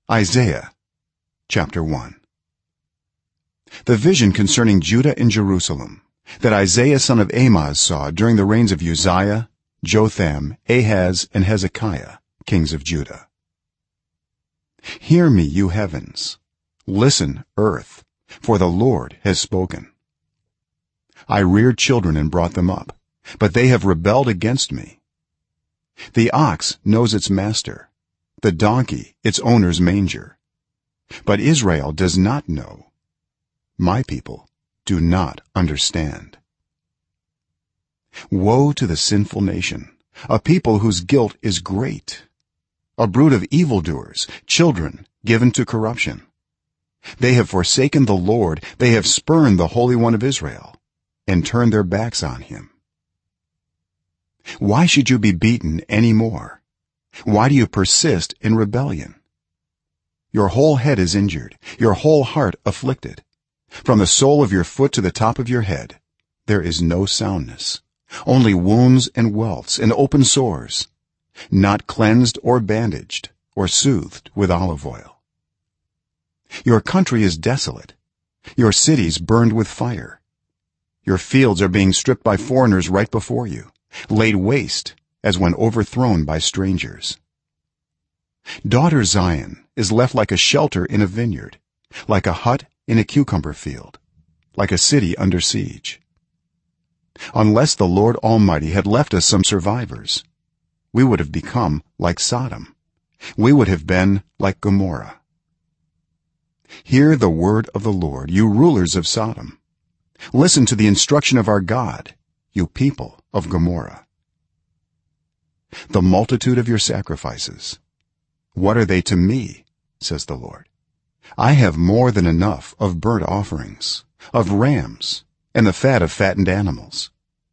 Isaiah chapter 1. The vision concerning Judah and Jerusalem that Isaiah son of Amoz saw during the reigns of Uzziah, Jotham, Ahaz, and Hezekiah, kings of Judah. Hear me, you heavens; listen, earth, for the Lord has spoken. I reared children and brought them up, but they have rebelled against me. The ox knows its master, the donkey its owner's manger, but Israel does not know. My people do not understand. Woe to the sinful nation, a people whose guilt is great, a brood of evildoers, children given to corruption. They have forsaken the Lord, they have spurned the Holy One of Israel, and turned their backs on him. Why should you be beaten any more? Why do you persist in rebellion? Your whole head is injured, your whole heart afflicted. From the sole of your foot to the top of your head there is no soundness, only wounds and welts and open sores, not cleansed or bandaged or soothed with olive oil. Your country is desolate, your cities burned with fire. Your fields are being stripped by foreigners right before you, laid waste as when overthrown by strangers. Daughter Zion is left like a shelter in a vineyard, like a hut in a cucumber field, like a city under siege. Unless the Lord Almighty had left us some survivors, we would have become like Sodom, we would have been like Gomorrah. Hear the word of the Lord, you rulers of Sodom; listen to the instruction of our God, you people of Gomorrah. The multitude of your sacrifices, what are they to me, says the Lord? I have more than enough of burnt offerings, of rams, and the fat of fattened animals.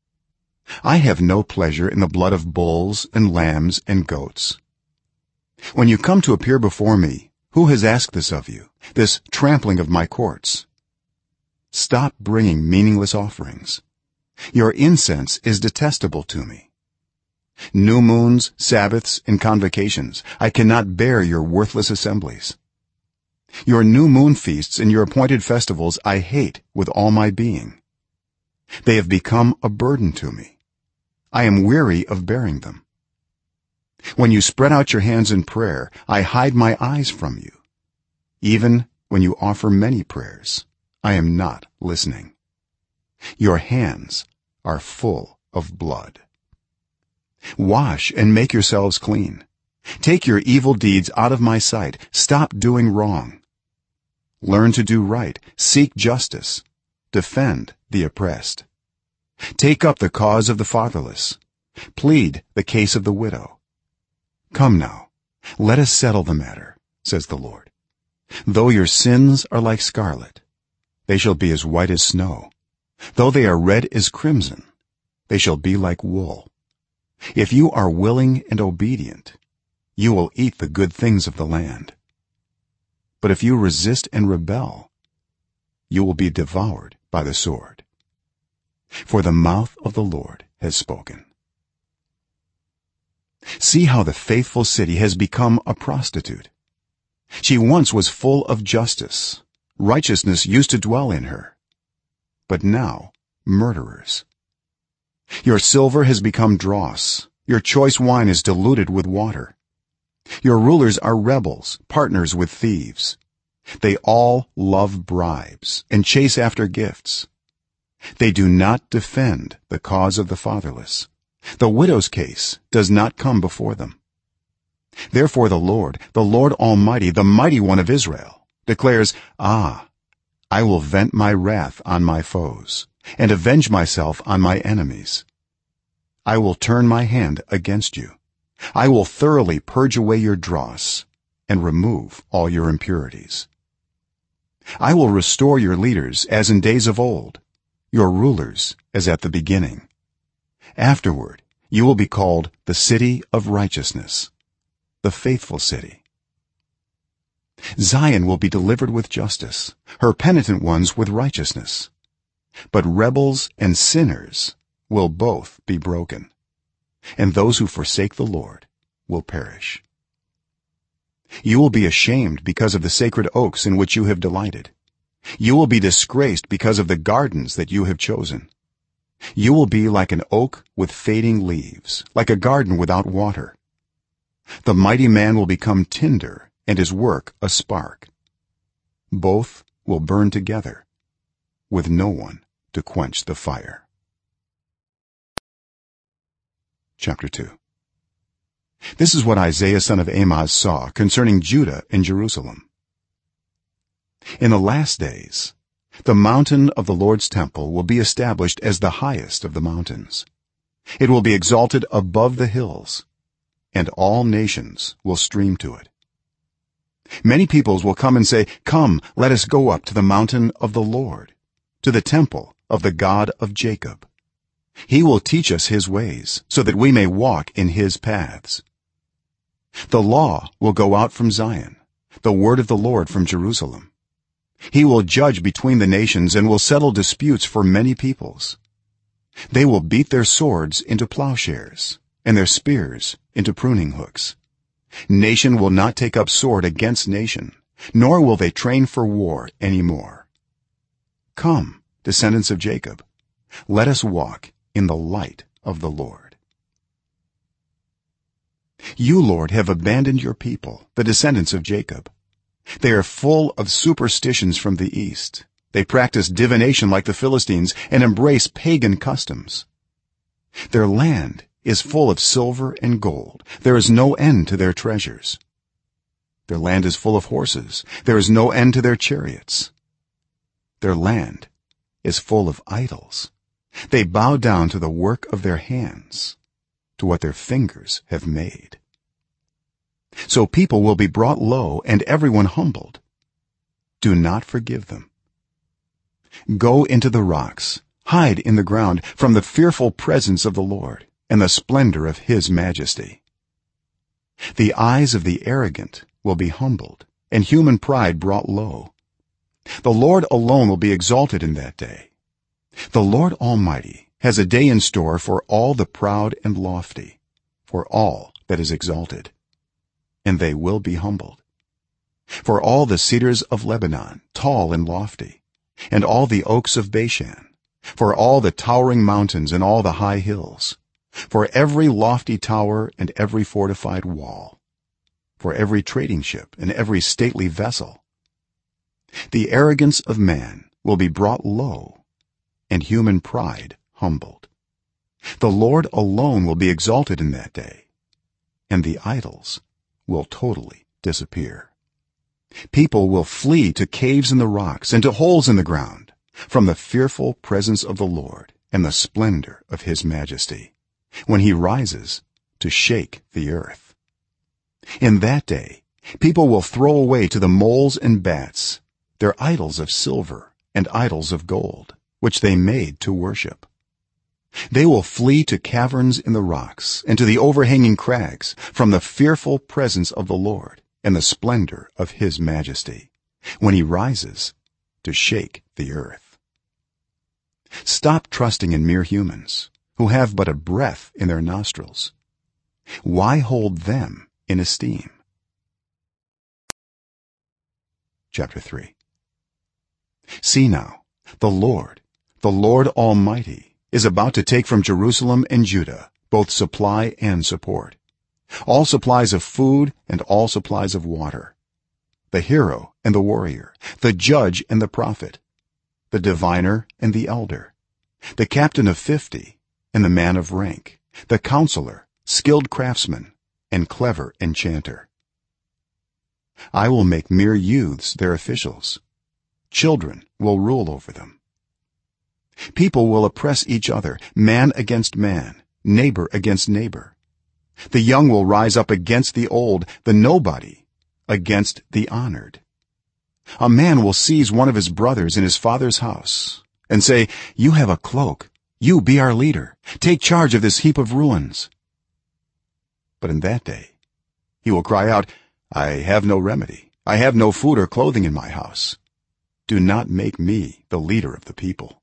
I have no pleasure in the blood of bulls and lambs and goats. When you come to appear before me, who has asked this of you, this trampling of my courts? Stop bringing meaningless offerings. Your incense is detestable to me. New moons, sabbaths, and convocations, I cannot bear your worthless assemblies. Your new moon feasts and your appointed festivals I hate with all my being. They have become a burden to me. I am weary of bearing them. When you spread out your hands in prayer, I hide my eyes from you. Even when you offer many prayers, I am not listening. Your hands are full of blood. Wash and make yourselves clean. Take your evil deeds out of my sight. Stop doing wrong. Learn to do right, seek justice, defend the oppressed. Take up the cause of the fatherless, plead the case of the widow. Come now, let us settle the matter, says the Lord. Though your sins are like scarlet, they shall be as white as snow. Though they are red as crimson, they shall be like wool. If you are willing and obedient, you will eat the good things of the land. But if you resist and rebel, you will be devoured by the sword. For the mouth of the Lord has spoken. See how the faithful city has become a prostitute. She once was full of justice, righteousness used to dwell in her, but now murderers. Your silver has become dross, your choice wine is diluted with water. Your rulers are rebels, partners with thieves. They all love bribes and chase after gifts. They do not defend the cause of the fatherless. The widow's case does not come before them. Therefore the Lord Almighty, the Mighty One of Israel, declares, I will vent my wrath on my foes and avenge myself on my enemies. I will turn my hand against you. I will thoroughly purge away your dross and remove all your impurities. I will restore your leaders as in days of old, your rulers as at the beginning. Afterward you will be called the city of righteousness, the faithful city. Zion will be delivered with justice, her penitent ones with righteousness. But rebels and sinners will both be broken, and those who forsake the Lord will perish. you will be ashamed because of the sacred oaks in which you have delighted you will be disgraced because of the gardens that you have chosen you will be like an oak with fading leaves like a garden without water the mighty man will become tinder and his work a spark both will burn together with no one to quench the fire. Chapter 2. This is what Isaiah son of Amoz saw concerning Judah and Jerusalem. In the last days the mountain of the Lord's temple will be established as the highest of the mountains it will be exalted above the hills and all nations will stream to it many peoples will come and say come let us go up to the mountain of the Lord to the temple of the God of Jacob he will teach us his ways so that we may walk in his paths the law will go out from Zion the word of the Lord from Jerusalem he will judge between the nations and will settle disputes for many peoples they will beat their swords into plowshares and their spears into pruning hooks nation will not take up sword against nation nor will they train for war any more come descendants of Jacob let us walk in the light of the Lord you Lord have abandoned your people the descendants of Jacob they are full of superstitions from the east they practice divination like the Philistines and embrace pagan customs their land is full of silver and gold there is no end to their treasures their land is full of horses there is no end to their chariots their land is full of idols they bow down to the work of their hands to what their fingers have made so people will be brought low and everyone humbled do not forgive them go into the rocks hide in the ground from the fearful presence of the Lord and the splendor of his majesty the eyes of the arrogant will be humbled and human pride brought low the Lord alone will be exalted in that day the Lord Almighty has a day in store for all the proud and lofty for all that is exalted and they will be humbled for all the cedars of Lebanon tall and lofty and all the oaks of Bashan for all the towering mountains and all the high hills for every lofty tower and every fortified wall for every trading ship and every stately vessel the arrogance of man will be brought low and human pride humbled the Lord alone will be exalted in that day and the idols will totally disappear people will flee to caves in the rocks and to holes in the ground from the fearful presence of the Lord and the splendor of his majesty when he rises to shake the earth in that day people will throw away to the moles and bats their idols of silver and idols of gold which they made to worship they will flee to caverns in the rocks and to the overhanging crags from the fearful presence of the Lord and the splendor of his majesty when he rises to shake the earth stop trusting in mere humans who have but a breath in their nostrils why hold them in esteem? Chapter 3. See now the Lord Almighty is about to take from Jerusalem and Judah both supply and support all supplies of food and all supplies of water the hero and the warrior the judge and the prophet the diviner and the elder the captain of 50 and the man of rank the counselor skilled craftsman and clever enchanter I will make mere youths their officials children will rule over them people will oppress each other man against man neighbor against neighbor the young will rise up against the old the nobody against the honored a man will seize one of his brothers in his father's house and say you have a cloak you be our leader take charge of this heap of ruins but in that day he will cry out I have no remedy I have no food or clothing in my house do not make me the leader of the people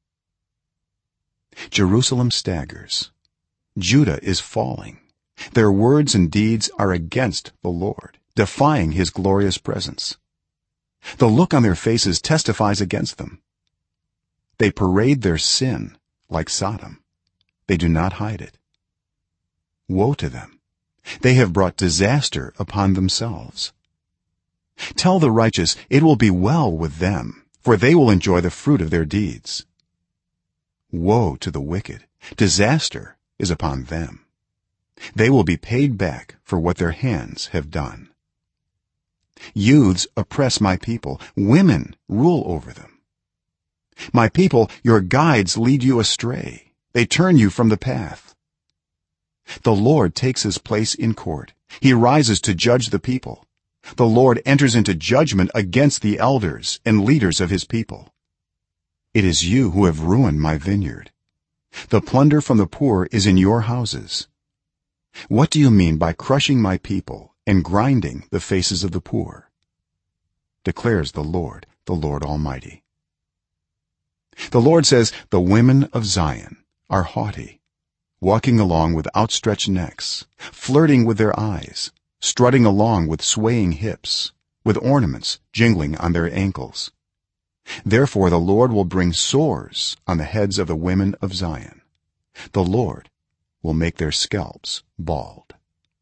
Jerusalem staggers Judah is falling their words and deeds are against the Lord defying his glorious presence. The look on their faces testifies against them. They parade their sin like Sodom. They do not hide it. Woe to them! They have brought disaster upon themselves. Tell the righteous it will be well with them, for they will enjoy the fruit of their deeds. Woe to the wicked! Disaster is upon them. They will be paid back for what their hands have done. Youths oppress my people, women rule over them. My people, your guides lead you astray, they turn you from the path. The Lord takes his place in court, he rises to judge the people. The Lord enters into judgment against the elders and leaders of his people. It is you who have ruined my vineyard. The plunder from the poor is in your houses. What do you mean by crushing my people and grinding the faces of the poor? Declares the Lord Almighty. The Lord says, the women of Zion are haughty, walking along with outstretched necks, flirting with their eyes, strutting along with swaying hips, with ornaments jingling on their ankles. Therefore the Lord will bring sores on the heads of the women of Zion. The Lord will make their scalps bald.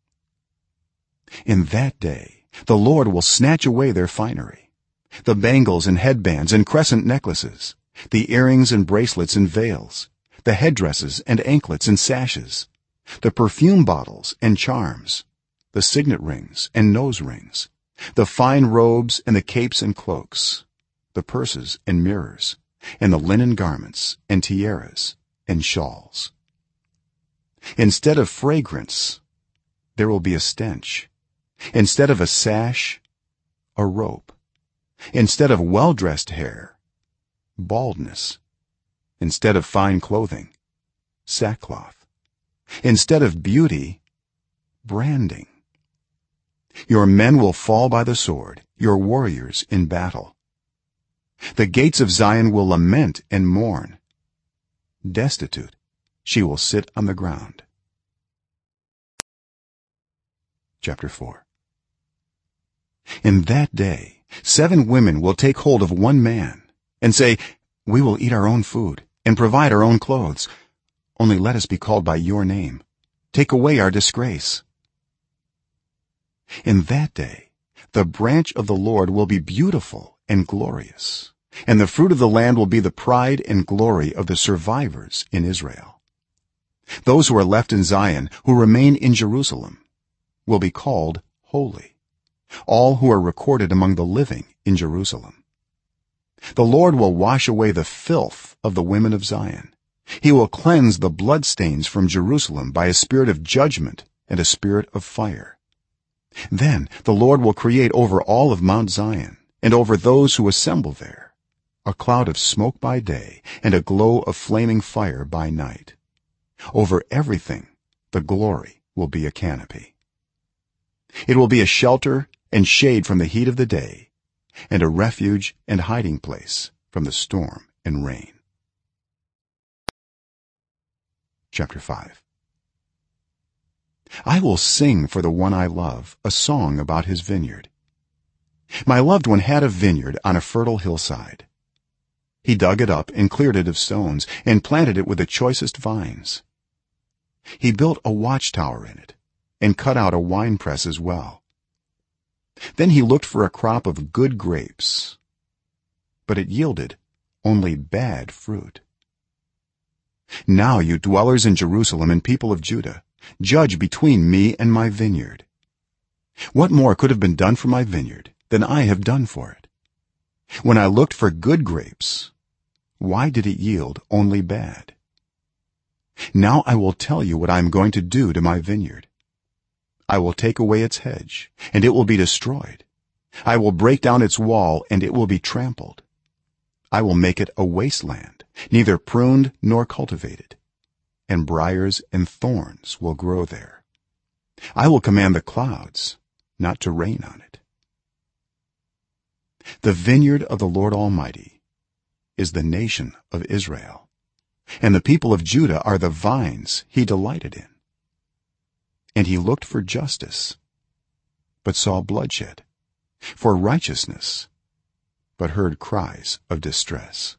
In that day the Lord will snatch away their finery, the bangles and headbands and crescent necklaces, the earrings and bracelets and veils, the headdresses and anklets and sashes, the perfume bottles and charms, the signet rings and nose rings, the fine robes and the capes and cloaks, the purses and mirrors, and the linen garments and tiaras and shawls. Instead of fragrance there will be a stench, instead of a sash a rope, instead of well-dressed hair baldness, instead of fine clothing sackcloth, instead of beauty branding. Your men will fall by the sword, your warriors in battle. The gates of Zion will lament and mourn. Destitute she will sit on the ground. Chapter 4. In that day 7 women will take hold of one man and say, we will eat our own food and provide our own clothes, only let us be called by your name. Take away our disgrace. In that day the branch of the Lord will be beautiful and glorious, and the fruit of the land will be the pride and glory of the survivors in Israel. Those who are left in Zion, who remain in Jerusalem, will be called holy, all who are recorded among the living in Jerusalem. The Lord will wash away the filth of the women of Zion. He will cleanse the bloodstains from Jerusalem by a spirit of judgment and a spirit of fire. Then the Lord will create over all of Mount Zion and over those who assemble there a cloud of smoke by day and a glow of flaming fire by night. Over everything the glory will be a canopy. It will be a shelter and shade from the heat of the day, and a refuge and hiding place from the storm and rain. Chapter 5. I will sing for the one I love a song about his vineyard. My loved one had a vineyard on a fertile hillside. He dug it up and cleared it of stones and planted it with the choicest vines. He built a watchtower in it and cut out a winepress as well. Then he looked for a crop of good grapes, but it yielded only bad fruit. Now you dwellers in Jerusalem and people of Judah, judge between me and my vineyard. What more could have been done for my vineyard than I have done for it? When I looked for good grapes, why did it yield only bad? Now I will tell you what I am going to do to my vineyard. I will take away its hedge, and it will be destroyed. I will break down its wall, and it will be trampled. I will make it a wasteland, neither pruned nor cultivated, and briars and thorns will grow there. I will command the clouds not to rain on it. The vineyard of the Lord Almighty is the nation of Israel, and the people of Judah are the vines he delighted in. And he looked for justice, but saw bloodshed, for righteousness, but heard cries of distress.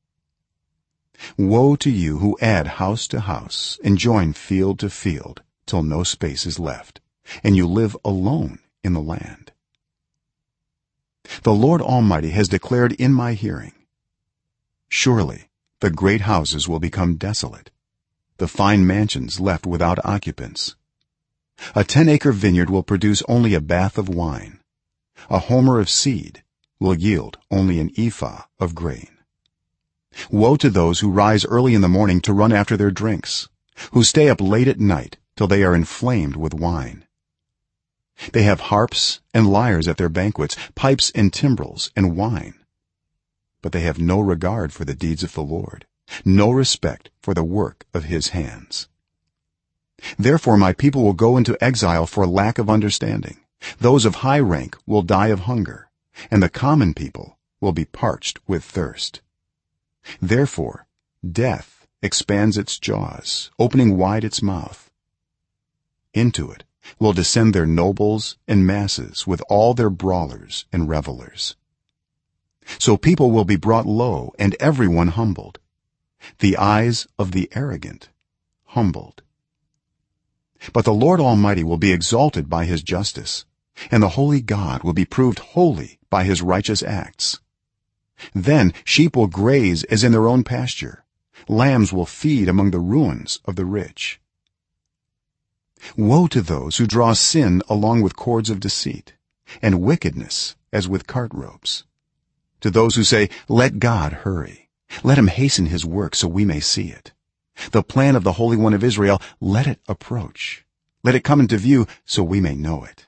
Woe to you who add house to house and join field to field till no space is left, and you live alone in the land. The Lord Almighty has declared in my hearing, surely the great houses will become desolate, the fine mansions left without occupants. A 10-acre vineyard will produce only a bath of wine, a homer of seed will yield only an ephah of grain. Woe to those who rise early in the morning to run after their drinks, who stay up late at night till they are inflamed with wine. They have harps and lyres at their banquets, pipes and timbrels and wine, but they have no regard for the deeds of the Lord, no respect for the work of his hands. Therefore my people will go into exile for lack of understanding, those of high rank will die of hunger, and the common people will be parched with thirst. Therefore death expands its jaws, opening wide its mouth. Into it will descend their nobles and masses with all their brawlers and revelers. So people will be brought low and everyone humbled, the eyes of the arrogant humbled. But the Lord Almighty will be exalted by his justice, and the holy God will be proved holy by his righteous acts. Then sheep will graze as in their own pasture, lambs will feed among the ruins of the rich. Woe to those who draw sin along with cords of deceit, and wickedness as with cart ropes, to those who say, let God hurry, let him hasten his work so we may see it, the plan of the Holy One of Israel, let it approach, let it come into view so we may know it.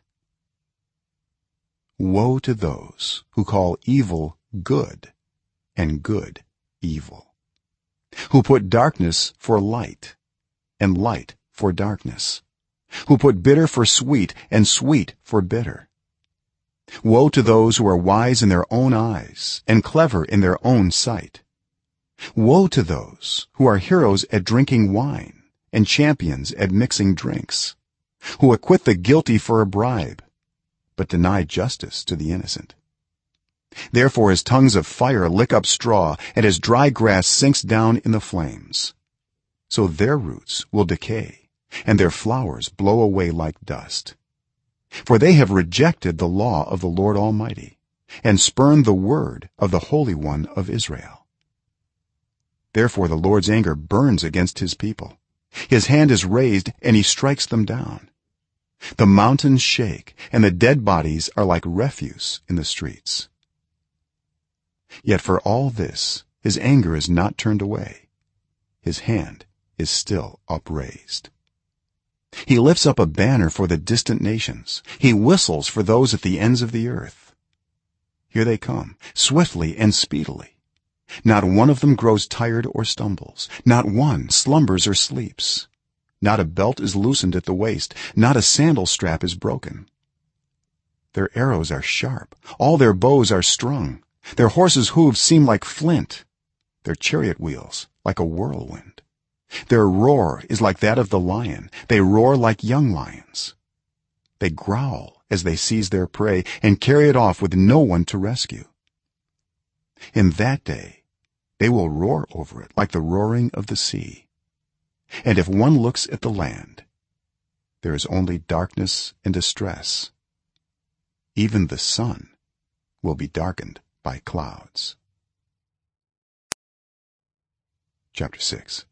Woe to those who call evil good and good evil, who put darkness for light and light for darkness, who put bitter for sweet and sweet for bitter. Woe to those who are wise in their own eyes and clever in their own sight. Woe to those who are heroes at drinking wine and champions at mixing drinks, who acquit the guilty for a bribe but deny justice to the innocent. Therefore as tongues of fire lick up straw, and as dry grass sinks down in the flames, so their roots will decay and their flowers blow away like dust. For they have rejected the law of the Lord Almighty and spurned the word of the Holy One of Israel. Therefore the Lord's anger burns against his people, his hand is raised and he strikes them down. The mountains shake and the dead bodies are like refuse in the streets. Yet for all this his anger is not turned away, his hand is still upraised. He lifts up a banner for the distant nations, he whistles for those at the ends of the earth. Here they come, swiftly and speedily. Not one of them grows tired or stumbles, not one slumbers or sleeps. Not a belt is loosened at the waist, not a sandal strap is broken. Their arrows are sharp, all their bows are strung, their horses' hooves seem like flint, their chariot wheels like a whirlwind. Their roar is like that of the lion, they roar like young lions. They growl as they seize their prey and carry it off with no one to rescue. In that day they will roar over it like the roaring of the sea. And if one looks at the land, there is only darkness and distress. Even the sun will be darkened by clouds. Chapter 6.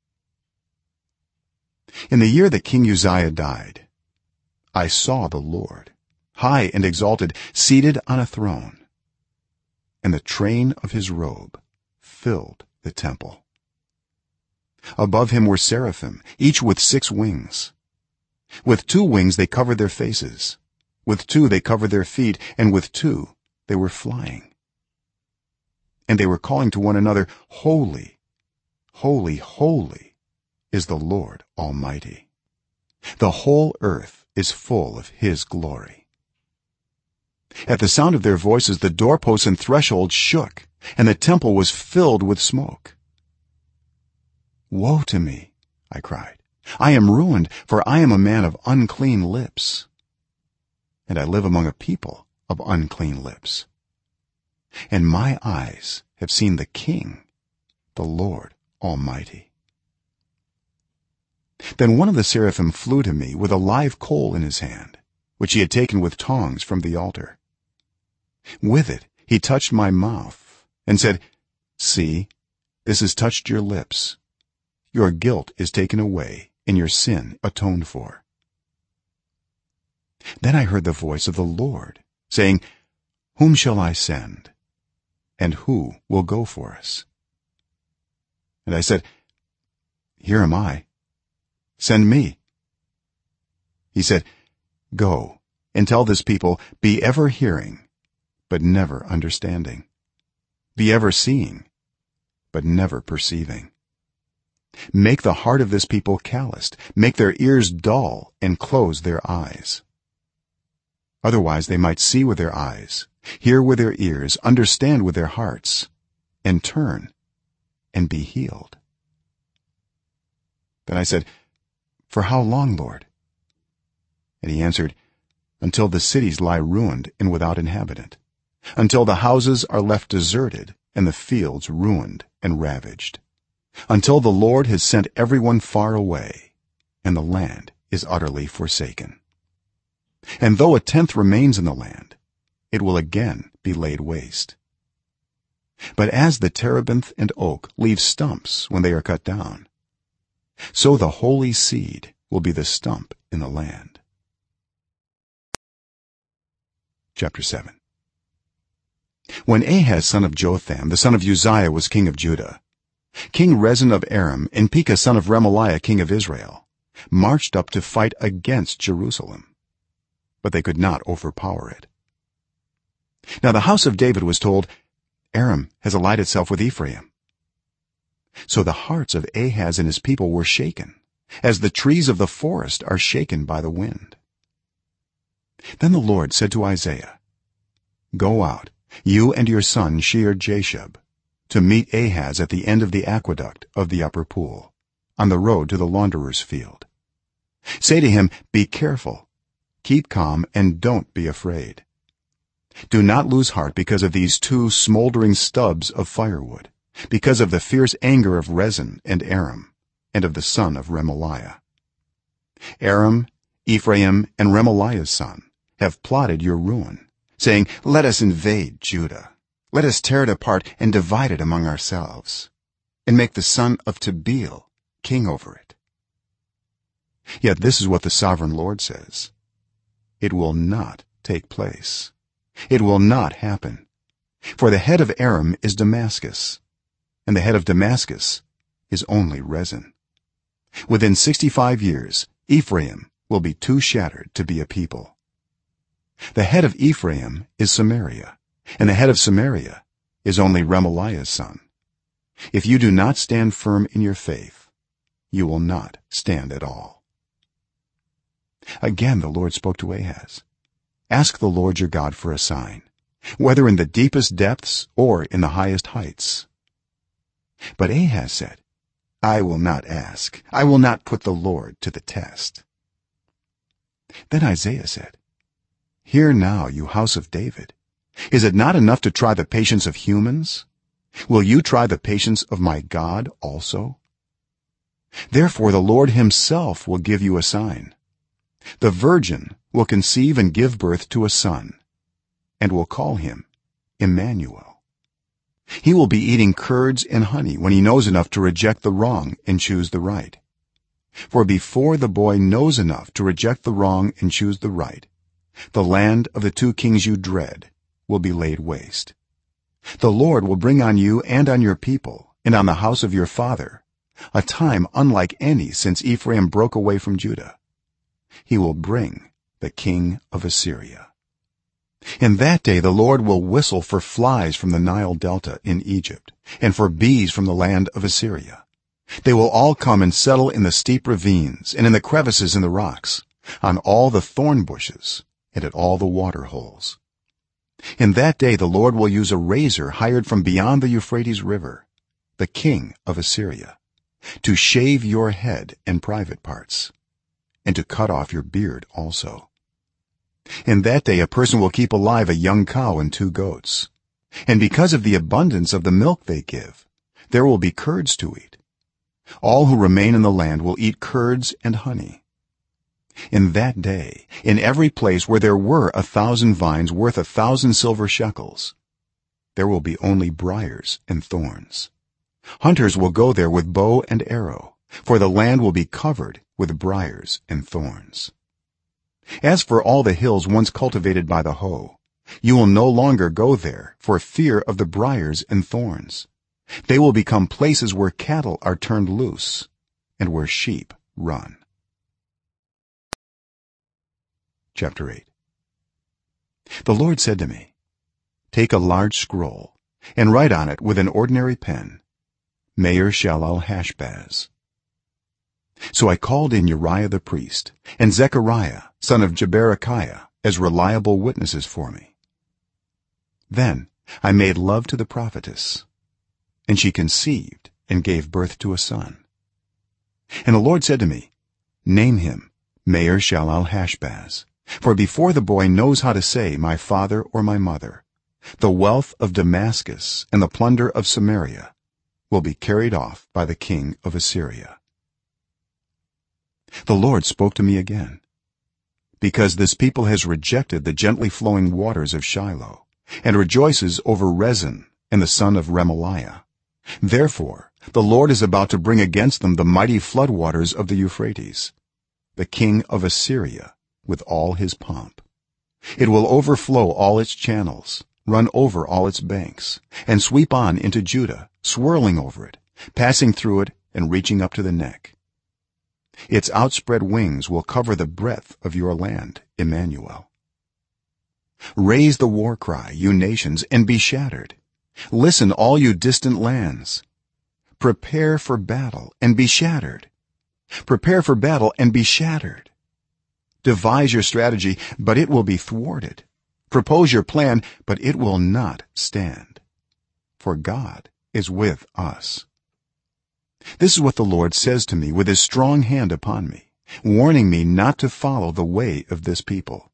In the year that King Uzziah died, I saw the Lord, high and exalted, seated on a throne, and the train of his robe filled the temple. Above him were seraphim, each with 6 wings. With 2 wings they covered their faces, with 2 they covered their feet, and with 2 they were flying. And they were calling to one another, Holy, holy, holy is the Lord Almighty. The whole earth is full of his glory. At the sound of their voices the doorposts and thresholds shook, and the temple was filled with smoke. Woe to me, I cried, I am ruined, for I am a man of unclean lips, and I live among a people of unclean lips, and my eyes have seen the King, the Lord Almighty." Then one of the seraphim flew to me with a live coal in his hand, which he had taken with tongs from the altar. With it he touched my mouth and said, "See, this has touched your lips. Your guilt is taken away and your sin atoned for." Then I heard the voice of the Lord saying, "Whom shall I send? And who will go for us?" And I said, "Here am I. Send me." He said, "Go and tell this people, be ever hearing but never understanding, be ever seeing but never perceiving. Make the heart of this people calloused, make their ears dull and close their eyes. Otherwise they might see with their eyes, hear with their ears, understand with their hearts, and turn and be healed." Then I said, "For how long, Lord?" And he answered, "Until the cities lie ruined and without inhabitant, until the houses are left deserted and the fields ruined and ravaged, until the Lord has sent everyone far away and the land is utterly forsaken. And though a tenth remains in the land, it will again be laid waste. But as the terebinth and oak leave stumps when they are cut down, so the holy seed will be the stump in the land." Chapter 7. When Ahaz son of Jotham the son of Uzziah was king of Judah, King Rezin of Aram and Pekah son of Remaliah king of Israel marched up to fight against Jerusalem, but they could not overpower it. Now the house of David was told, "Aram has allied itself with Ephraim." So the hearts of Ahaz and his people were shaken, as the trees of the forest are shaken by the wind. Then the Lord said to Isaiah, "Go out, you and your son Shear-Jashub, to meet Ahaz at the end of the aqueduct of the upper pool, on the road to the launderer's field. Say to him, be careful, keep calm, and don't be afraid. Do not lose heart because of these two smoldering stubs of firewood, because of the fierce anger of Rezin and Aram and of the son of Remaliah. Aram, Ephraim, and Remaliah's son have plotted your ruin, saying, 'Let us invade Judah, let us tear it apart and divide it among ourselves, and make the son of Tabeel king over it.' Yet this is what the sovereign Lord says: it will not take place, it will not happen, for the head of Aram is Damascus, and the head of Damascus is only Rezin. Within 65 years Ephraim will be too shattered to be a people. The head of Ephraim is Samaria, and the head of Samaria is only Remaliah's son. If you do not stand firm in your faith, you will not stand at all." Again the Lord spoke to Ahaz, "Ask the Lord your God for a sign, whether in the deepest depths or in the highest heights." But Ahaz said, "I will not ask, I will not put the Lord to the test." Then Isaiah said, "Hear now, you house of David. Is it not enough to try the patience of humans? Will you try the patience of my God also? Therefore the Lord himself will give you a sign. The virgin will conceive and give birth to a son, and will call him Emmanuel. He will be eating curds and honey when he knows enough to reject the wrong and choose the right. For before the boy knows enough to reject the wrong and choose the right, the land of the two kings you dread will be laid waste. The Lord will bring on you and on your people and on the house of your father a time unlike any since Ephraim broke away from Judah. He will bring the king of Assyria. In that day the Lord will whistle for flies from the Nile delta in Egypt and for bees from the land of Assyria. They will all come and settle in the steep ravines and in the crevices in the rocks, on all the thorn bushes and at all the water holes. In that day the Lord will use a razor hired from beyond the Euphrates river, the king of Assyria, to shave your head and private parts, and to cut off your beard also. in that day a person will keep alive a young cow and 2 goats, and because of the abundance of the milk they give, there will be curds to eat. All who remain in the land will eat curds and honey. In that day, in every place where there were 1,000 vines worth 1,000 silver shekels, there will be only briars and thorns. Hunters will go there with bow and arrow, for the land will be covered with briars and thorns. As for all the hills once cultivated by the hoe, you will no longer go there for fear of the briars and thorns. They will become places where cattle are turned loose and where sheep run. Chapter 8. The Lord said to me, "Take a large scroll and write on it with an ordinary pen, Maher-shalal-hash-baz." So I called in Uriah the priest and Zechariah son of Jeberechiah as reliable witnesses for me. Then I made love to the prophetess, and she conceived and gave birth to a son. And the Lord said to me, "Name him Maher-shalal-hash-baz, for before the boy knows how to say my father or my mother, the wealth of Damascus and the plunder of Samaria will be carried off by the king of Assyria." The Lord spoke to me again, "Because this people has rejected the gently flowing waters of Shiloh and rejoices over Rezin and the son of Remaliah, therefore the Lord is about to bring against them the mighty flood waters of the Euphrates, the king of Assyria with all his pomp. It will overflow all its channels, run over all its banks, and sweep on into Judah, swirling over it, passing through it and reaching up to the neck. Its outspread wings will cover the breadth of your land, Emmanuel. Raise the war cry, you nations, and be shattered. Listen, all you distant lands. Prepare for battle and be shattered. Prepare for battle and be shattered. Devise your strategy, but it will be thwarted. Propose your plan, but it will not stand. For God is with us. This is what the Lord says to me with his strong hand upon me, warning me not to follow the way of this people.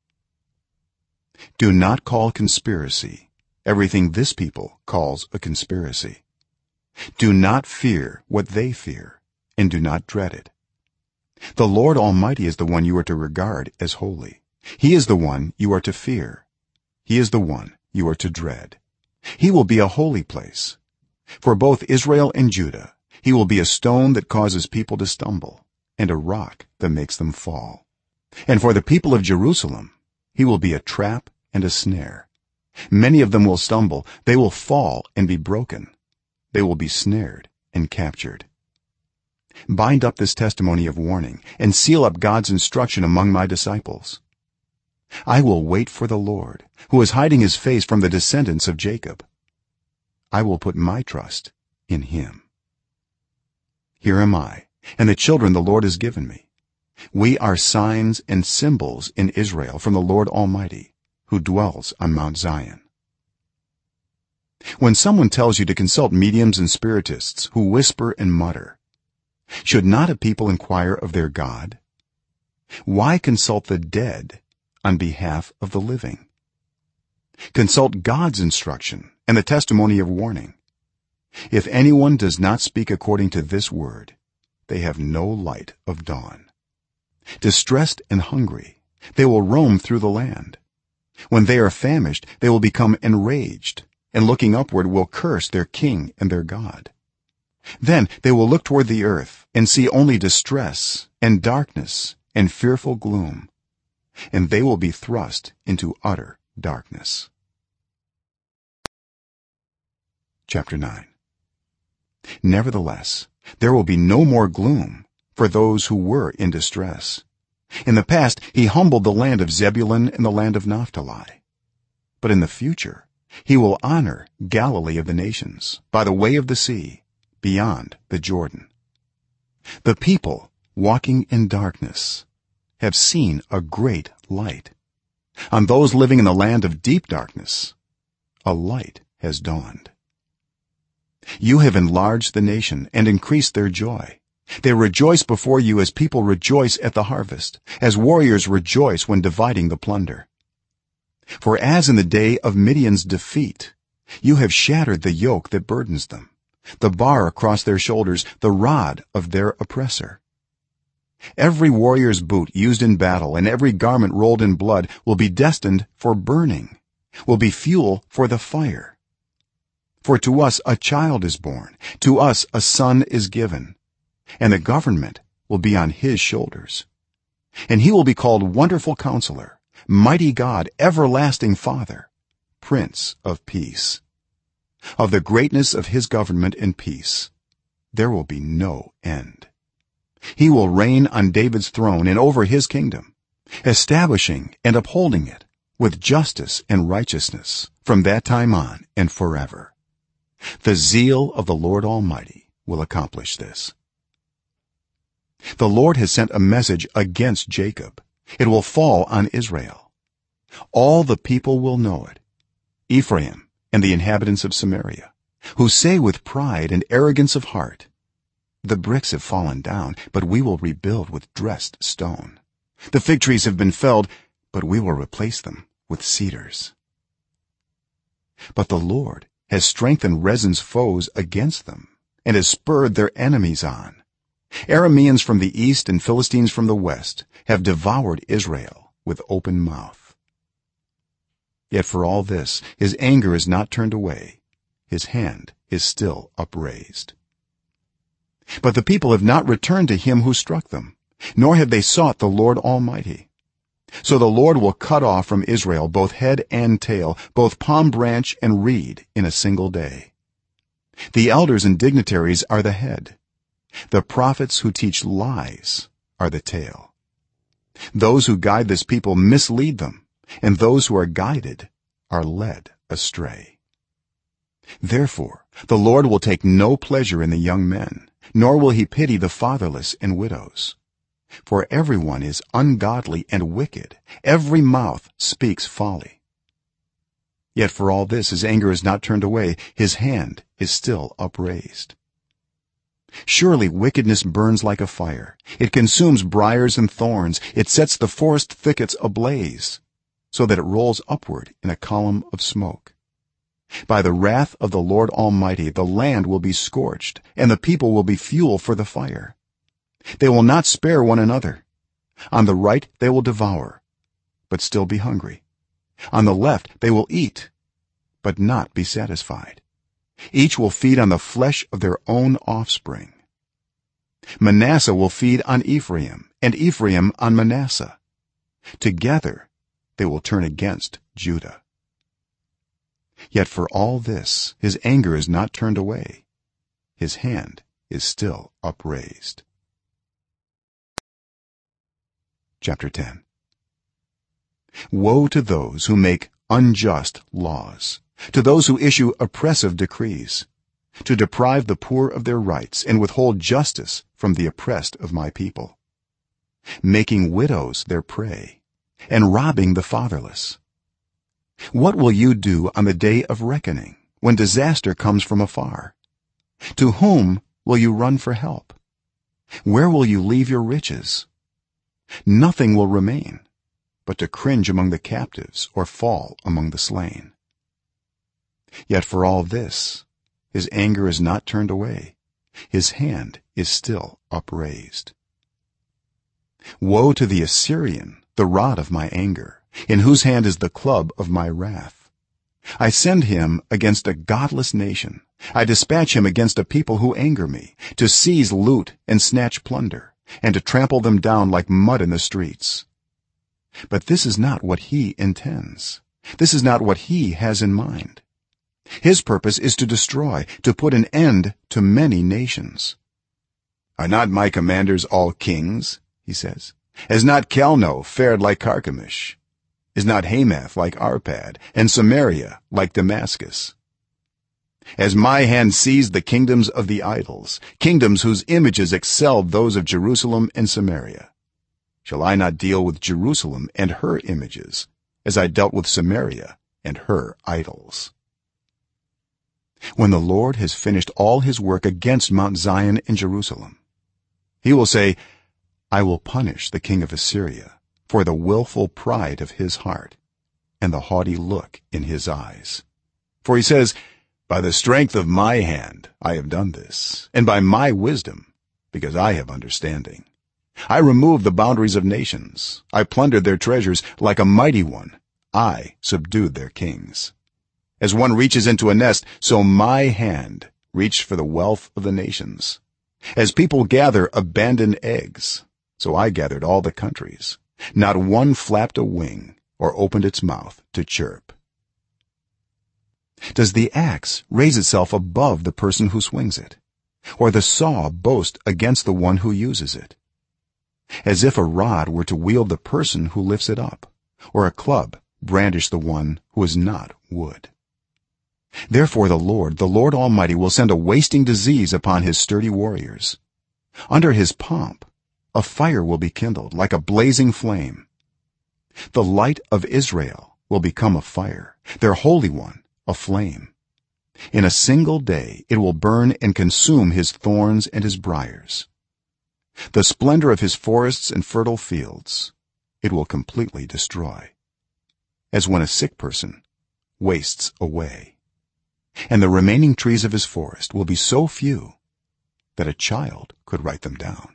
Do not call conspiracy everything this people calls a conspiracy. Do not fear what they fear, and do not dread it. The Lord Almighty is the one you are to regard as holy. He is the one you are to fear. He is the one you are to dread. He will be a holy place. For both Israel and Judah, he will be a stone that causes people to stumble, and a rock that makes them fall. And for the people of Jerusalem, he will be a trap and a snare. Many of them will stumble, they will fall and be broken. They will be snared and captured. Bind up this testimony of warning and seal up God's instruction among my disciples. I will wait for the Lord, who is hiding his face from the descendants of Jacob. I will put my trust in him. Here am I, and the children the Lord has given me. We are signs and symbols in Israel from the Lord Almighty, who dwells on Mount Zion. When someone tells you to consult mediums and spiritists who whisper and mutter, should not a people inquire of their God? Why consult the dead on behalf of the living? Consult God's instruction and the testimony of warning. If anyone does not speak according to this word, they have no light of dawn. Distressed and hungry, they will roam through the land. When they are famished, they will become enraged, and looking upward will curse their king and their God. Then they will look toward the earth and see only distress and darkness and fearful gloom, and they will be thrust into utter darkness. Chapter 9. Nevertheless, there will be no more gloom for those who were in distress. In the past he humbled the land of Zebulun and the land of Naphtali, but in the future he will honor Galilee of the nations by the way of the sea, beyond the Jordan. The people walking in darkness have seen a great light. On those living in the land of deep darkness, a light has dawned. You have enlarged the nation and increased their joy. They rejoice before you as people rejoice at the harvest, as warriors rejoice when dividing the plunder. for as in the day of Midian's defeat you have shattered the yoke that burdens them, the bar across their shoulders, the rod of their oppressor. Every warrior's boot used in battle and every garment rolled in blood will be destined for burning, will be fuel for the fire. For to us a child is born, to us a son is given, and the government will be on his shoulders. And he will be called Wonderful Counselor, Mighty God, Everlasting Father, Prince of Peace. Of the greatness of his government and peace there will be no end. He will reign on David's throne and over his kingdom, establishing and upholding it with justice and righteousness from that time on and forever. The zeal of the Lord Almighty will accomplish this. The Lord has sent a message against Jacob. It will fall on Israel. All the people will know it, Ephraim and the inhabitants of Samaria, who say with pride and arrogance of heart, the bricks have fallen down, but we will rebuild with dressed stone. The fig trees have been felled, but we will replace them with cedars. But the Lord has strengthened Rezin's foes against them and has spurred their enemies on. Arameans from the east and Philistines from the west have devoured Israel with open mouth. Yet for all this his anger is not turned away, his hand is still upraised. But the people have not returned to him who struck them, nor have they sought the Lord Almighty. So the Lord will cut off from Israel both head and tail, both palm branch and reed in a single day. The elders and dignitaries are the head, the prophets who teach lies are the tail. Those who guide this people mislead them, and those who are guided are led astray. Therefore the Lord will take no pleasure in the young men, nor will he pity the fatherless and widows. For everyone is ungodly and wicked, every mouth speaks folly. Yet for all this his anger is not turned away, his hand is still upraised. Surely wickedness burns like a fire, it consumes briars and thorns, it sets the forest thickets ablaze, so that it rolls upward in a column of smoke. By the wrath of the Lord Almighty the land will be scorched, and the people will be fuel for the fire. They will not spare one another. On the right they will devour, but still be hungry. On the left they will eat, but not be satisfied. Each will feed on the flesh of their own offspring. Manasseh will feed on Ephraim, and Ephraim on Manasseh. Together they will turn against Judah. Yet for all this his anger is not turned away, his hand is still upraised. Chapter 10. Woe to those who make unjust laws, to those who issue oppressive decrees, to deprive the poor of their rights and withhold justice from the oppressed of my people, making widows their prey and robbing the fatherless. What will you do on the day of reckoning, when disaster comes from afar? To whom will you run for help? Where will you leave your riches? Nothing will remain but to cringe among the captives or fall among the slain. Yet for all this his anger is not turned away, his hand is still upraised. Woe to the Assyrian, the rod of my anger, in whose hand is the club of my wrath. I send him against a godless nation, I dispatch him against a people who anger me, to seize loot and snatch plunder, and to trample them down like mud in the streets. But this is not what he intends, this is not what he has in mind. His purpose is to destroy, to put an end to many nations. Are not my commanders all kings? He says. Has not Calno fared like Carchemish? Is not Hamath like Arpad, and Samaria like Damascus? As my hand seized the kingdoms of the idols, kingdoms whose images excelled those of Jerusalem and Samaria, shall I not deal with Jerusalem and her images as I dealt with Samaria and her idols? When the Lord has finished all his work against Mount Zion and Jerusalem, he will say, I will punish the king of Assyria for the willful pride of his heart, and the haughty look in his eyes. For he says, by the strength of my hand I have done this, and by my wisdom, because I have understanding. I removed the boundaries of nations. I plundered their treasures like a mighty one. I subdued their kings. As one reaches into a nest, so my hand reached for the wealth of the nations. As people gather abandoned eggs, so I gathered all the countries. Not one flapped a wing or opened its mouth to chirp. Does the axe raise itself above the person who swings it, or the saw boast against the one who uses it? As if a rod were to wield the person who lifts it up, or a club brandish the one who is not wood. Therefore the Lord Almighty will send a wasting disease upon his sturdy warriors. Under his pomp a fire will be kindled like a blazing flame. The light of Israel will become a fire, their Holy One a flame. In a single day it will burn and consume his thorns and his briars. The splendor of his forests and fertile fields it will completely destroy, as when a sick person wastes away. And the remaining trees of his forest will be so few that a child could write them down.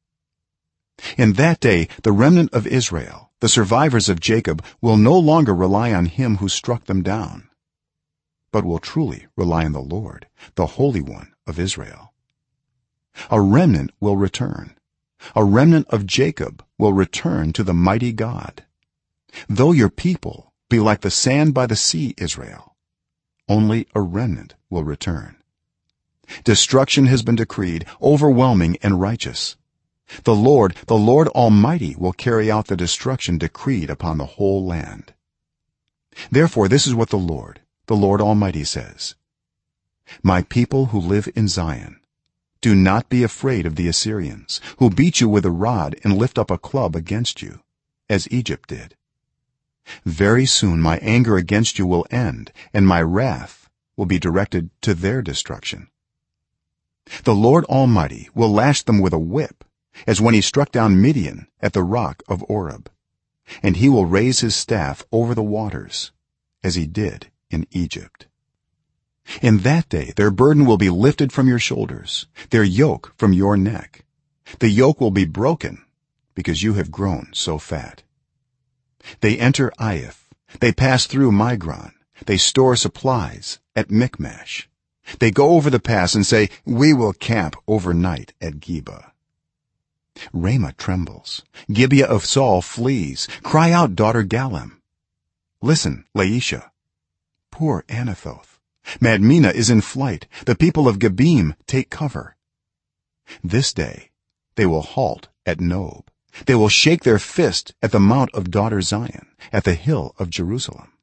In that day the remnant of Israel, the survivors of Jacob, will no longer rely on him who struck them down, but will truly rely on the Lord, the Holy One of Israel. A remnant will return. A remnant of Jacob will return to the mighty God. Though your people be like the sand by the sea, Israel, only a remnant will return. Destruction has been decreed, overwhelming and righteous. The Lord Almighty will carry out the destruction decreed upon the whole land. Therefore this is what the Lord Almighty says: my people who live in Zion, do not be afraid of the Assyrians, who beat you with a rod and lift up a club against you, as Egypt did. Very soon my anger against you will end, and my wrath will be directed to their destruction. The Lord Almighty will lash them with a whip, as when he struck down Midian at the rock of Oreb, and he will raise his staff over the waters, as he did in Egypt. In that day their burden will be lifted from your shoulders, their yoke from your neck. The yoke will be broken because you have grown so fat. They enter Iath, they pass through Migron, they store supplies at Michmash. They go over the pass and say, we will camp overnight at Geba. Ramah trembles, Gibeah of Saul flees. Cry out, daughter Gallim. Listen, Laisha. Poor Anathoth. Madmenah is in flight. The people of Gebim take cover. This day they will halt at Nob. They will shake their fist at the mount of daughter Zion, at the hill of Jerusalem.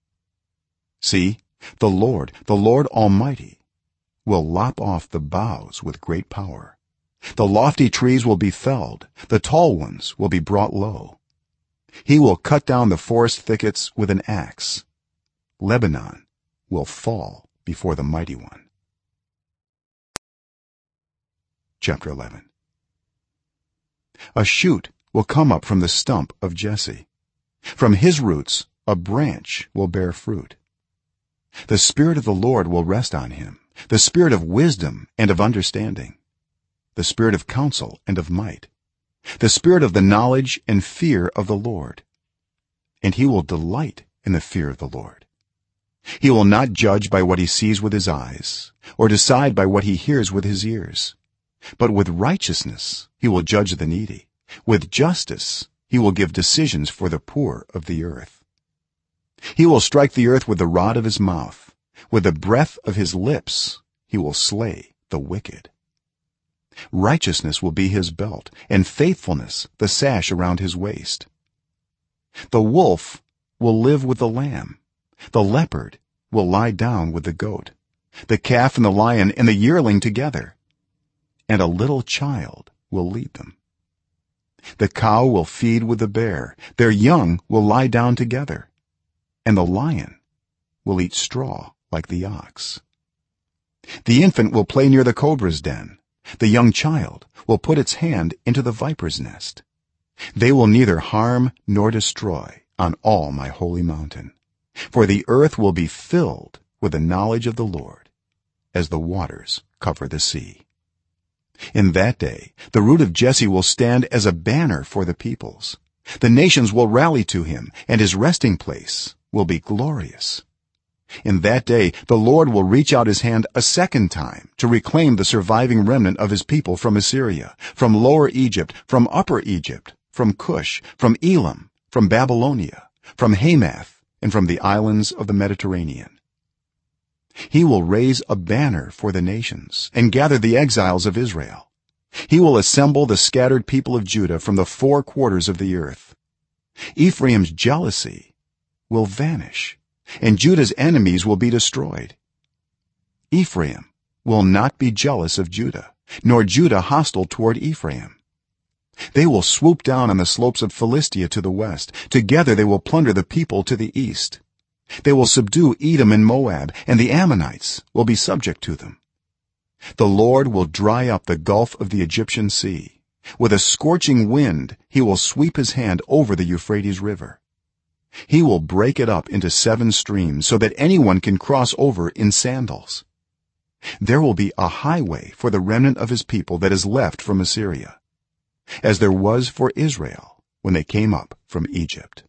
See, the Lord Almighty will lop off the boughs with great power. The lofty trees will be felled, the tall ones will be brought low. He will cut down the forest thickets with an axe. Lebanon will fall before the mighty one. Chapter 11. A shoot will come up from the stump of Jesse. From his roots a branch will bear fruit. The Spirit of the Lord will rest on him, the Spirit of wisdom and of understanding, the Spirit of counsel and of might, the Spirit of the knowledge and fear of the Lord. And he will delight in the fear of the Lord. He will not judge by what he sees with his eyes, or decide by what he hears with his ears, but with righteousness he will judge the needy. With justice he will give decisions for the poor of the earth. He will strike the earth with the rod of his mouth. With the breath of his lips he will slay the wicked. Righteousness will be his belt, and faithfulness the sash around his waist. The wolf will live with the lamb. The leopard will lie down with the goat, the calf and the lion and the yearling together, and a little child will lead them. The cow will feed with the bear, their young will lie down together, and the lion will eat straw like the ox. The infant will play near the cobra's den, the young child will put its hand into the viper's nest. They will neither harm nor destroy on all my holy mountain, for the earth will be filled with the knowledge of the Lord as the waters cover the sea. In that day the root of Jesse will stand as a banner for the peoples. The nations will rally to him, and his resting place will be glorious. In that day the Lord will reach out his hand a second time to reclaim the surviving remnant of his people from Assyria, from Lower Egypt, from Upper Egypt, from Cush, from Elam, from Babylonia, from Hamath, and from the islands of the Mediterranean. He will raise a banner for the nations and gather the exiles of Israel. He will assemble the scattered people of Judah from the four quarters of the earth. Ephraim's jealousy will vanish, and Judah's enemies will be destroyed. Ephraim will not be jealous of Judah, nor Judah hostile toward Ephraim. They will swoop down on the slopes of Philistia to the west. Together they will plunder the people to the east. They will subdue Edom and Moab, and the Ammonites will be subject to them. The Lord will dry up the gulf of the Egyptian sea. With a scorching wind he will sweep his hand over the Euphrates river. He will break it up into 7 streams so that anyone can cross over in sandals. There will be a highway for the remnant of his people that is left from Assyria, as there was for Israel when they came up from Egypt.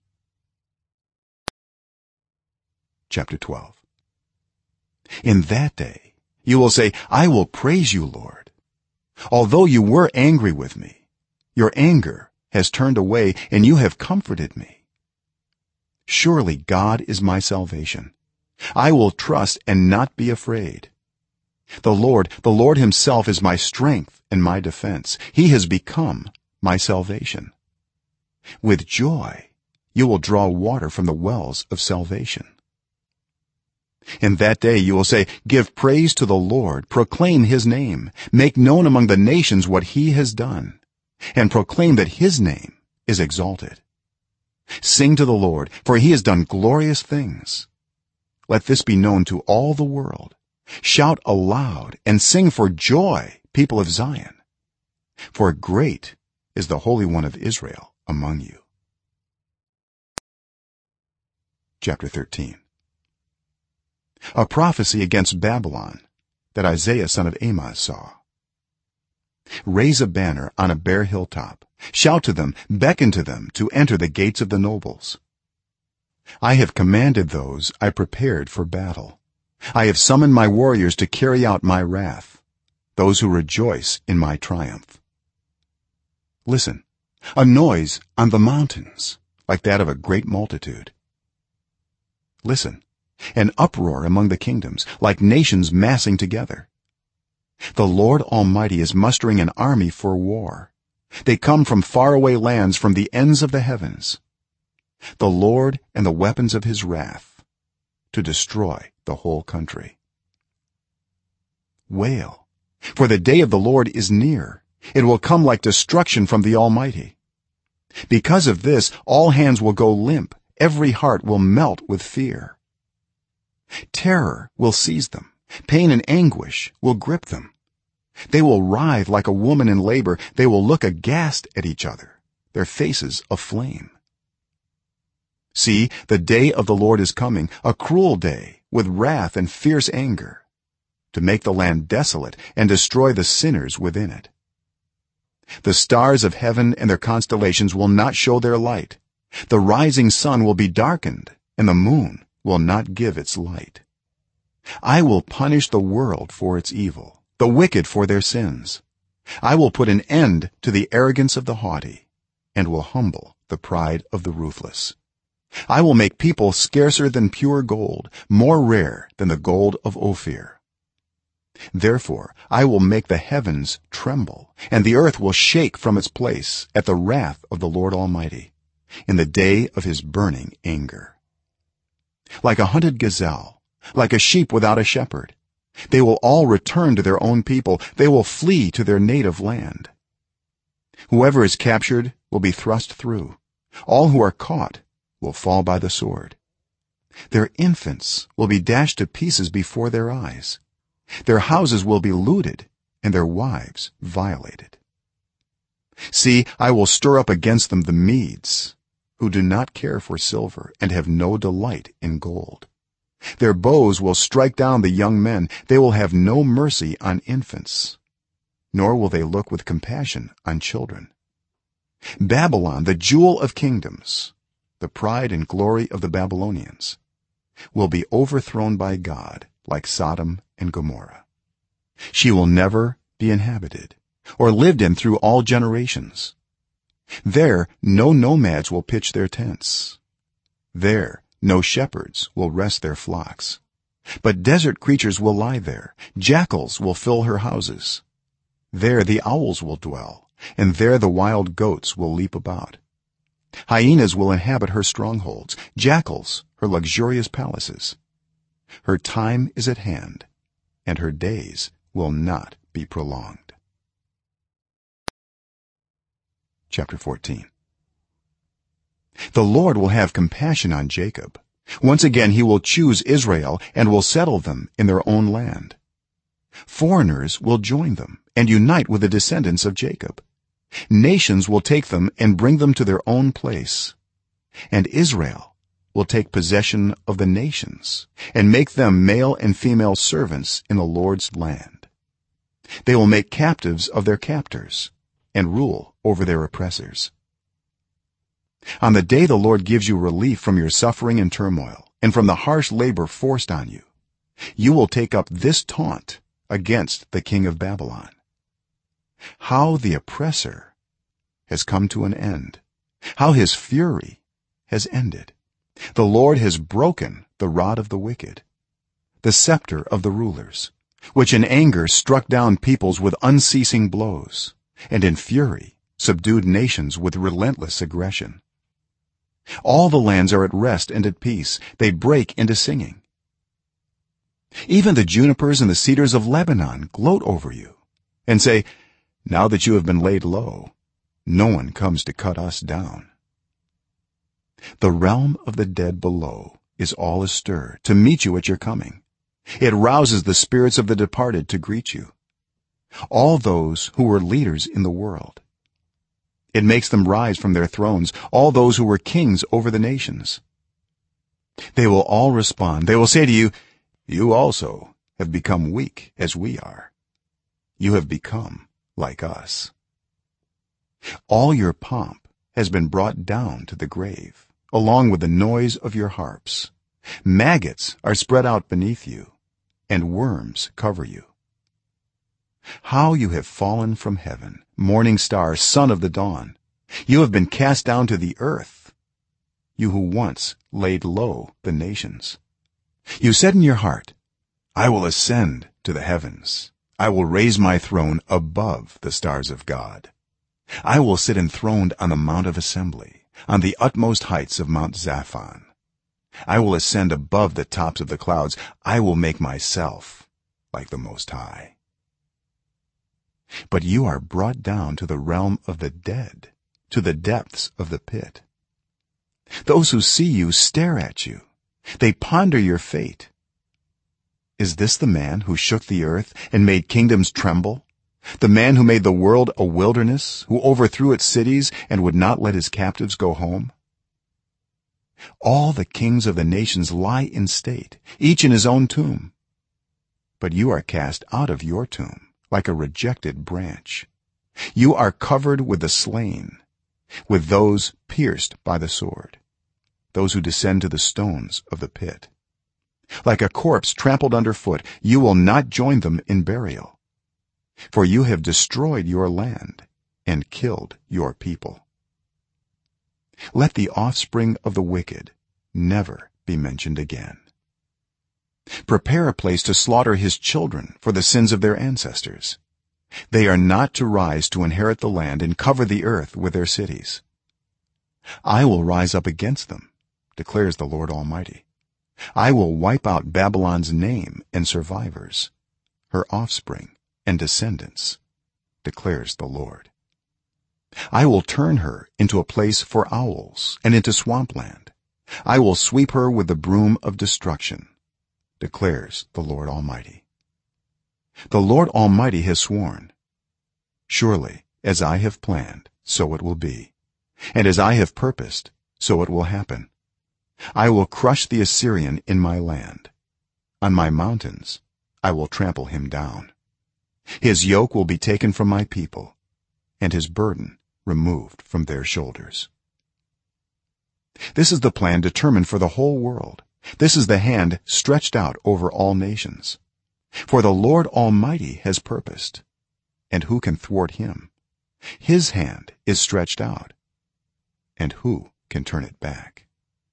Chapter 12. In that day you will say, I will praise you, Lord. Although you were angry with me, your anger has turned away, and you have comforted me. Surely God is my salvation. I will trust and not be afraid. The Lord himself is my strength and my defense. He has become my salvation. With joy you will draw water from the wells of salvation. In that day you will say, give praise to the Lord, proclaim his name, make known among the nations what he has done, and proclaim that his name is exalted. Sing to the Lord, for he has done glorious things. Let this be known to all the world. Shout aloud and sing for joy, people of Zion, for great is the Holy One of Israel among you. Chapter 13. A prophecy against Babylon that Isaiah son of Amoz saw. Raise a banner on a bare hilltop, shout to them, beckon to them to enter the gates of the nobles. I have commanded those I prepared for battle. I have summoned my warriors to carry out my wrath, those who rejoice in my triumph. Listen, a noise on the mountains like that of a great multitude. Listen, an uproar among the kingdoms like nations massing together. The Lord Almighty is mustering an army for war. They come from faraway lands, from the ends of the heavens. The Lord and the weapons of his wrath, to destroy the whole country. Wail, for the day of the Lord is near. It will come like destruction from the Almighty. Because of this, all hands will go limp, every heart will melt with fear. Terror will seize them, pain and anguish will grip them. They will writhe like a woman in labor. They will look aghast at each other, their faces aflame. See, the day of the Lord is coming, a cruel day, with wrath and fierce anger, to make the land desolate and destroy the sinners within it. The stars of heaven and their constellations will not show their light. The rising sun will be darkened, and the moon will not give its light. I will punish the world for its evil, the wicked for their sins. I will put an end to the arrogance of the haughty, and will humble the pride of the ruthless. I will make people scarcer than pure gold, more rare than the gold of Ophir. Therefore I will make the heavens tremble, and the earth will shake from its place at the wrath of the Lord Almighty, in the day of his burning anger. Like a hunted gazelle, like a sheep without a shepherd, they will all return to their own people. They will flee to their native land. Whoever is captured will be thrust through. All who are caught will fall by the sword. Their infants will be dashed to pieces before their eyes. Their houses will be looted, and their wives violated. See, I will stir up against them the Medes, who do not care for silver and have no delight in gold. Their bows will strike down the young men. They will have no mercy on infants, nor will they look with compassion on children. Babylon, the jewel of kingdoms, the pride and glory of the Babylonians, will be overthrown by God like Sodom and Gomorrah. She will never be inhabited or lived in through all generations. There no nomads will pitch their tents. There no shepherds will rest their flocks, but desert creatures will lie there. Jackals will fill her houses. There the owls will dwell, and there the wild goats will leap about. Hyenas will inhabit her strongholds, jackals her luxurious palaces. Her time is at hand, and her days will not be prolonged. Chapter 14. The Lord will have compassion on Jacob. Once again he will choose Israel and will settle them in their own land. Foreigners will join them and unite with the descendants of Jacob. Nations will take them and bring them to their own place, and Israel will take possession of the nations and make them male and female servants in the Lord's land. They will make captives of their captors and rule over their oppressors. On the day the Lord gives you relief from your suffering and turmoil and from the harsh labor forced on you, you will take up this taunt against the king of Babylon: how the oppressor has come to an end, how his fury has ended. The Lord has broken the rod of the wicked, the scepter of the rulers, which in anger struck down peoples with unceasing blows, and in fury subdued nations with relentless aggression. All the lands are at rest and at peace. They break into singing. Even the junipers and the cedars of Lebanon gloat over you and say, now that you have been laid low, no one comes to cut us down. The realm of the dead below is all astir to meet you at your coming. It rouses the spirits of the departed to greet you, all those who were leaders in the world. It makes them rise from their thrones, all those who were kings over the nations. They will all respond. They will say to you, you also have become weak as we are. You have become like us. All your pomp has been brought down to the grave, along with the noise of your harps. Maggots are spread out beneath you, and worms cover you. How you have fallen from heaven, morning star, son of the dawn! You have been cast down to the earth, you who once laid low the nations. You said in your heart, I will ascend to the heavens. I will raise my throne above the stars of God. I will sit enthroned on the mount of assembly, on the utmost heights of Mount Zaphon. I will ascend above the tops of the clouds. I will make myself like the Most High. But you are brought down to the realm of the dead, to the depths of the pit. Those who see you stare at you. They ponder your fate. Is this the man who shook the earth and made kingdoms tremble, the man who made the world a wilderness, who overthrew its cities and would not let his captives go home? All the kings of the nations lie in state, each in his own tomb, but you are cast out of your tomb like a rejected branch. You are covered with the slain, with those pierced by the sword, those who descend to the stones of the pit. Like a corpse trampled underfoot, you will not join them in burial, for you have destroyed your land and killed your people. Let the offspring of the wicked never be mentioned again. Prepare a place to slaughter his children for the sins of their ancestors. They are not to rise to inherit the land and cover the earth with their cities. I will rise up against them, declares the Lord Almighty. I will wipe out Babylon's name and survivors, her offspring and descendants, declares the Lord. I will turn her into a place for owls and into swampland. I will sweep her with the broom of destruction, declares the Lord Almighty. The Lord Almighty has sworn, surely as I have planned, so it will be, and as I have purposed, so it will happen. I will crush the Assyrian in my land. On my mountains I will trample him down. His yoke will be taken from my people, and his burden removed from their shoulders. This is the plan determined for the whole world. This is the hand stretched out over all nations. For the Lord Almighty has purposed, and who can thwart him? His hand is stretched out, and who can turn it back?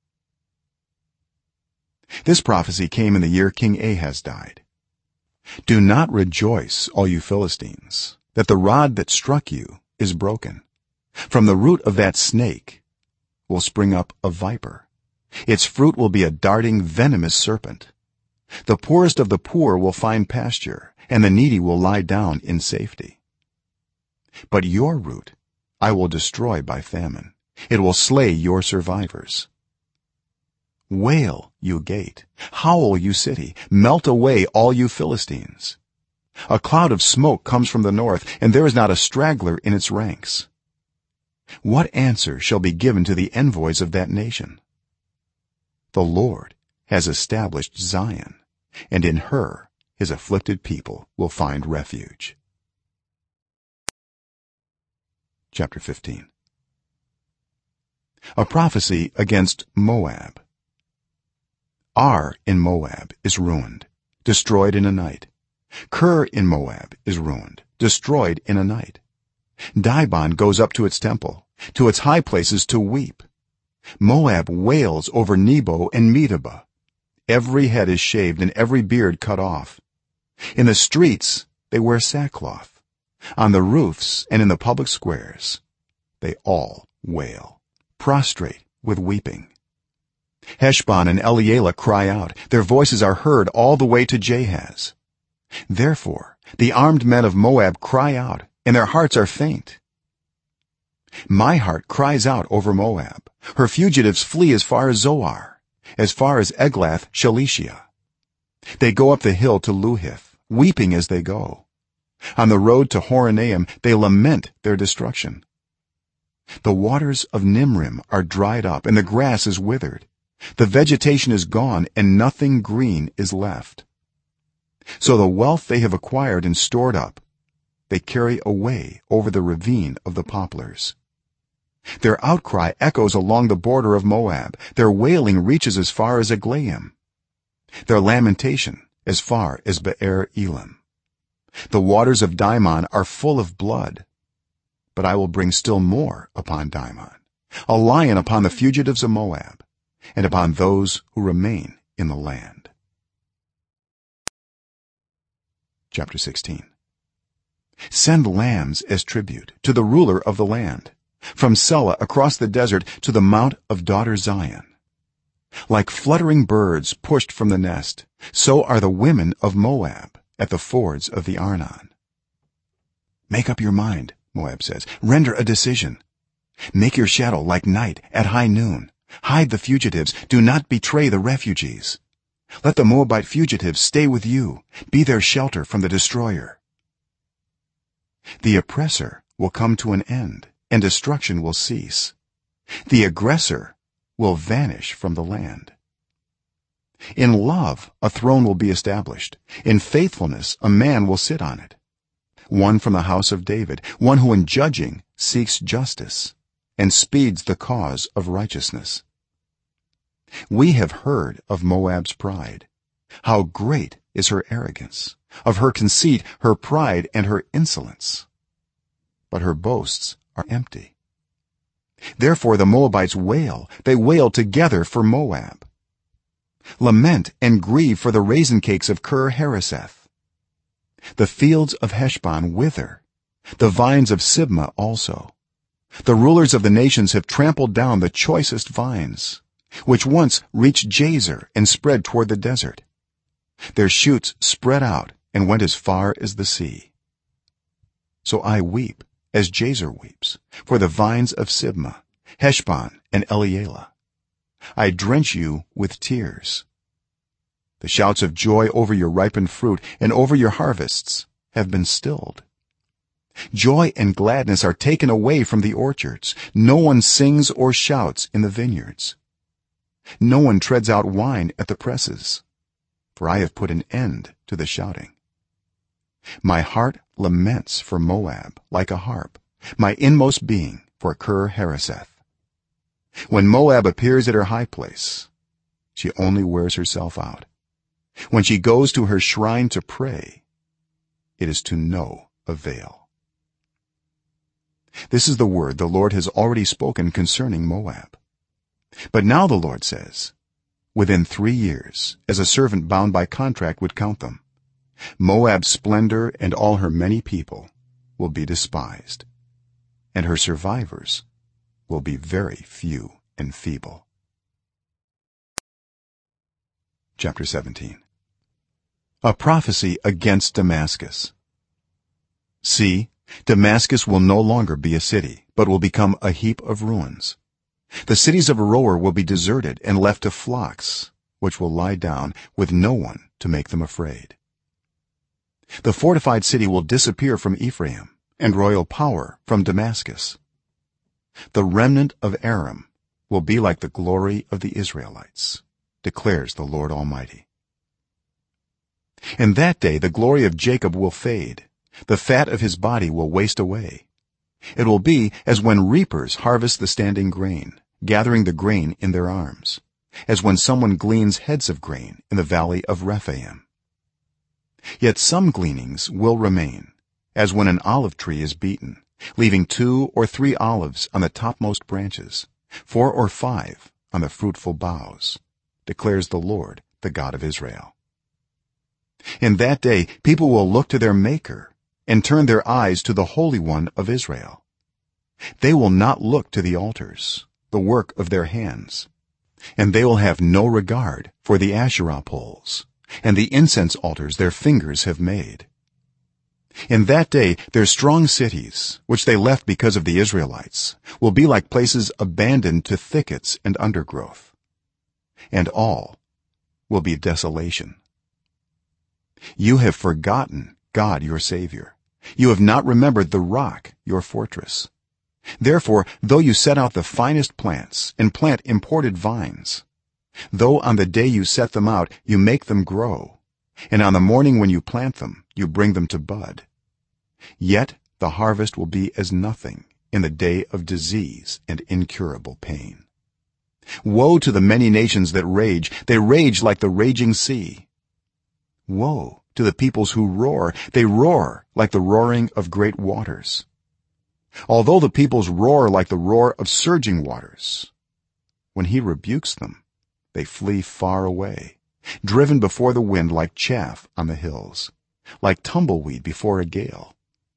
This prophecy came in the year King Ahaz died. Do not rejoice, all you Philistines, that the rod that struck you is broken. From the root of that snake will spring up a viper. Its fruit will be a darting venomous serpent. The poorest of the poor will find pasture, and the needy will lie down in safety. But your root I will destroy by famine. It will slay your survivors. Wail, you gate, howl, you city, melt away, all you Philistines. A cloud of smoke comes from the north, and there is not a straggler in its ranks. What answer shall be given to the envoys of that nation? The Lord has established Zion, and in her his afflicted people will find refuge. Chapter 15. A prophecy against Moab. Ar in Moab is ruined, destroyed in a night. Kir in Moab is ruined, destroyed in a night. Dibon goes up to its temple, to its high places to weep. Moab wails over Nebo and Medeba. Every head is shaved and every beard cut off. In the streets they wear sackcloth. On the roofs and in the public squares they all wail, prostrate with weeping. Heshbon and Elealeh cry out. Their voices are heard all the way to Jahaz. Therefore the armed men of Moab cry out, and their hearts are faint. My heart cries out over Moab. Her fugitives flee as far as Zoar, as far as Eglath Shalishiah. They go up the hill to Luhith, weeping as they go. On the road to Horonaim they lament their destruction. The waters of Nimrim are dried up, and the grass is withered. The vegetation is gone, and nothing green is left. So the wealth they have acquired and stored up they carry away over the ravine of the poplars. Their outcry echoes along the border of Moab. Their wailing reaches as far as Eglaim, their lamentation as far as Be'er Elim. The waters of Dimon are full of blood, but I will bring still more upon Dimon, a lion upon the fugitives of Moab, and upon those who remain in the land. Chapter 16. Send lambs as tribute to the ruler of the land, from Selah across the desert to the mount of daughter Zion. Like fluttering birds pushed from the nest, so are the women of Moab at the fords of the Arnon. Make up your mind, Moab says, render a decision. Make your shadow like night at high noon. Hide the fugitives, do not betray the refugees. Let the Moabite fugitives stay with you, be their shelter from the destroyer. The oppressor will come to an end, and destruction will cease. The aggressor will vanish from the land. In love a throne will be established. In faithfulness a man will sit on it. One from the house of David, one who in judging seeks justice and speeds the cause of righteousness. We have heard of Moab's pride. How great is her arrogance, of her conceit, her pride, and her insolence. But her boasts are empty. Therefore the Moabites wail, they wail together for Moab. Lament and grieve for the raisin cakes of Kir Hareseth. The fields of Heshbon wither, the vines of Sibmah also. The rulers of the nations have trampled down the choicest vines, which once reached Jazer and spread toward the desert. Their shoots spread out and went as far as the sea. So I weep as Jazer weeps for the vines of Sibmah, Heshbon, and Elealeh. I drench you with tears. The shouts of joy over your ripened fruit and over your harvests have been stilled. joy and gladness are taken away from the orchards no one sings or shouts in the vineyards no one treads out wine at the presses for I have put an end to the shouting my heart laments for Moab like a harp my inmost being for Kir-Hareseth when Moab appears at her high place she only wears herself out when she goes to her shrine to pray it is to no avail this is the word the Lord has already spoken concerning Moab but now the Lord says within 3 years as a servant bound by contract would count them Moab's splendor and all her many people will be despised and her survivors will be very few and feeble chapter 17 a prophecy against Damascus see Damascus will no longer be a city but will become a heap of ruins the cities of Aroer will be deserted and left to flocks which will lie down with no one to make them afraid the fortified city will disappear from Ephraim and royal power from Damascus the remnant of Aram will be like the glory of the Israelites declares the Lord Almighty in that day the glory of Jacob will fade the fat of his body will waste away it will be as when reapers harvest the standing grain gathering the grain in their arms as when someone gleans heads of grain in the valley of Rephaim yet some gleanings will remain as when an olive tree is beaten leaving 2 or 3 olives on the topmost branches 4 or 5 on the fruitful boughs declares the Lord the God of Israel in that day people will look to their maker and turn their eyes to the Holy One of Israel they will not look to the altars the work of their hands and they will have no regard for the Asherah poles and the incense altars their fingers have made in that day their strong cities which they left because of the Israelites will be like places abandoned to thickets and undergrowth and all will be desolation you have forgotten God your Savior you have not remembered the rock your fortress therefore though you set out the finest plants and plant imported vines though on the day you set them out you make them grow and on the morning when you plant them you bring them to bud yet the harvest will be as nothing in the day of disease and incurable pain woe to the many nations that rage they rage like the raging sea woe to the peoples who roar they roar like the roaring of great waters although the peoples roar like the roar of surging waters when he rebukes them they flee far away driven before the wind like chaff on the hills like tumbleweed before a gale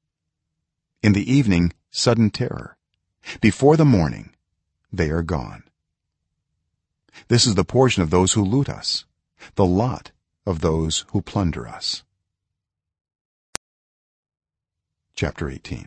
in the evening sudden terror before the morning they are gone this is the portion of those who loot us the lot of those who plunder us chapter 18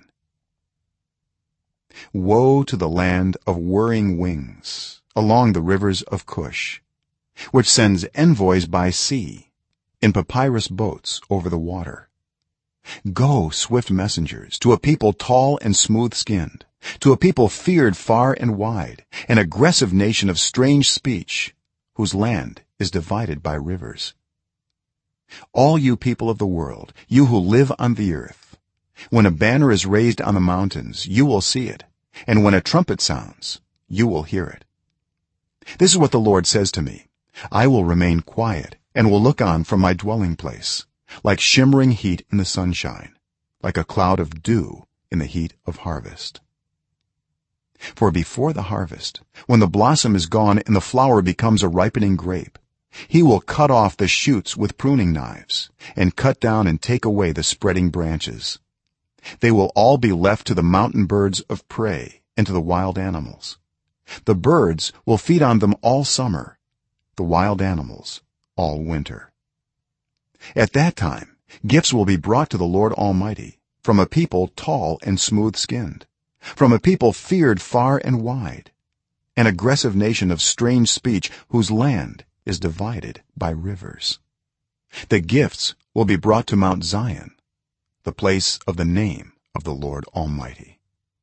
woe to the land of whirring wings along the rivers of Cush which sends envoys by sea in papyrus boats over the water go swift messengers to a people tall and smooth-skinned to a people feared far and wide an aggressive nation of strange speech whose land is divided by rivers all you people of the world you who live on the earth when a banner is raised on the mountains you will see it and when a trumpet sounds you will hear it this is what the Lord says to me I will remain quiet and will look on from my dwelling place like shimmering heat in the sunshine like a cloud of dew in the heat of harvest for before the harvest when the blossom is gone and the flower becomes a ripening grape he will cut off the shoots with pruning knives and cut down and take away the spreading branches they will all be left to the mountain birds of prey and to the wild animals the birds will feed on them all summer the wild animals all winter at that time gifts will be brought to the Lord Almighty from a people tall and smooth-skinned from a people feared far and wide an aggressive nation of strange speech whose land is divided by rivers the gifts will be brought to Mount Zion the place of the name of the Lord Almighty.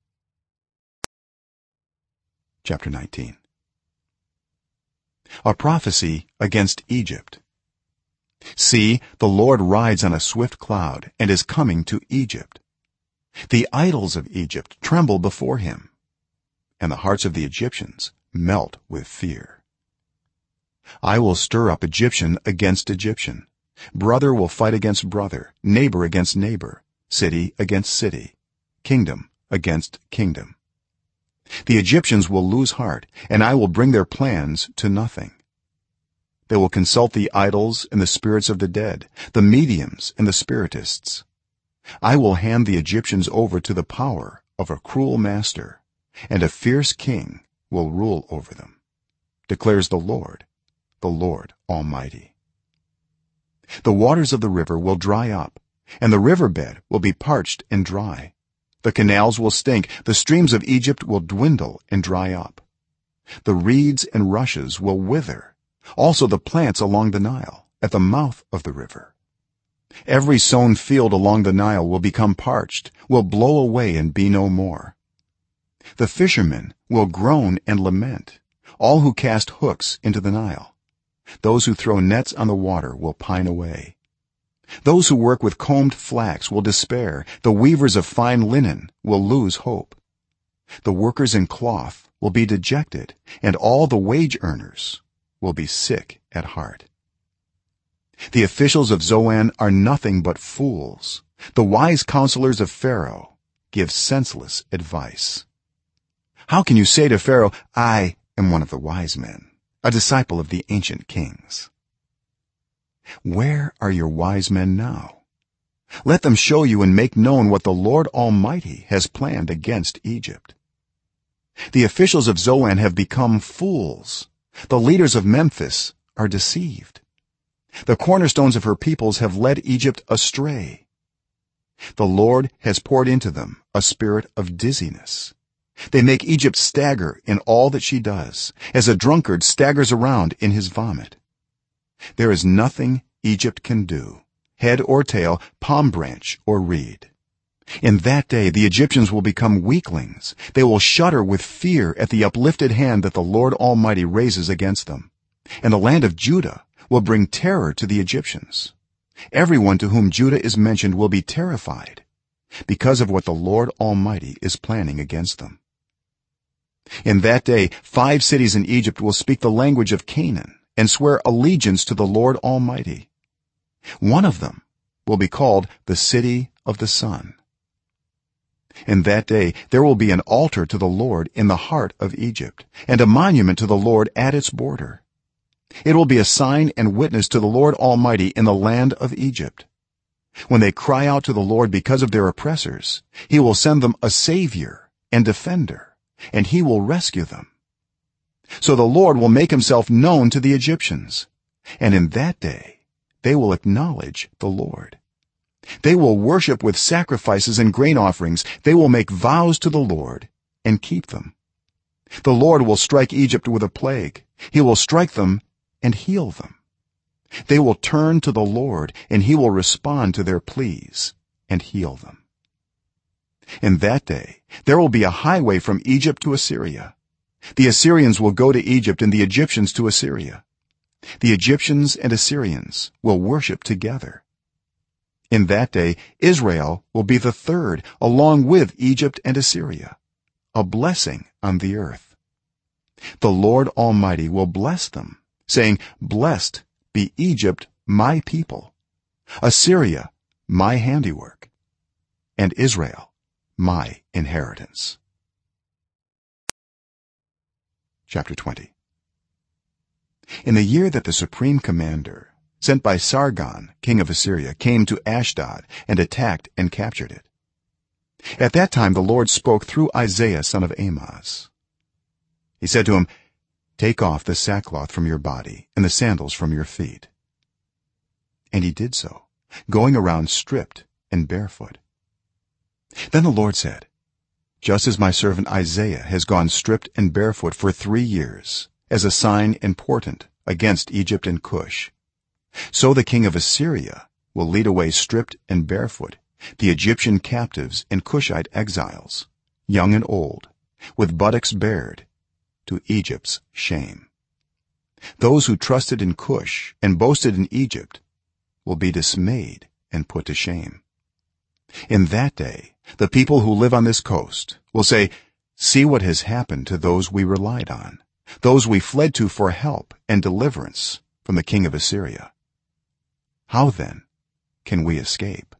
Chapter 19. A prophecy against Egypt. See, the Lord rides on a swift cloud and is coming to Egypt. The idols of Egypt tremble before him, and the hearts of the Egyptians melt with fear. I will stir up Egyptian against Egyptian. Brother will fight against brother, neighbor against neighbor, city against city, kingdom against kingdom. The Egyptians will lose heart, and I will bring their plans to nothing. They will consult the idols and the spirits of the dead, the mediums and the spiritists. I will hand the Egyptians over to the power of a cruel master, and a fierce king will rule over them, declares the Lord Almighty. The waters of the river will dry up, and the riverbed will be parched and dry. The canals will stink, the streams of Egypt will dwindle and dry up. The reeds and rushes will wither, also the plants along the Nile at the mouth of the river. Every sown field along the Nile will become parched, will blow away and be no more. The fishermen will groan and lament, all who cast hooks into the Nile. Those who throw nets on the water will pine away. Those who work with combed flax will despair, the weavers of fine linen will lose hope. The workers in cloth will be dejected, and all the wage earners will be sick at heart. The officials of Zoan are nothing but fools. The wise counselors of Pharaoh give senseless advice. How can you say to Pharaoh, I am one of the wise men, a disciple of the ancient kings? Where are your wise men now? Let them show you and make known what the Lord Almighty has planned against Egypt. The officials of Zoan have become fools. The leaders of Memphis are deceived. The cornerstones of her peoples have led Egypt astray. The Lord has poured into them a spirit of dizziness. They make Egypt stagger in all that she does, as a drunkard staggers around in his vomit. There is nothing Egypt can do, head or tail, palm branch or reed. In that day the Egyptians will become weaklings. They will shudder with fear at the uplifted hand that the Lord Almighty raises against them. And the land of Judah will bring terror to the Egyptians. Everyone to whom Judah is mentioned will be terrified because of what the Lord Almighty is planning against them. In that day 5 cities in Egypt will speak the language of Canaan and swear allegiance to the Lord Almighty. One of them will be called the City of the Sun. In that day there will be an altar to the Lord in the heart of Egypt, and a monument to the Lord at its border. It will be a sign and witness to the Lord Almighty in the land of Egypt. When they cry out to the Lord because of their oppressors, he will send them a savior and defender, and he will rescue them. So the Lord will make himself known to the Egyptians, and in that day they will acknowledge the Lord. They will worship with sacrifices and grain offerings. They will make vows to the Lord and keep them. The Lord will strike Egypt with a plague. He will strike them and heal them. They will turn to the Lord, and he will respond to their pleas and heal them. In that day there will be a highway from Egypt to Assyria. The Assyrians will go to Egypt and the Egyptians to Assyria. The Egyptians and Assyrians will worship together. In that day Israel will be the third, along with Egypt and Assyria, a blessing on the earth. The Lord Almighty will bless them, saying, blessed be Egypt, my people, Assyria, my handiwork, and Israel, my inheritance. Chapter 20. In the year that the supreme commander sent by Sargon, king of Assyria, came to Ashdod and attacked and captured it, at that time the Lord spoke through Isaiah son of Amoz. He said to him, take off the sackcloth from your body and the sandals from your feet. And he did so, going around stripped and barefoot. Then the Lord said, just as my servant Isaiah has gone stripped and barefoot for 3 years as a sign and portent against Egypt and Cush, so the king of Assyria will lead away stripped and barefoot the egyptian captives and cushite exiles young and old with buttocks bared to egypt's shame those who trusted in cush and boasted in egypt will be dismayed and put to shame in that day the people who live on this coast will say see what has happened to those we relied on those we fled to for help and deliverance from the king of Assyria how then can we escape?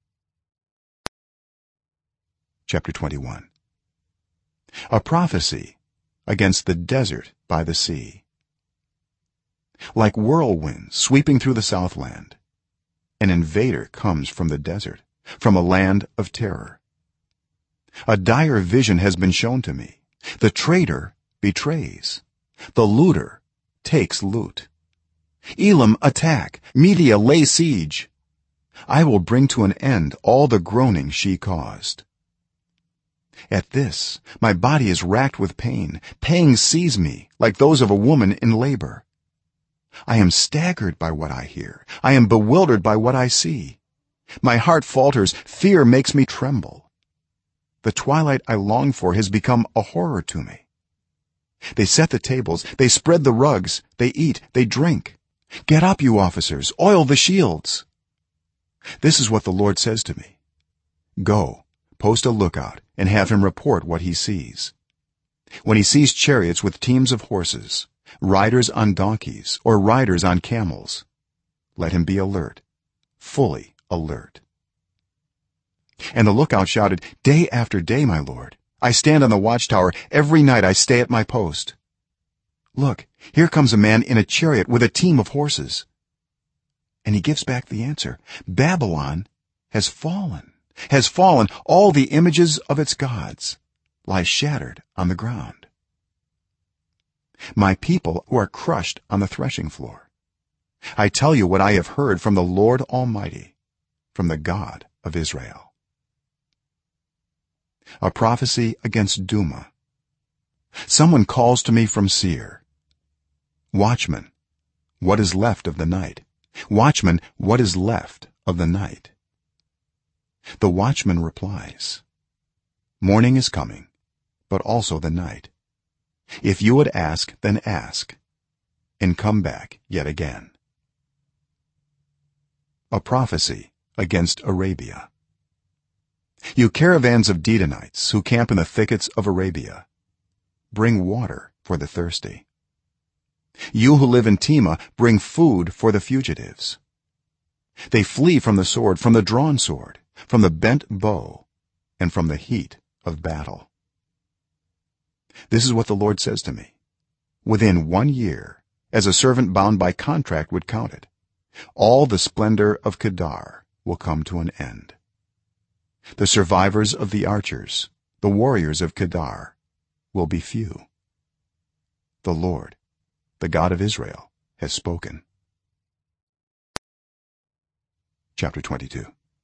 Chapter 21 A prophecy against the desert by the sea like whirlwinds sweeping through the southland an invader comes from the desert from a land of terror a dire vision has been shown to me the traitor betrays the looter takes loot elam attack media lay siege I will bring to an end all the groaning she caused at this my body is racked with pain pangs seize me like those of a woman in labor I am staggered by what I hear I am bewildered by what I see my heart falters fear makes me tremble the twilight I long for has become a horror to me they set the tables they spread the rugs they eat they drink get up you officers oil the shields this is what the lord says to me go post a lookout and have him report what he sees when he sees chariots with teams of horses riders on donkeys or riders on camels let him be alert fully alert and the lookout shouted day after day my lord I stand on the watchtower every night I stay at my post look here comes a man in a chariot with a team of horses and he gives back the answer babylon has fallen all the images of its gods lie shattered on the ground my people who are crushed on the threshing floor I tell you what I have heard from the lord almighty from the god of israel a prophecy against duma someone calls to me from seir watchman what is left of the night watchman what is left of the night the watchman replies morning is coming but also the night if you would ask then ask and come back yet again a prophecy against arabia you caravans of dedanites who camp in the thickets of arabia bring water for the thirsty you who live in tema bring food for the fugitives they flee from the sword from the drawn sword from the bent bow and from the heat of battle this is what the lord says to me within 1 year as a servant bound by contract would count it all the splendor of kedar will come to an end the survivors of the archers the warriors of kedar will be few the lord the god of israel has spoken chapter 22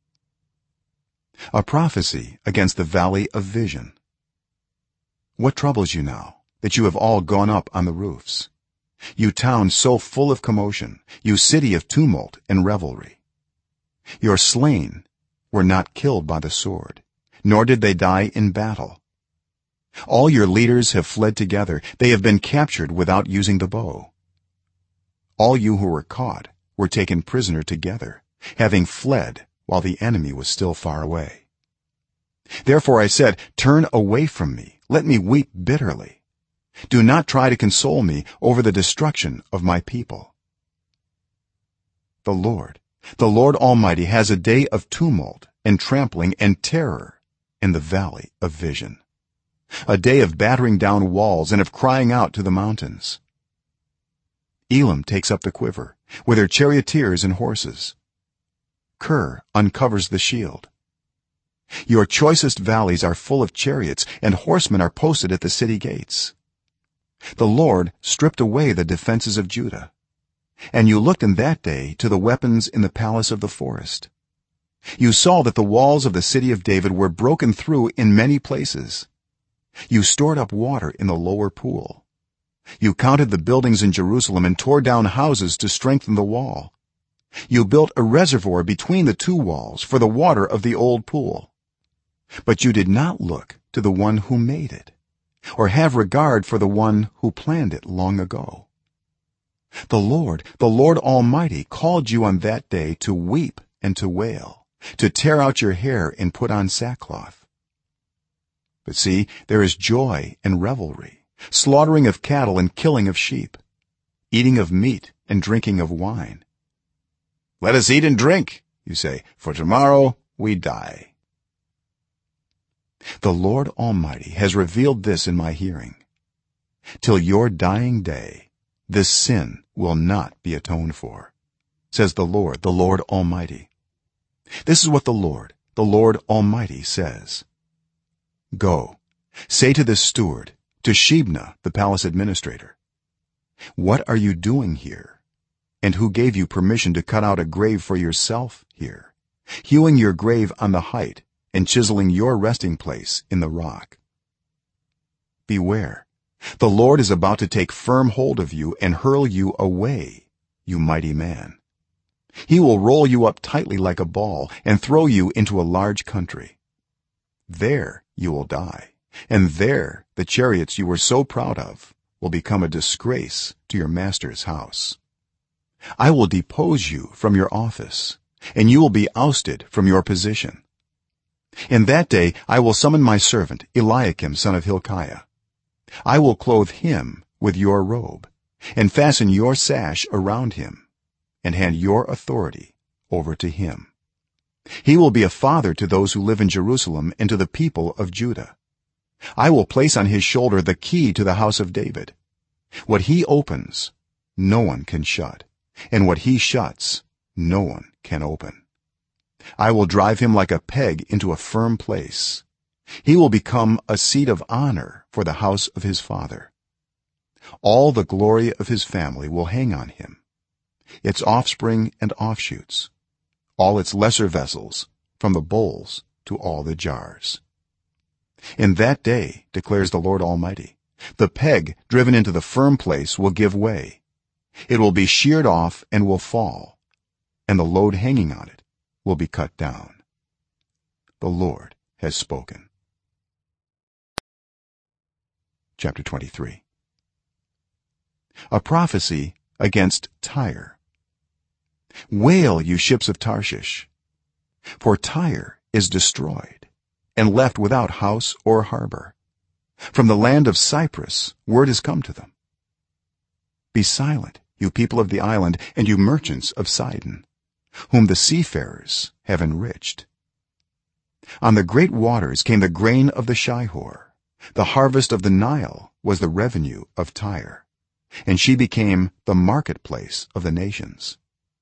a prophecy against the valley of vision what troubles you now that you have all gone up on the roofs you town so full of commotion you city of tumult and revelry your slain were not killed by the sword nor did they die in battle all your leaders have fled together they have been captured without using the bow all you who were caught were taken prisoner together having fled while the enemy was still far away therefore I said turn away from me let me weep bitterly do not try to console me over the destruction of my people the lord almighty has a day of tumult and trampling and terror in the valley of vision a day of battering down walls and of crying out to the mountains elam takes up the quiver with her charioteers and horses Kir uncovers the shield your choicest valleys are full of chariots and horsemen are posted at the city gates the lord stripped away the defenses of judah and you looked in that day to the weapons in the palace of the forest you saw that the walls of the city of david were broken through in many places you stored up water in the lower pool you counted the buildings in jerusalem and tore down houses to strengthen the wall you built a reservoir between the two walls for the water of the old pool but you did not look to the one who made it or have regard for the one who planned it long ago. The Lord Almighty called you on that day to weep and to wail, to tear out your hair and put on sackcloth. But see, there is joy and revelry, slaughtering of cattle and killing of sheep, eating of meat and drinking of wine. Let us eat and drink, you say, for tomorrow we die. The Lord Almighty has revealed this in my hearing. Till your dying day, this sin will not be atoned for, says the Lord Almighty. This is what the Lord Almighty says. Go, say to this steward, to Shebna the palace administrator, what are you doing here, and who gave you permission to cut out a grave for yourself here, hewing your grave on the height and chiseling your resting place in the rock? Beware, the Lord is about to take firm hold of you and hurl you away, you mighty man. He will roll you up tightly like a ball and throw you into a large country. There you will die, and there the chariots you were so proud of will become a disgrace to your master's house. I will depose you from your office, and you will be ousted from your position. In that day I will summon my servant Eliakim son of Hilkiah. I will clothe him with your robe and fasten your sash around him and hand your authority over to him. He will be a father to those who live in Jerusalem and to the people of Judah. I will place on his shoulder the key to the house of David. What he opens, no one can shut, and what he shuts, no one can open. I will drive him like a peg into a firm place. He will become a seat of honor for the house of his father. All the glory of his family will hang on him, its offspring and offshoots, all its lesser vessels, from the bowls to all the jars. In that day, declares the Lord Almighty, the peg driven into the firm place will give way. It will be sheared off and will fall, and the load hanging on it will be cut down. The Lord has spoken. Chapter 23. A prophecy against Tyre. Wail, you ships of Tarshish, for Tyre is destroyed and left without house or harbor. From the land of Cyprus word has come to them. Be silent, you people of the island, and you merchants of Sidon, whom the seafarers have enriched. On the great waters came the grain of the Shihor. The harvest of the Nile was the revenue of Tyre, and she became the marketplace of the nations.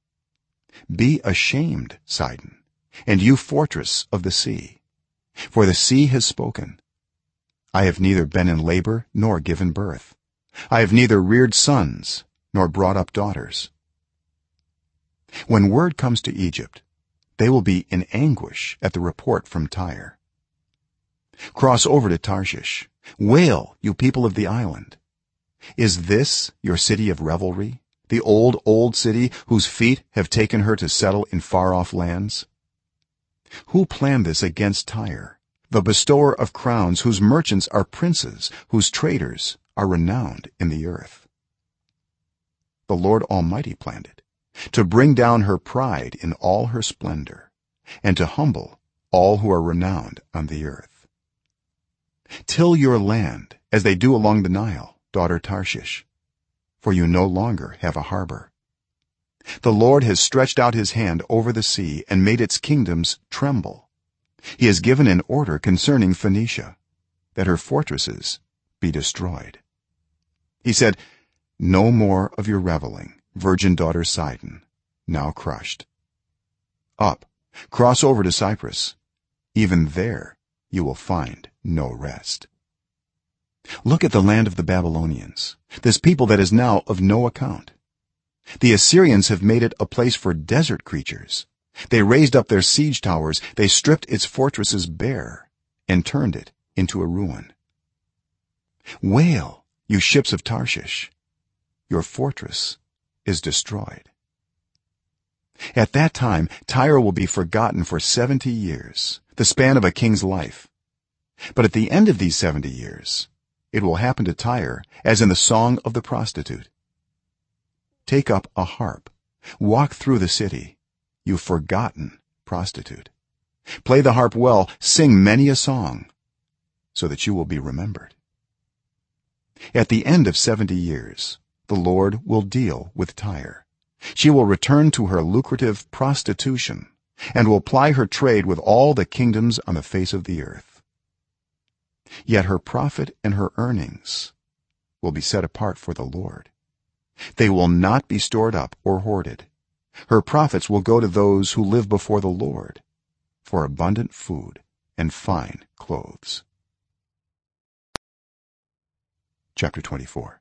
Be ashamed, Sidon, and you fortress of the sea, for the sea has spoken. I have neither been in labor nor given birth. I have neither reared sons nor brought up daughters. When word comes to Egypt, they will be in anguish at the report from Tyre. Cross over to Tarshish. Wail, you people of the island. Is this your city of revelry, the old city whose feet have taken her to settle in far-off lands? Who planned this against Tyre, the bestower of crowns, whose merchants are princes, whose traders are renowned in the earth? The Lord Almighty planned it, to bring down her pride in all her splendor, and to humble all who are renowned on the earth. Till your land as they do along the Nile, daughter Tarshish, for you no longer have a harbor. The Lord has stretched out his hand over the sea and made its kingdoms tremble. He has given an order concerning Phoenicia, that her fortresses be destroyed. He said, no more of your reveling, virgin daughter Sidon, now crushed. Up, cross over to Cyprus. Even there you will find no rest. Look at the land of the Babylonians, this people that is now of no account. The Assyrians have made it a place for desert creatures. They raised up their siege towers, they stripped its fortresses bare and turned it into a ruin. Wail, you ships of Tarshish, your fortress is destroyed. at that time Tyre will be forgotten for 70 years, the span of a king's life. But at the end of these 70 years it will happen to Tyre as in the song of the prostitute. Take up a harp, walk through the city, you forgotten prostitute. Play the harp well, sing many a song, so that you will be remembered. At the end of 70 years the Lord will deal with Tyre. She will return to her lucrative prostitution and will ply her trade with all the kingdoms on the face of the earth. Yet her profit and her earnings will be set apart for the Lord. They will not be stored up or hoarded. Her profits will go to those who live before the Lord for abundant food and fine clothes. Chapter 24.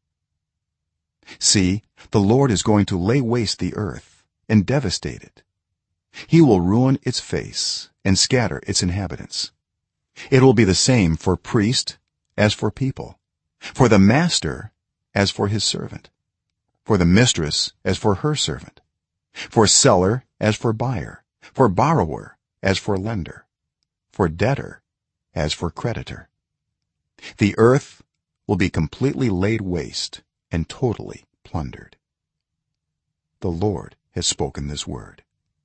See, the Lord is going to lay waste the earth and devastate it. He will ruin its face and scatter its inhabitants. It will be the same for priest as for people, for the master as for his servant, for the mistress as for her servant, for seller as for buyer, for borrower as for lender, for debtor as for creditor. The earth will be completely laid waste and totally plundered. The Lord has spoken this word.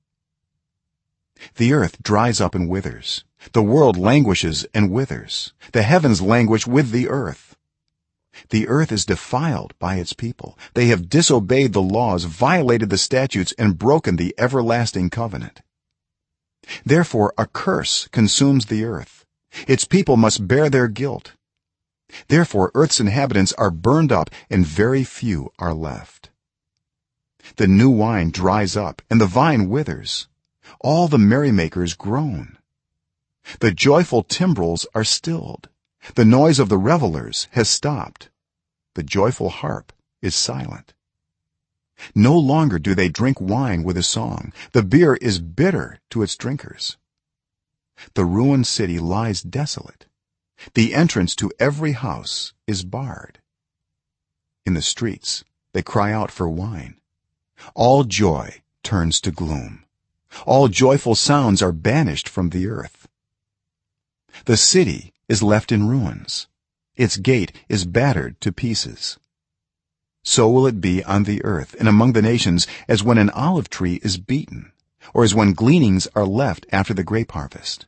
The earth dries up and withers, the world languishes and withers, the heavens languish with the earth. The earth is defiled by its people. They have disobeyed the laws, violated the statutes, and broken the everlasting covenant. Therefore a curse consumes the earth. Its people must bear their guilt. Therefore earth's inhabitants are burned up and very few are left. The new wine dries up and the vine withers. All the merrymakers groan. The joyful timbrels are stilled. The noise of the revelers has stopped. The joyful harp is silent. No longer do they drink wine with a song. The beer is bitter to its drinkers. The ruined city lies desolate. The entrance to every house is barred. In the streets they cry out for wine. All joy turns to gloom. All joyful sounds are banished from the earth. The city is left in ruins. Its gate is battered to pieces. So will it be on the earth and among the nations as when an olive tree is beaten, or as when gleanings are left after the grape harvest.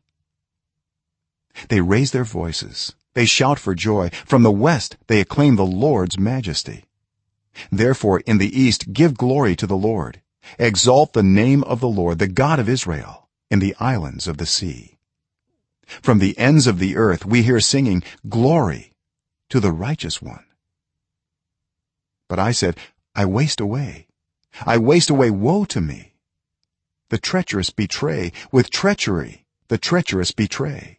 They raise their voices, they shout for joy. From the west they acclaim the Lord's majesty. Therefore in the east give glory to the Lord. Exalt the name of the Lord, the God of Israel, in the islands of the sea. From the ends of the earth we hear singing, glory to the righteous one. But I said, I waste away, woe to me. The treacherous betray, with treachery the treacherous betray.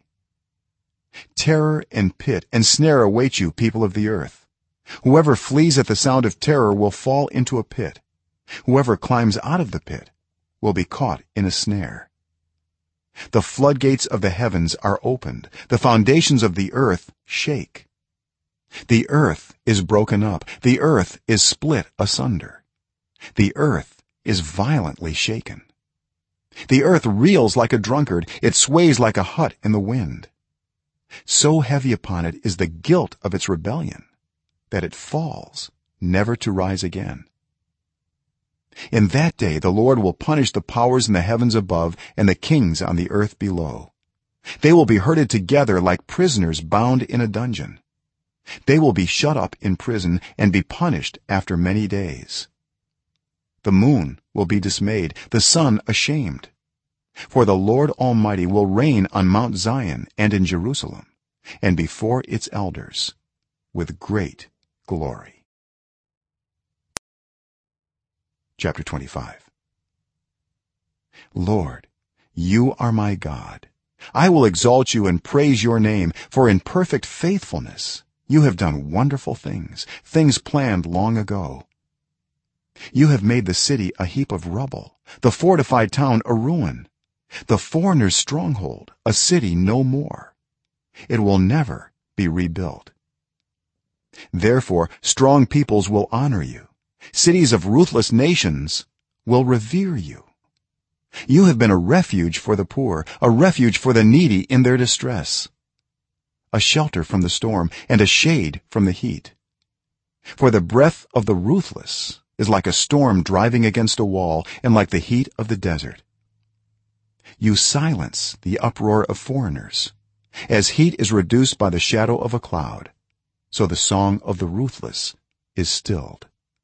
Terror and pit and snare await you, people of the earth. Whoever flees at the sound of terror will fall into a pit. Whoever climbs out of the pit will be caught in a snare. The floodgates of the heavens are opened, the foundations of the earth shake. The earth is broken up, the earth is split asunder. The earth is violently shaken. The earth reels like a drunkard, it sways like a hut in the wind. So heavy upon it is the guilt of its rebellion that it falls, never to rise again. In that day the Lord will punish the powers in the heavens above and the kings on the earth below. They will be herded together like prisoners bound in a dungeon. They will be shut up in prison and be punished after many days. The moon will be dismayed, the sun ashamed. For the Lord Almighty will reign on Mount Zion and in Jerusalem and before its elders with great glory. Chapter 25. Lord, you are my God. I will exalt you and praise your name, for in perfect faithfulness you have done wonderful things, things planned long ago. You have made the city a heap of rubble, the fortified town a ruin, the foreigner's stronghold a city no more. It will never be rebuilt. Therefore strong peoples will honor you. Cities of ruthless nations will revere you. You have been a refuge for the poor, a refuge for the needy in their distress, a shelter from the storm and a shade from the heat. For the breath of the ruthless is like a storm driving against a wall, and like the heat of the desert. You silence the uproar of foreigners. As heat is reduced by the shadow of a cloud, so the song of the ruthless is stilled.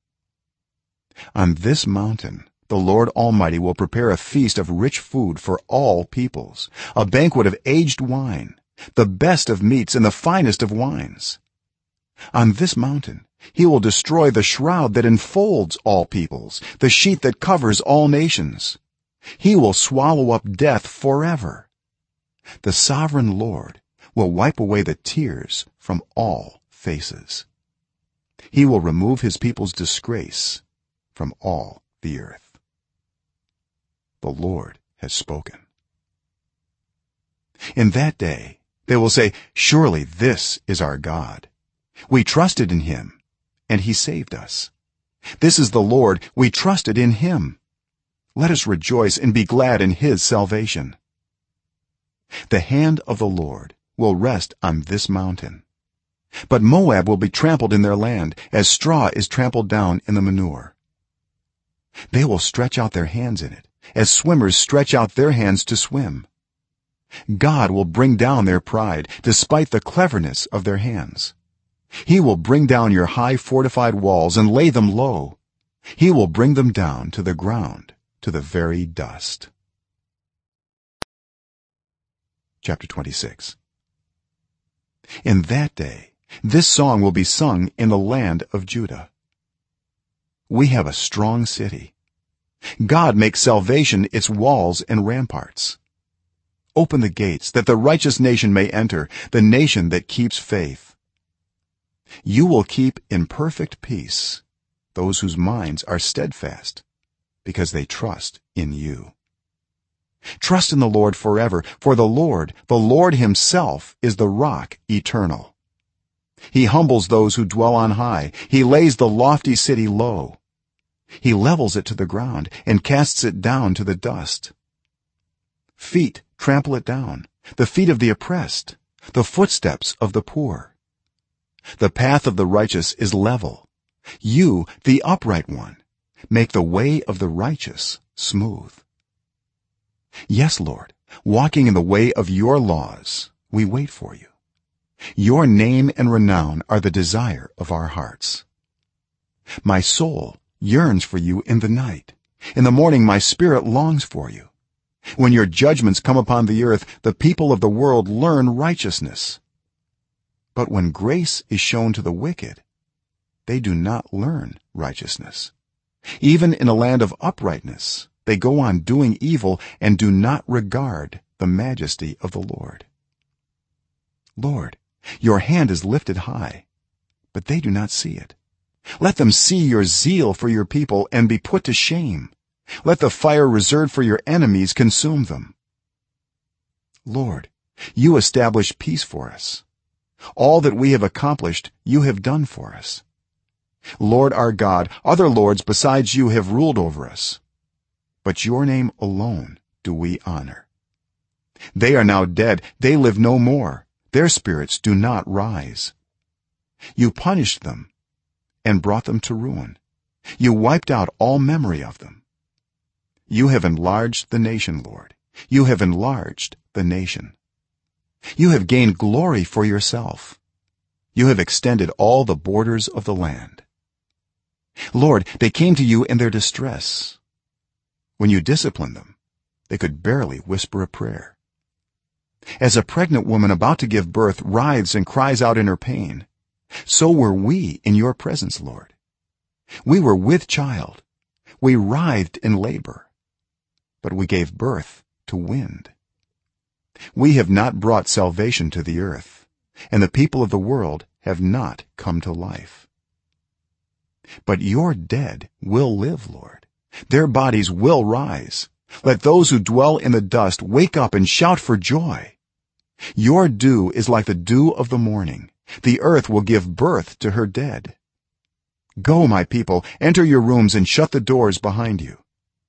On this mountain the Lord Almighty will prepare a feast of rich food for all peoples, a banquet of aged wine, the best of meats and the finest of wines. On this mountain he will destroy the shroud that enfolds all peoples, the sheet that covers all nations. He will swallow up death forever. The sovereign Lord will wipe away the tears from all faces. He will remove his people's disgrace from all the earth. The Lord has spoken. In that day they will say, surely this is our God. We trusted in him, and he saved us. This is the Lord, we trusted in him. Let us rejoice and be glad in his salvation. The hand of the Lord will rest on this mountain, but Moab will be trampled in their land as straw is trampled down in the manure. They will stretch out their hands in it as swimmers stretch out their hands to swim. God will bring down their pride despite the cleverness of their hands. He will bring down your high fortified walls and lay them low. He will bring them down to the ground, to the very dust. Chapter 26. In that day this song will be sung in the land of Judah. We have a strong city. God makes salvation its walls and ramparts. Open the gates that the righteous nation may enter, the nation that keeps faith. You will keep in perfect peace those whose minds are steadfast, because they trust in you. Trust in the Lord forever, for the Lord himself is the rock eternal. He humbles those who dwell on high. He lays the lofty city low. He levels it to the ground and casts it down to the dust. Feet trample it down, the feet of the oppressed, the footsteps of the poor. The path of the righteous is level. You, the upright one, make the way of the righteous smooth. Yes, Lord, walking in the way of your laws, we wait for you. Your name and renown are the desire of our hearts. My soul yearns for you in the night. In the morning my spirit longs for you. When your judgments come upon the earth, the people of the world learn righteousness. But when grace is shown to the wicked, they do not learn righteousness. Even in a land of uprightness they go on doing evil and do not regard the majesty of the Lord. Lord, your hand is lifted high, but they do not see it. Let them see your zeal for your people and be put to shame. Let the fire reserved for your enemies consume them. Lord, you establish peace for us. All that we have accomplished you have done for us. Lord our God, other lords besides you have ruled over us, but your name alone do we honor. They are now dead, they live no more, their spirits do not rise. You punished them and brought them to ruin. You wiped out all memory of them. You have enlarged the nation, Lord. You have enlarged the nation. You have gained glory for yourself. You have extended all the borders of the land. Lord, they came to you in their distress. When you disciplined them, they could barely whisper a prayer. As a pregnant woman about to give birth writhes and cries out in her pain, so were we in your presence, Lord. We were with child. We writhed in labor, but we gave birth to wind. We have not brought salvation to the earth, and the people of the world have not come to life. But your dead will live, Lord. Their bodies will rise. Let those who dwell in the dust wake up and shout for joy. Your dew is like the dew of the morning. The earth will give birth to her dead. Go, my people, enter your rooms and shut the doors behind you.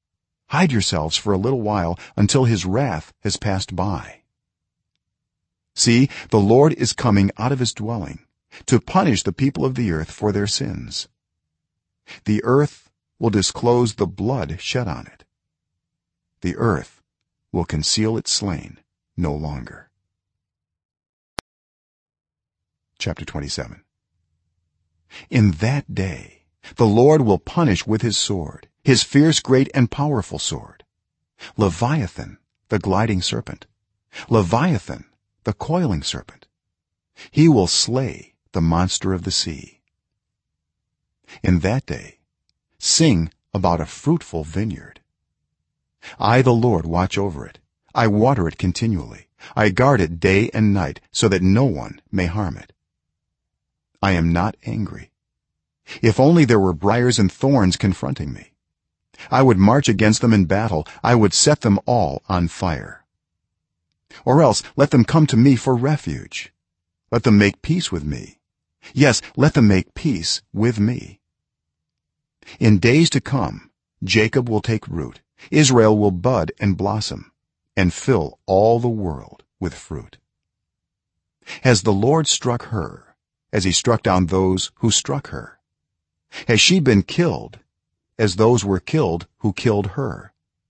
hide yourselves for a little while until his wrath has passed by. See, the Lord is coming out of his dwelling to punish the people of the earth for their sins. The earth will disclose the blood shed on it. The earth will conceal its slain no longer. Chapter 27. In that day the Lord will punish with his sword, his fierce, great and powerful sword, Leviathan, the gliding serpent, Leviathan, the coiling serpent. He will slay the monster of the sea. In that day sing about a fruitful vineyard. I, the Lord, watch over it. I water it continually. I guard it day and night so that no one may harm it. I am not angry. If only there were briars and thorns confronting me, I would march against them in battle. I would set them all on fire. Or else let them come to me for refuge. Let them make peace with me. Yes, let them make peace with me. In days to come Jacob will take root, Israel will bud and blossom and fill all the world with fruit. Has the Lord struck her as he struck down those who struck her? Has she been killed as those were killed who killed her?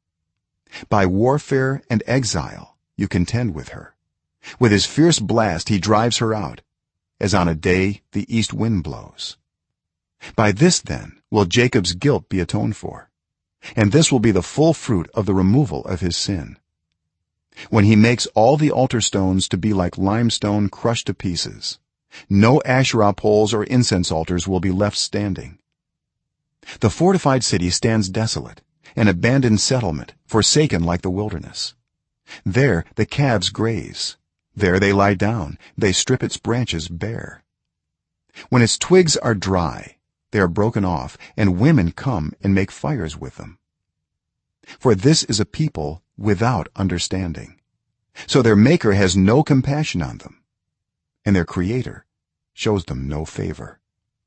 By warfare and exile you contend with her. With his fierce blast he drives her out, as on a day the east wind blows. By this then will Jacob's guilt be atoned for, and this will be the full fruit of the removal of his sin, when he makes all the altar stones to be like limestone crushed to pieces. No Asherah poles or incense altars will be left standing. The fortified city stands desolate, an abandoned settlement, forsaken like the wilderness. There the calves graze, there they lie down, they strip its branches bare. When its twigs are dry, they are broken off, and women come and make fires with them. For this is a people without understanding, so their maker has no compassion on them, and their creator shows them no favor.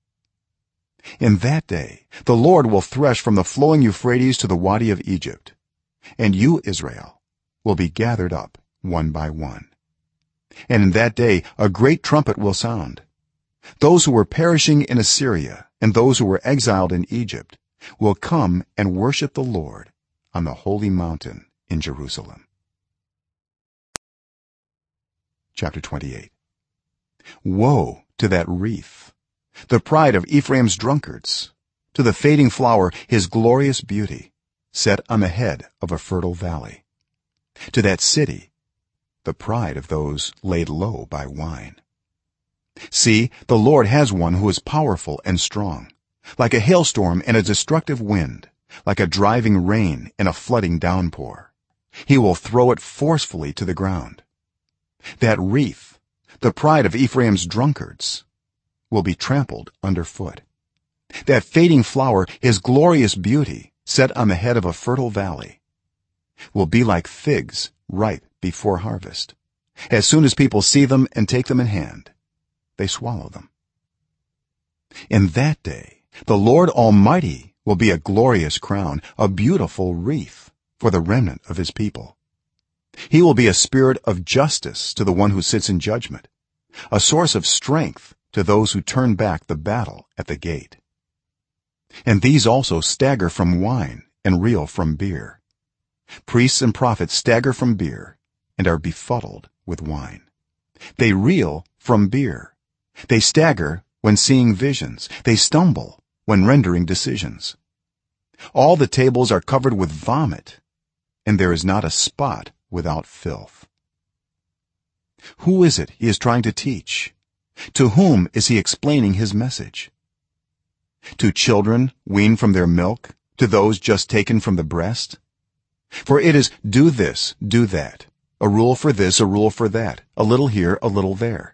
In that day the Lord will thresh from the flowing Euphrates to the Wadi of Egypt, and you, Israel, will be gathered up one by one. And in that day a great trumpet will sound. Those who were perishing in Assyria and those who were exiled in Egypt will come and worship the Lord on the holy mountain in Jerusalem. Chapter 28. Woe to that wreath, the pride of Ephraim's drunkards, to the fading flower, his glorious beauty, set on the head of a fertile valley, to that city, the pride of those laid low by wine. See, the Lord has one who is powerful and strong, like a hailstorm and a destructive wind, like a driving rain and a flooding downpour. He will throw it forcefully to the ground. That wreath, the pride of Ephraim's drunkards, will be trampled underfoot. That fading flower, his glorious beauty, set on the head of a fertile valley, will be like figs ripe before harvest. As soon as people see them and take them in hand, they swallow them. In that day the Lord Almighty will be a glorious crown, a beautiful wreath for the remnant of his people. He will be a spirit of justice to the one who sits in judgment, a source of strength to those who turn back the battle at the gate. And these also stagger from wine and reel from beer. Priests and prophets stagger from beer and are befuddled with wine. They reel from beer. They stagger when seeing visions. They stumble when rendering decisions. All the tables are covered with vomit, and there is not a spot without filth. Who is it he is trying to teach? To whom is he explaining his message? To children weaned from their milk, to those just taken from the breast? For it is do this, do that, a rule for this, a rule for that, a little here, a little there.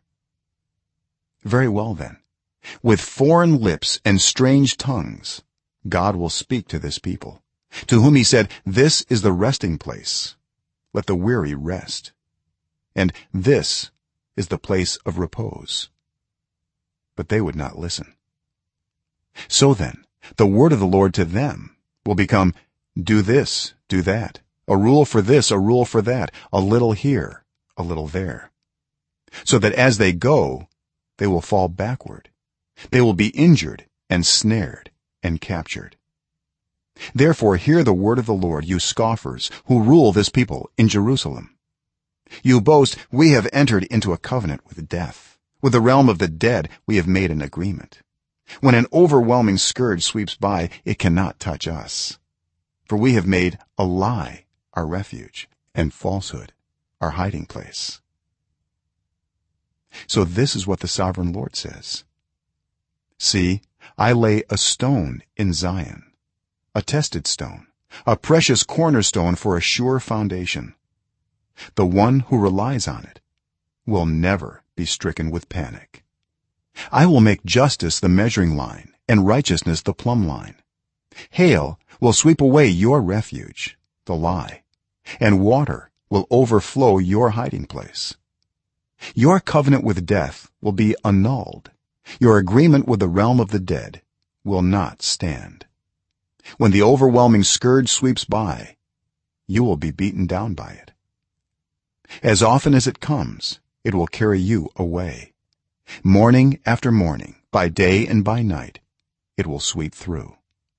Very well then, with foreign lips and strange tongues God will speak to this people, to whom he said, this is the resting place, let the weary rest, and this is the place of repose. But they would not listen. So then the word of the Lord to them will become, do this, do that, a rule for this, a rule for that, a little here, a little there, so that as they go they will fall backward, they will be injured and snared and captured. Therefore hear the word of the Lord, you scoffers who rule this people in Jerusalem. You boast, we have entered into a covenant with death, with the realm of the dead we have made an agreement. When an overwhelming scourge sweeps by, it cannot touch us, for we have made a lie our refuge and falsehood our hiding place. So this is what the sovereign Lord says: see, I lay a stone in Zion, a tested stone, a precious cornerstone for a sure foundation. The one who relies on it will never be stricken with panic. I will make justice the measuring line and righteousness the plumb line. Hail will sweep away your refuge, the lie, and water will overflow your hiding place. Your covenant with death will be annulled. Your agreement with the realm of the dead will not stand. When the overwhelming scourge sweeps by, you will be beaten down by it. As often as it comes, it will carry you away. Morning after morning, by day and by night, it will sweep through.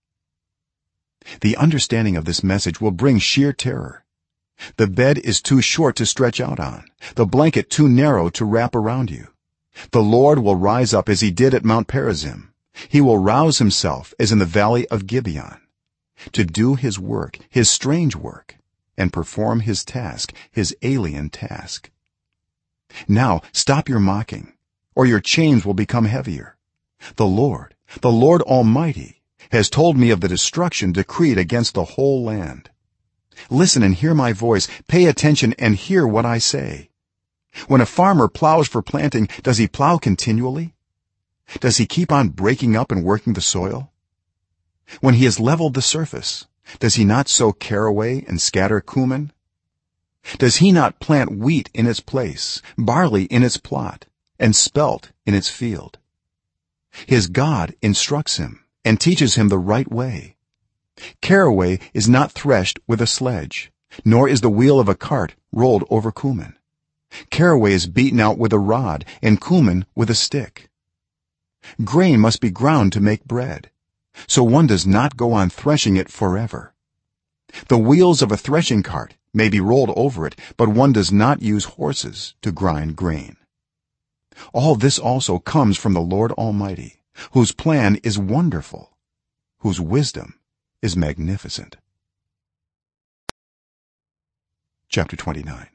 The understanding of this message will bring sheer terror. The bed is too short to stretch out on, the blanket too narrow to wrap around you. The Lord will rise up as he did at Mount Perazim. He will rouse himself as in the valley of Gibeon, to do his work, his strange work, and perform his task, his alien task. Now stop your mocking, or your chains will become heavier. The Lord Almighty, has told me of the destruction decreed against the whole land. Listen and hear my voice, pay attention and hear what I say. When a farmer plows for planting, does he plow continually? Does he keep on breaking up and working the soil? When he has leveled the surface, does he not sow caraway and scatter cumin? Does he not plant wheat in its place, barley in its plot, and spelt in its field? His God instructs him and teaches him the right way. Caraway is not threshed with a sledge, nor is the wheel of a cart rolled over cumin. Caraway is beaten out with a rod, and cumin with a stick. Grain must be ground to make bread, so one does not go on threshing it forever. The wheels of a threshing cart may be rolled over it, but one does not use horses to grind grain. All this also comes from the Lord Almighty, whose plan is wonderful, whose wisdom is magnificent. Chapter 29.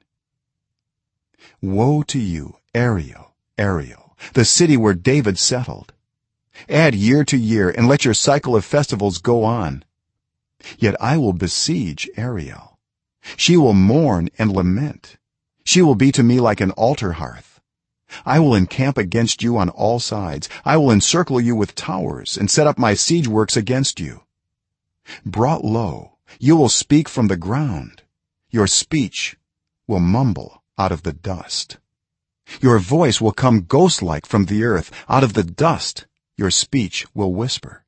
Woe to you, Ariel, Ariel, the city where David settled. Add year to year and let your cycle of festivals go on. Yet I will besiege Ariel. She will mourn and lament. She will be to me like an altar hearth. I will encamp against you on all sides. I will encircle you with towers and set up my siege works against you. Brought low, you will speak from the ground. Your speech will mumble out of the dust. Your voice will come ghost-like from the earth. Out of the dust your speech will whisper.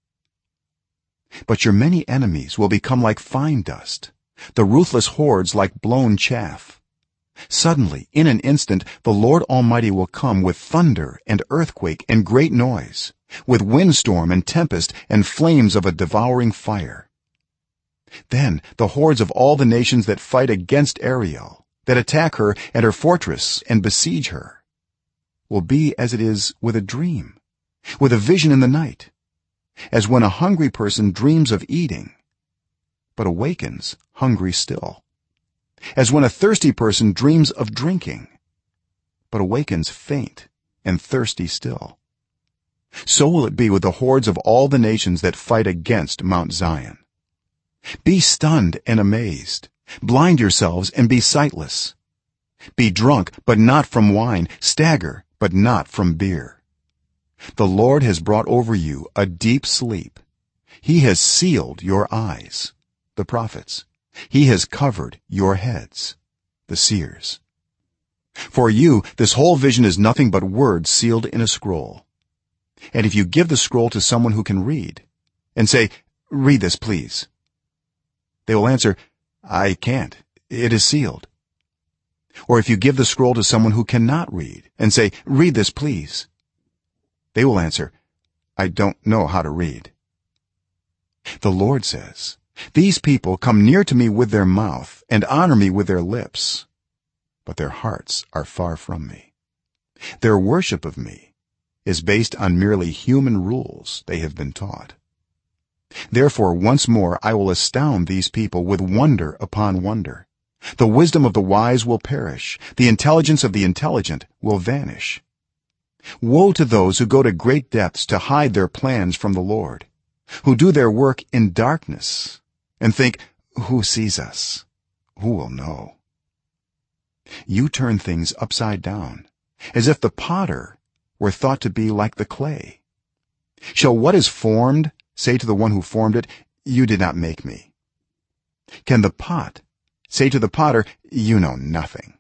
But your many enemies will become like fine dust, the ruthless hordes like blown chaff. Suddenly, in an instant, the Lord Almighty will come with thunder and earthquake and great noise, with windstorm and tempest and flames of a devouring fire. Then the hordes of all the nations that fight against Ariel, that attack her and her fortress and besiege her, will be as it is with a dream, with a vision in the night, as when a hungry person dreams of eating but awakens hungry still, as when a thirsty person dreams of drinking but awakens faint and thirsty still. So will it be with the hordes of all the nations that fight against Mount Zion. Be stunned and amazed, blind yourselves and be sightless. Be drunk but not from wine, stagger but not from beer. The Lord has brought over you a deep sleep. He has sealed your eyes, the prophets. He has covered your heads, the seers. For you this whole vision is nothing but words sealed in a scroll. And if you give the scroll to someone who can read and say, read this please, they will answer, I can't, it is sealed. Or if you give the scroll to someone who cannot read and say, read this please, they will answer, I don't know how to read. The Lord says, these people come near to me with their mouth and honor me with their lips, but their hearts are far from me. Their worship of me is based on merely human rules they have been taught. Therefore once more I will astound these people with wonder upon wonder. The wisdom of the wise will perish, the intelligence of the intelligent will vanish. Woe to those who go to great depths to hide their plans from the Lord, who do their work in darkness and think, who sees us? Who will know? You turn things upside down, as if the potter were thought to be like the clay. Shall what is formed say to the one who formed it, you did not make me? Can the pot say to the potter, you know nothing?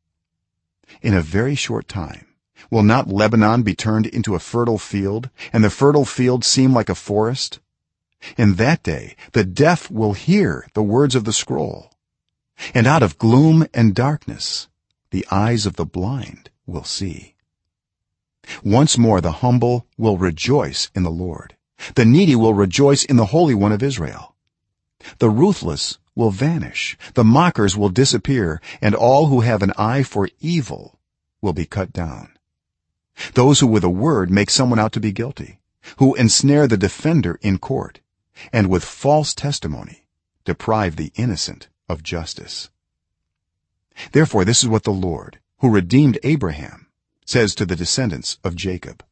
In a very short time will not Lebanon be turned into a fertile field, and the fertile field seem like a forest? In that day the deaf will hear the words of the scroll, and out of gloom and darkness the eyes of the blind will see. Once more the humble will rejoice in the Lord, the needy will rejoice in the Holy One of Israel. The ruthless will vanish, the mockers will disappear, and all who have an eye for evil will be cut down. Those who with a word make someone out to be guilty, who ensnare the defender in court, and with false testimony deprive the innocent of justice. Therefore this is what the Lord, who redeemed Abraham, says to the descendants of Jacob: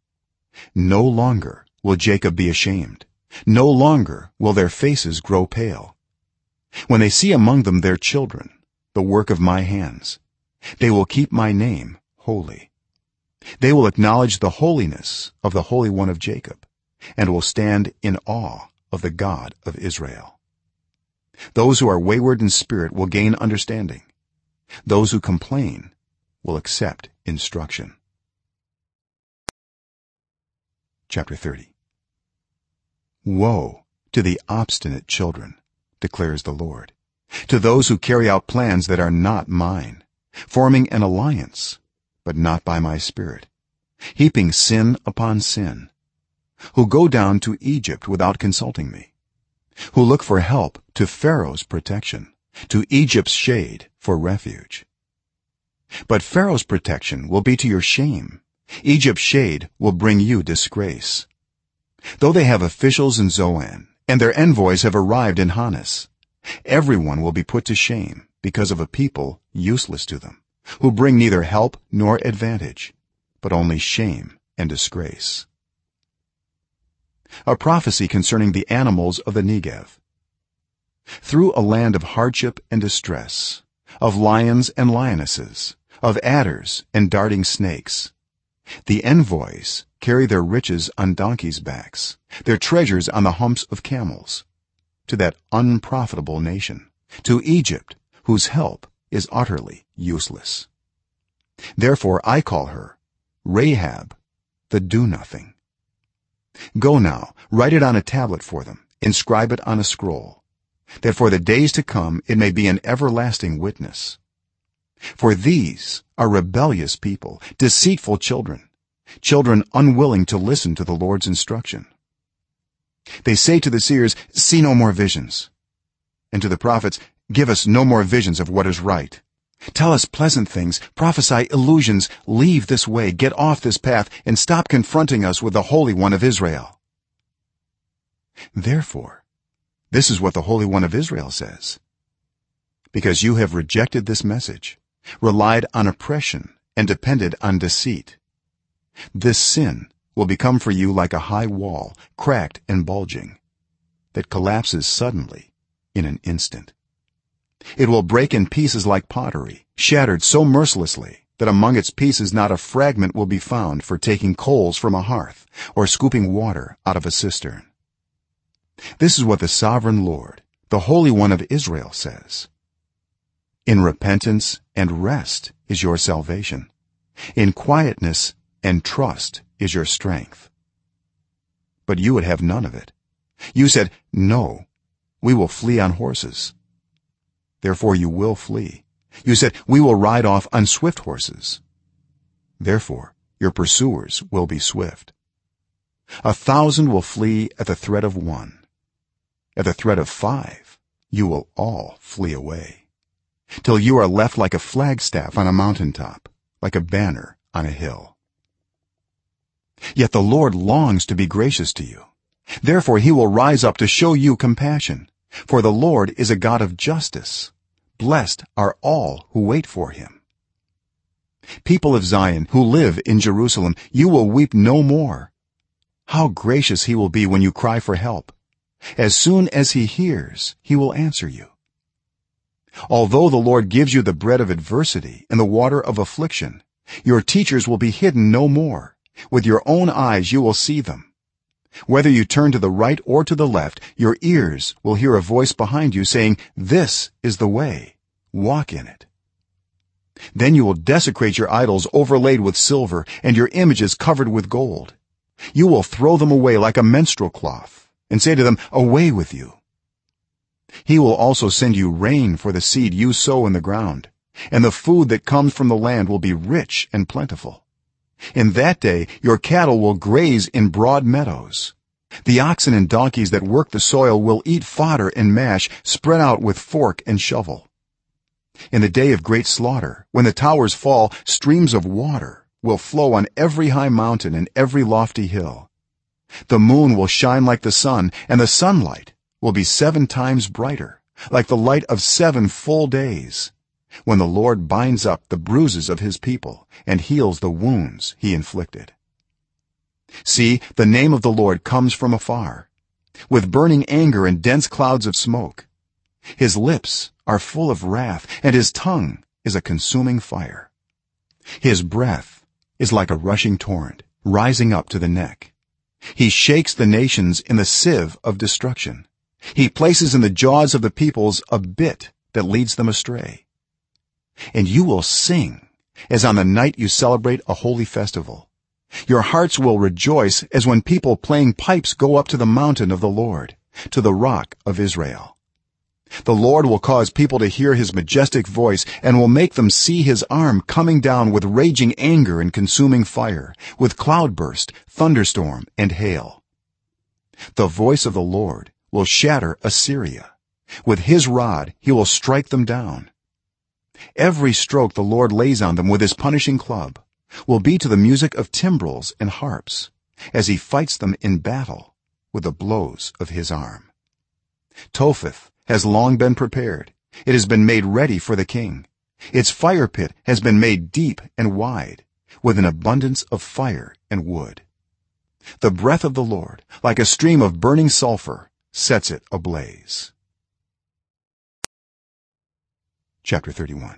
no longer will Jacob be ashamed, no longer will their faces grow pale. When they see among them their children, the work of my hands, they will keep my name holy. They will acknowledge the holiness of the Holy One of Jacob, and will stand in awe of the God of Israel. Those who are wayward in spirit will gain understanding. Those who complain will accept instruction. Chapter 30. Woe to the obstinate children, declares the Lord, to those who carry out plans that are not mine, forming an alliance but not by my spirit, heaping sin upon sin, who go down to Egypt without consulting me, who look for help to Pharaoh's protection, to Egypt's shade for refuge. But Pharaoh's protection will be to your shame, Egypt's shade will bring you disgrace. Though they have officials in Zoan and their envoys have arrived in Hanes, everyone will be put to shame because of a people useless to them, who bring neither help nor advantage, but only shame and disgrace. A prophecy concerning the animals of the Negev. Through a land of hardship and distress, of lions and lionesses, of adders and darting snakes, the envoys carry their riches on donkeys' backs, their treasures on the humps of camels, to that unprofitable nation, to Egypt, whose help is utterly useless. Therefore I call her Rahab, the do-nothing. Go now, write it on a tablet for them, inscribe it on a scroll, that for the days to come it may be an everlasting witness. For these are rebellious people, deceitful children, children unwilling to listen to the Lord's instruction. They say to the seers, see no more visions, and to the prophets, give us no more visions of what is right. Tell us pleasant things, prophesy illusions, leave this way, get off this path, and stop confronting us with the Holy One of Israel. Therefore this is what the Holy One of Israel says: because you have rejected this message, relied on oppression, and depended on deceit, this sin will become for you like a high wall, cracked and bulging, that collapses suddenly in an instant. It will break in pieces like pottery, shattered so mercilessly that among its pieces not a fragment will be found for taking coals from a hearth or scooping water out of a cistern. This is what the sovereign Lord, the Holy One of Israel, says: in repentance and rest is your salvation, in quietness and trust is your strength. But you would have none of it. You said, no, we will flee on horses. Therefore you will flee. You said, we will ride off on swift horses. Therefore your pursuers will be swift. 1,000 will flee at the threat of one. At the threat of 5 you will all flee away, till you are left like a flagstaff on a mountaintop, like a banner on a hill. Yet the Lord longs to be gracious to you. Therefore he will rise up to show you compassion, for the Lord is a God of justice. Blessed are all who wait for him. People of Zion who live in Jerusalem, you will weep no more. How gracious he will be when you cry for help. As soon as he hears, he will answer you. Although the Lord gives you the bread of adversity and the water of affliction, your teachers will be hidden no more. With your own eyes you will see them. Whether you turn to the right or to the left, your ears will hear a voice behind you saying, "This is the way, walk in it." Then you will desecrate your idols overlaid with silver and your images covered with gold. You will throw them away like a menstrual cloth and say to them, "Away with you." He will also send you rain for the seed you sow in the ground, and the food that comes from the land will be rich and plentiful. In that day your cattle will graze in broad meadows. The oxen and donkeys that work the soil will eat fodder and mash spread out with fork and shovel. In the day of great slaughter, when the towers fall, streams of water will flow on every high mountain and every lofty hill. The moon will shine like the sun, and the sunlight will be 7 times brighter, like the light of 7 full days, when the Lord binds up the bruises of his people and heals the wounds he inflicted. See, the name of the Lord comes from afar, with burning anger and dense clouds of smoke. His lips are full of wrath, and his tongue is a consuming fire. His breath is like a rushing torrent, rising up to the neck. He shakes the nations in the sieve of destruction. He places in the jaws of the peoples a bit that leads them astray. And you will sing as on the night you celebrate a holy festival. Your hearts will rejoice as when people playing pipes go up to the mountain of the Lord, to the rock of Israel. The Lord will cause people to hear his majestic voice and will make them see his arm coming down with raging anger and consuming fire, with cloudburst, thunderstorm, and hail. The voice of the Lord will shatter Assyria. With his rod he will strike them down. Every stroke the Lord lays on them with his punishing club will be to the music of timbrels and harps, as he fights them in battle with the blows of his arm. Topheth has long been prepared. It has been made ready for the king. Its fire pit has been made deep and wide, with an abundance of fire and wood. The breath of the Lord, like a stream of burning sulfur, sets it ablaze. Chapter 31.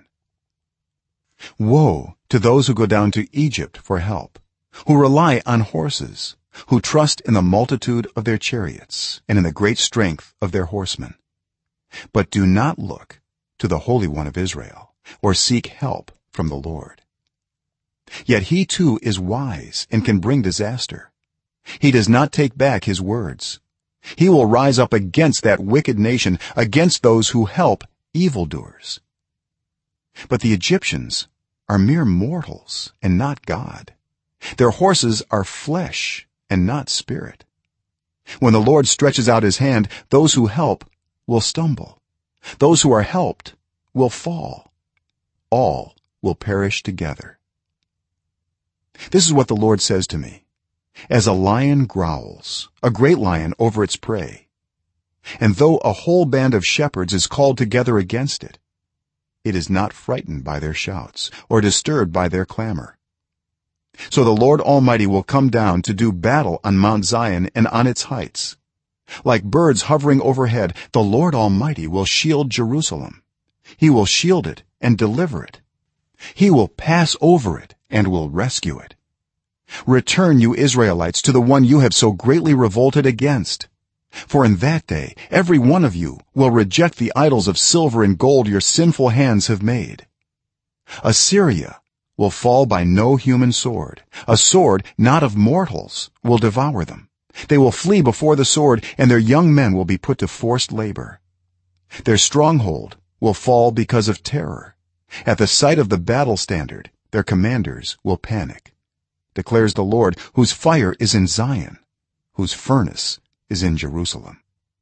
Woe to those who go down to Egypt for help, who rely on horses, who trust in the multitude of their chariots and in the great strength of their horsemen, but do not look to the Holy One of Israel or seek help from the Lord. Yet he too is wise and can bring disaster. He does not take back his words. He will rise up against that wicked nation, against those who help evildoers. But the Egyptians are mere mortals and not God. Their horses are flesh and not spirit. When the Lord stretches out his hand, those who help will stumble. Those who are helped will fall. All will perish together. This is what the Lord says to me: as a lion growls, a great lion over its prey, and though a whole band of shepherds is called together against it, it is not frightened by their shouts or disturbed by their clamor. So the Lord Almighty will come down to do battle on Mount Zion and on its heights. Like birds hovering overhead, the Lord Almighty will shield Jerusalem. He will shield it and deliver it. He will pass over it and will rescue it. Return, you Israelites, to the one you have so greatly revolted against. For in that day every one of you will reject the idols of silver and gold your sinful hands have made. Assyria will fall by no human sword. A sword not of mortals will devour them, they will flee before the sword, and their young men will be put to forced labor. Their stronghold will fall because of terror. At the sight of the battle standard, their commanders will panic, declares the Lord, whose fire is in Zion, whose furnace is in Jerusalem.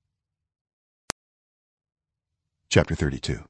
Chapter 32.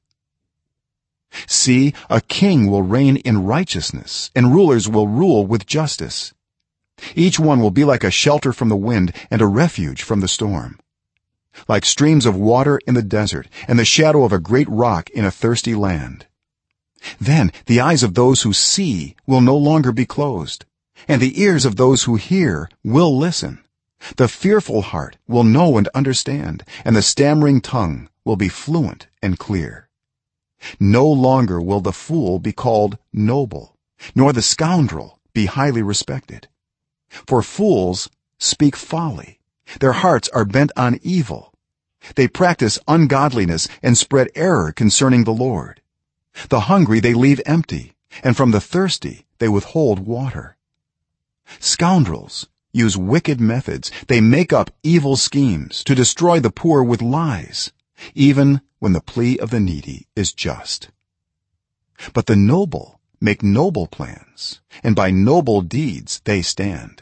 See, a king will reign in righteousness, and rulers will rule with justice. Each one will be like a shelter from the wind and a refuge from the storm, like streams of water in the desert and the shadow of a great rock in a thirsty land. Then the eyes of those who see will no longer be closed, and the ears of those who hear will listen. The fearful heart will know and understand, and the stammering tongue will be fluent and clear. No longer will the fool be called noble, nor the scoundrel be highly respected. For fools speak folly, their hearts are bent on evil. They practice ungodliness and spread error concerning the Lord. The hungry they leave empty, and from the thirsty they withhold water. Scoundrels use wicked methods, they make up evil schemes to destroy the poor with lies, even when the plea of the needy is just. But the noble make noble plans, and by noble deeds they stand.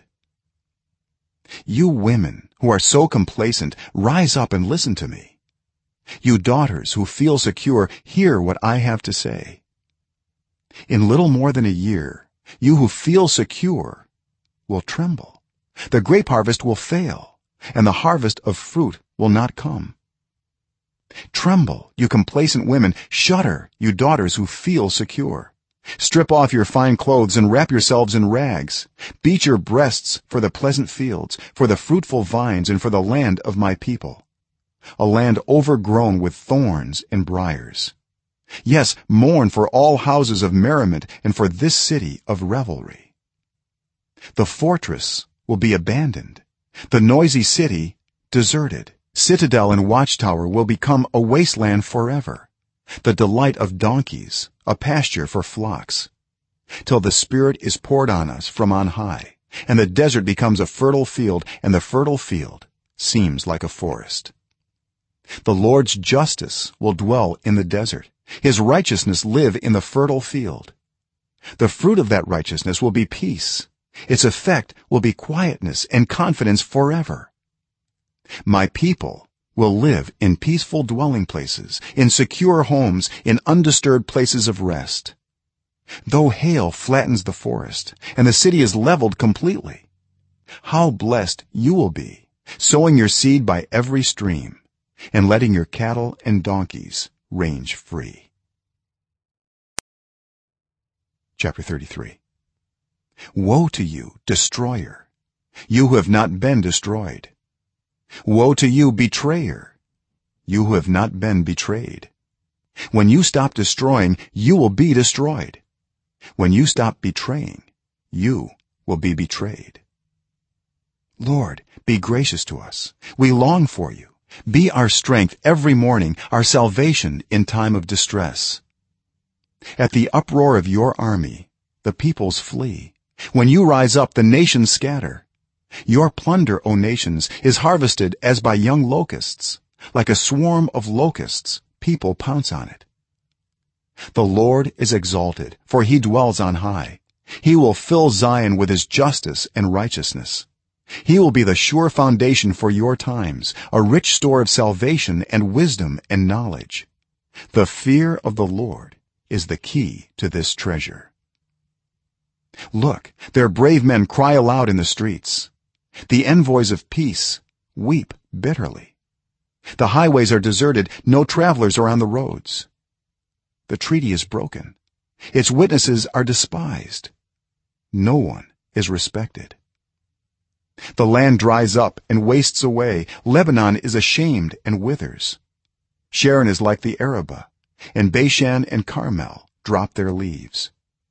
You women who are so complacent, rise up and listen to me. You daughters who feel secure, hear what I have to say. In little more than a year, you who feel secure will tremble. The grape harvest will fail, and the harvest of fruit will not come. Tremble, you complacent women, shudder, you daughters who feel secure. Strip off your fine clothes and wrap yourselves in rags. Beat your breasts for the pleasant fields, for the fruitful vines, and for the land of my people, a land overgrown with thorns and briars. Yes, mourn for all houses of merriment and for this city of revelry. The fortress will be abandoned, the noisy city deserted. Citadel and watchtower will become a wasteland forever, the delight of donkeys, a pasture for flocks, till the Spirit is poured on us from on high, and the desert becomes a fertile field, and the fertile field seems like a forest. The Lord's justice will dwell in the desert, his righteousness live in the fertile field. The fruit of that righteousness will be peace, its effect will be quietness and confidence forever. My people will live in peaceful dwelling places, in secure homes, in undisturbed places of rest. Though hail flattens the forest and the city is leveled completely, how blessed you will be, sowing your seed by every stream and letting your cattle and donkeys range free. Chapter 33. Woe to you, destroyer, you who have not been destroyed. Woe to you, betrayer, you who have not been betrayed. When you stop destroying, you will be destroyed. When you stop betraying, you will be betrayed. Lord, be gracious to us, we long for you. Be our strength every morning, our salvation in time of distress. At the uproar of your army, the peoples flee. When you rise up, the nations scatter. Your plunder, O nations, is harvested as by young locusts. Like a swarm of locusts, people pounce on it. The Lord is exalted, for he dwells on high. He will fill Zion with his justice and righteousness. He will be the sure foundation for your times, a rich store of salvation and wisdom and knowledge. The fear of the Lord is the key to this treasure. Look, their brave men cry aloud in the streets. The envoys of peace weep bitterly. The highways are deserted, no travelers are on the roads. The treaty is broken, its witnesses are despised, no one is respected. The land dries up and wastes away, Lebanon is ashamed and withers. Sharon is like the Arabah, and Bashan and Carmel drop their leaves.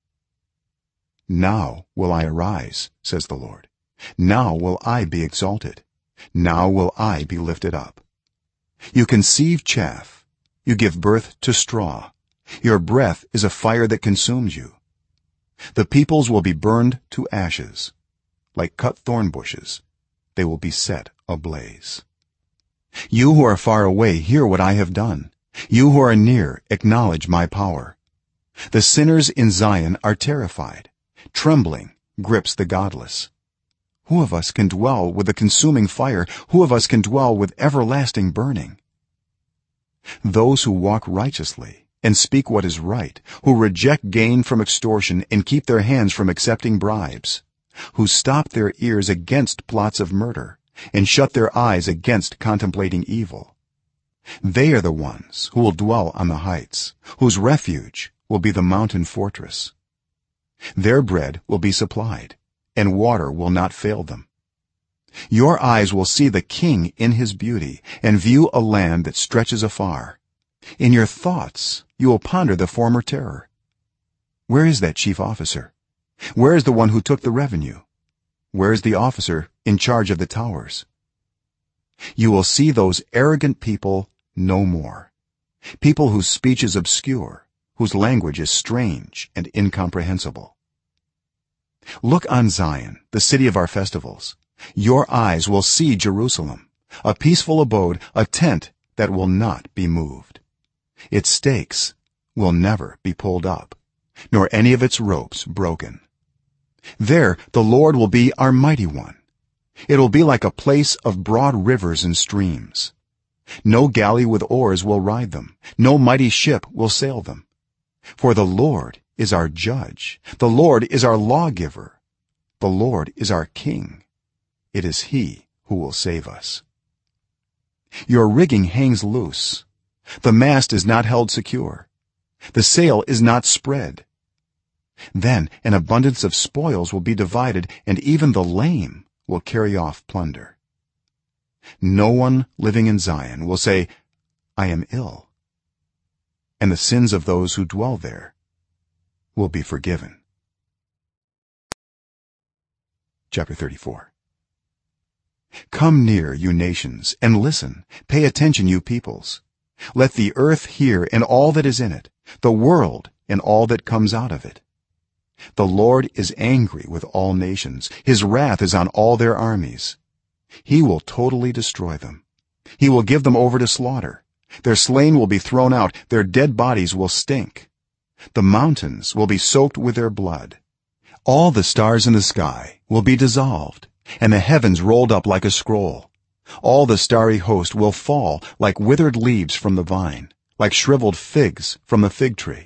Now will I arise, says the Lord. Now will I be exalted, now will I be lifted up. You conceive chaff, you give birth to straw, your breath is a fire that consumes you. The peoples will be burned to ashes, like cut thorn bushes, they will be set ablaze. You who are far away, hear what I have done. You who are near, acknowledge my power. The sinners in Zion are terrified. Trembling grips the godless. Who of us can dwell with the consuming fire? Who of us can dwell with everlasting burning? Those who walk righteously and speak what is right, who reject gain from extortion and keep their hands from accepting bribes, who stop their ears against plots of murder and shut their eyes against contemplating evil, they are the ones who will dwell on the heights, whose refuge will be the mountain fortress. Their bread will be supplied, and water will not fail them. Your eyes will see the king in his beauty and view a land that stretches afar. In your thoughts you will ponder the former terror. Where is that chief officer? Where is the one who took the revenue? Where is the officer in charge of the towers? You will see those arrogant people no more, people whose speech is obscure, whose language is strange and incomprehensible. Look on Zion, the city of our festivals. Your eyes will see Jerusalem, a peaceful abode, a tent that will not be moved. Its stakes will never be pulled up, nor any of its ropes broken. There the Lord will be our mighty one. It will be like a place of broad rivers and streams. No galley with oars will ride them, no mighty ship will sail them. For the Lord is our judge, the Lord is our lawgiver, the Lord is our king. It is he who will save us. Your rigging hangs loose, the mast is not held secure, the sail is not spread. Then an abundance of spoils will be divided, and even the lame will carry off plunder. No one living in Zion will say, I am ill, and the sins of those who dwell there will be forgiven. Chapter 34. Come near, you nations, and listen. Pay attention, you peoples. Let the earth hear and all that is in it, the world and all that comes out of it. The Lord is angry with all nations. His wrath is on all their armies. He will totally destroy them. He will give them over to slaughter. Their slain will be thrown out. Their dead bodies will stink. The mountains will be soaked with their blood. All the stars in the sky will be dissolved, and the heavens rolled up like a scroll. All the starry host will fall like withered leaves from the vine, like shriveled figs from the fig tree.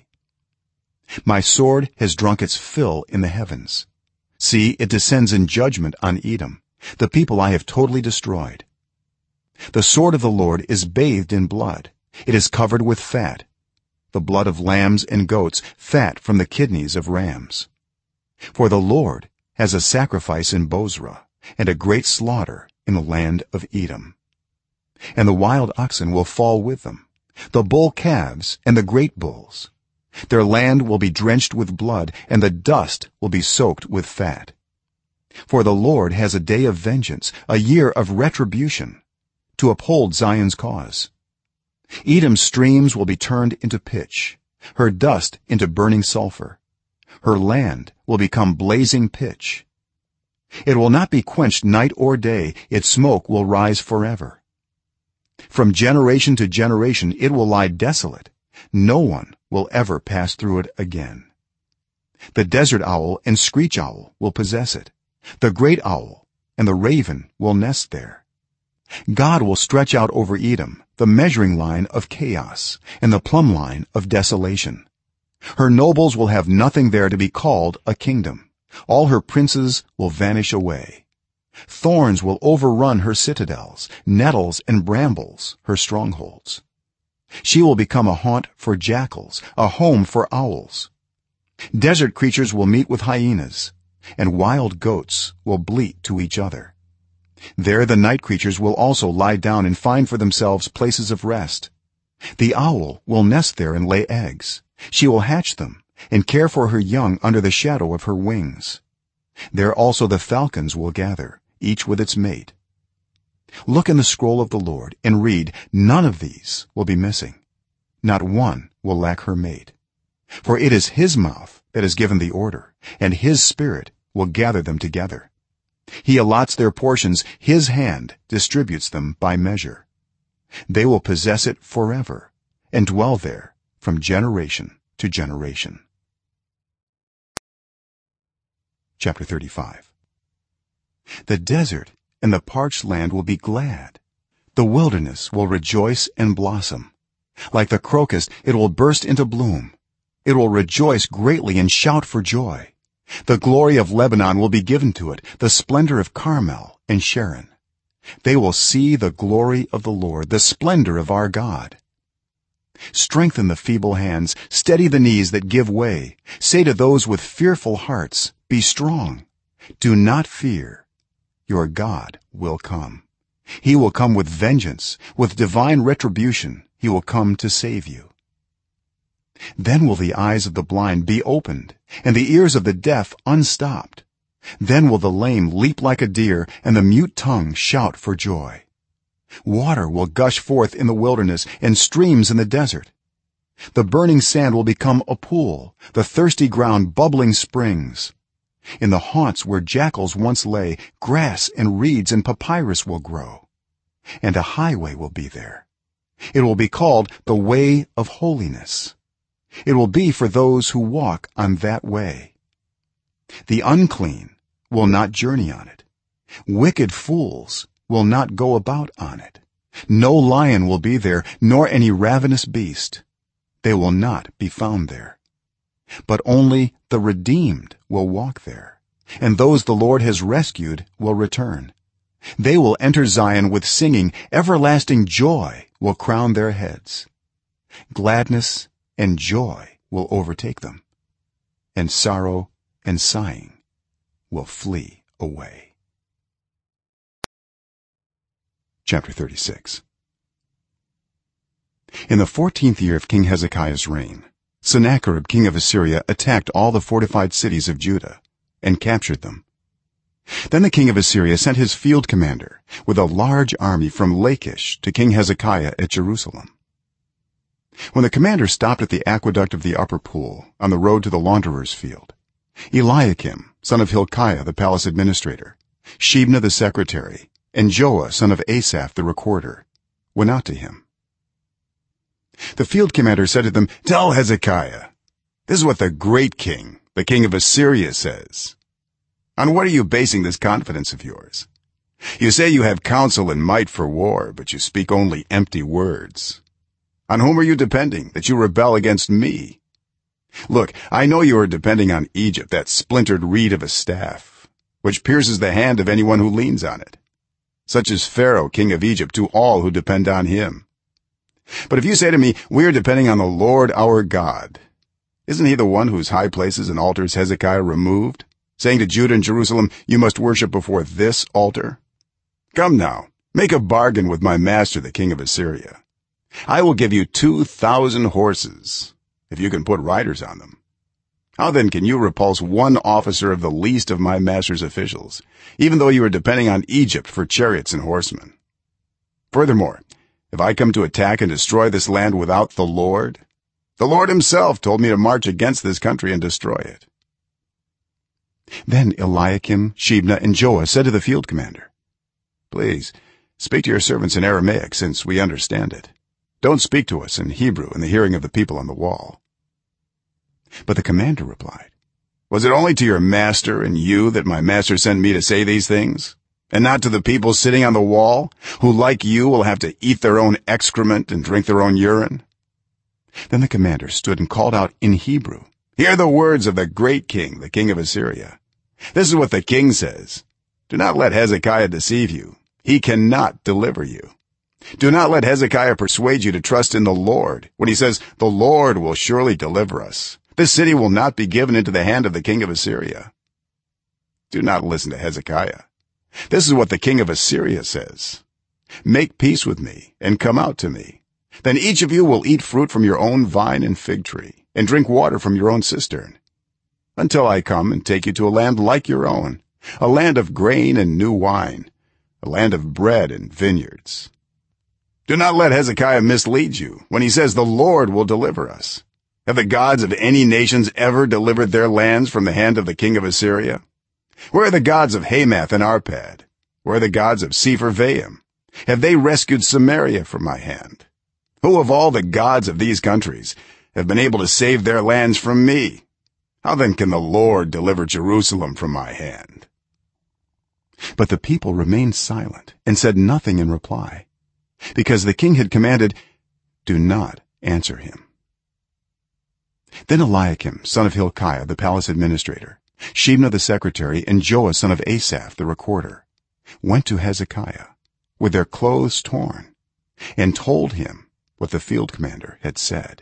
My sword has drunk its fill in the heavens. See, it descends in judgment on Edom, the people I have totally destroyed. The sword of the Lord is bathed in blood. It is covered with fat, the blood of lambs and goats, fat from the kidneys of rams. For the Lord has a sacrifice in Bozrah and a great slaughter in the land of Edom. And the wild oxen will fall with them, the bull calves and the great bulls. Their land will be drenched with blood, and the dust will be soaked with fat. For the Lord has a day of vengeance, a year of retribution, to uphold Zion's cause. Edom's streams will be turned into pitch, her dust into burning sulfur. Her land will become blazing pitch. It will not be quenched night or day, its smoke will rise forever. From generation to generation it will lie desolate. No one will ever pass through it again. The desert owl and screech owl will possess it. The great owl and the raven will nest there. God will stretch out over Edom the measuring line of chaos and the plumb line of desolation. Her nobles will have nothing there to be called a kingdom. All her princes will vanish away. Thorns will overrun her citadels, nettles and brambles her strongholds. She will become a haunt for jackals, a home for owls. Desert creatures will meet with hyenas, and wild goats will bleat to each other. There the night creatures will also lie down and find for themselves places of rest. The owl will nest there and lay eggs. She will hatch them and care for her young under the shadow of her wings. There also the falcons will gather, each with its mate. Look in the scroll of the Lord and read, none of these will be missing, not one will lack her mate. For it is his mouth that has given the order, and his spirit will gather them together. he allots their portions, his hand distributes them by measure. They will possess it forever and dwell there from generation to generation. Chapter 35. The desert and the parched land will be glad. The wilderness will rejoice and blossom. Like the crocus, it will burst into bloom. It will rejoice greatly and shout for joy. The glory of Lebanon will be given to it, the splendor of Carmel and Sharon. They will see the glory of the Lord, the splendor of our God. Strengthen the feeble hands, steady the knees that give way. Say to those with fearful hearts, be strong. Do not fear. Your God will come. He will come with vengeance, with divine retribution. He will come to save you. Then will the eyes of the blind be opened, and the ears of the deaf unstopped. Then will the lame leap like a deer, and the mute tongue shout for joy. Water will gush forth in the wilderness, and streams in the desert. The burning sand will become a pool, the thirsty ground bubbling springs. In the haunts where jackals once lay, grass and reeds and papyrus will grow, and a highway will be there. It will be called the way of holiness. It will be for those who walk on that way. The unclean will not journey on it. Wicked fools will not go about on it. No lion will be there, nor any ravenous beast. They will not be found there. But only the redeemed will walk there, and those the Lord has rescued will return. They will enter Zion with singing. Everlasting joy will crown their heads. Gladness and joy will overtake them, and sorrow and sighing will flee away. Chapter 36. In the 14th year of King Hezekiah's reign, Sennacherib king of Assyria attacked all the fortified cities of Judah and captured them. Then the king of Assyria sent his field commander with a large army from Lachish to King Hezekiah at Jerusalem. When the commander stopped at the aqueduct of the upper pool on the road to the launderer's field, Eliakim son of Hilkiah the palace administrator, Shebna the secretary, and Joah son of Asaph the recorder went out to him. The field commander said to them, "Tell Hezekiah, this is what the great king, the king of Assyria, says. On what are you basing this confidence of yours? You say you have counsel and might for war, but you speak only empty words. On whom are you depending that you rebel against me? Look, I know you are depending on Egypt, that splintered reed of a staff, which pierces the hand of anyone who leans on it. Such is Pharaoh king of Egypt to all who depend on him. But if you say to me, we are depending on the Lord our God, isn't he the one whose high places and altars Hezekiah removed, saying to Judah and Jerusalem, you must worship before this altar? Come now, make a bargain with my master the king of Assyria. I will give you 2,000 horses if you can put riders on them. How then can you repulse one officer of the least of my master's officials, even though you are depending on Egypt for chariots and horsemen? Furthermore, if I come to attack and destroy this land without the Lord himself told me to march against this country and destroy it." Then Eliakim, Shebna, and Joah said to the field commander, "Please speak to your servants in Aramaic, since we understand it. Don't speak to us in Hebrew in the hearing of the people on the wall." But the commander replied, "Was it only to your master and you that my master sent me to say these things, and not to the people sitting on the wall, who like you will have to eat their own excrement and drink their own urine?" Then the commander stood and called out in Hebrew, "Hear the words of the great king, the king of Assyria. This is what the king says. Do not let Hezekiah deceive you. He cannot deliver you. Do not let Hezekiah persuade you to trust in the Lord when he says, the Lord will surely deliver us. This city will not be given into the hand of the king of Assyria. Do not listen to Hezekiah. This is what the king of Assyria says. Make peace with me and come out to me. Then each of you will eat fruit from your own vine and fig tree and drink water from your own cistern, until I come and take you to a land like your own, a land of grain and new wine, a land of bread and vineyards. Do not let Hezekiah mislead you when he says the Lord will deliver us. Have the gods of any nations ever delivered their lands from the hand of the king of Assyria? Where are the gods of Hamath and Arpad? Where are the gods of Sepharvaim? Have they rescued Samaria from my hand? Who of all the gods of these countries have been able to save their lands from me? How then can the Lord deliver Jerusalem from my hand?" But the people remained silent and said nothing in reply, because the king had commanded, "Do not answer him." Then Eliakim, son of Hilkiah, the palace administrator, Shebna the secretary, and Joah, son of Asaph, the recorder, went to Hezekiah with their clothes torn and told him what the field commander had said.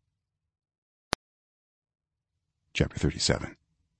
Chapter 37.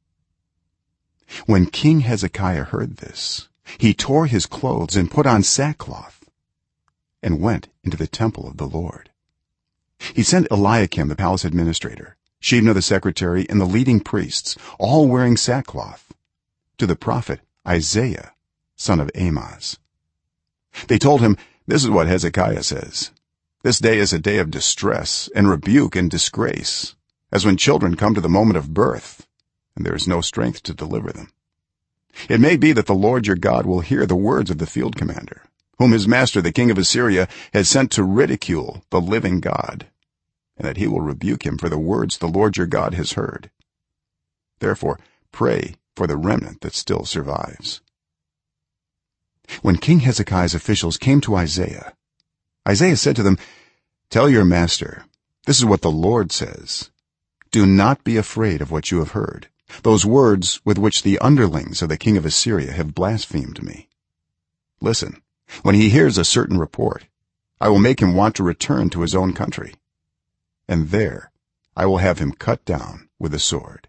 When King Hezekiah heard this, he tore his clothes and put on sackcloth and went into the temple of the Lord. He sent Eliakim, the palace administrator, Shebna the secretary, and the leading priests, all wearing sackcloth, to the prophet Isaiah, son of Amoz. They told him, "This is what Hezekiah says: This day is a day of distress and rebuke and disgrace, as when children come to the moment of birth and there is no strength to deliver them. It may be that the Lord your God will hear the words of the field commander, whom his master the king of Assyria has sent to ridicule the living God, and that he will rebuke him for the words the Lord your God has heard. Therefore pray for the remnant that still survives." When King Hezekiah's officials came to Isaiah said to them, "Tell your master, this is what the Lord says: Do not be afraid of what you have heard, those words with which the underlings of the king of Assyria have blasphemed me. Listen, when he hears a certain report, I will make him want to return to his own country, and there I will have him cut down with a sword."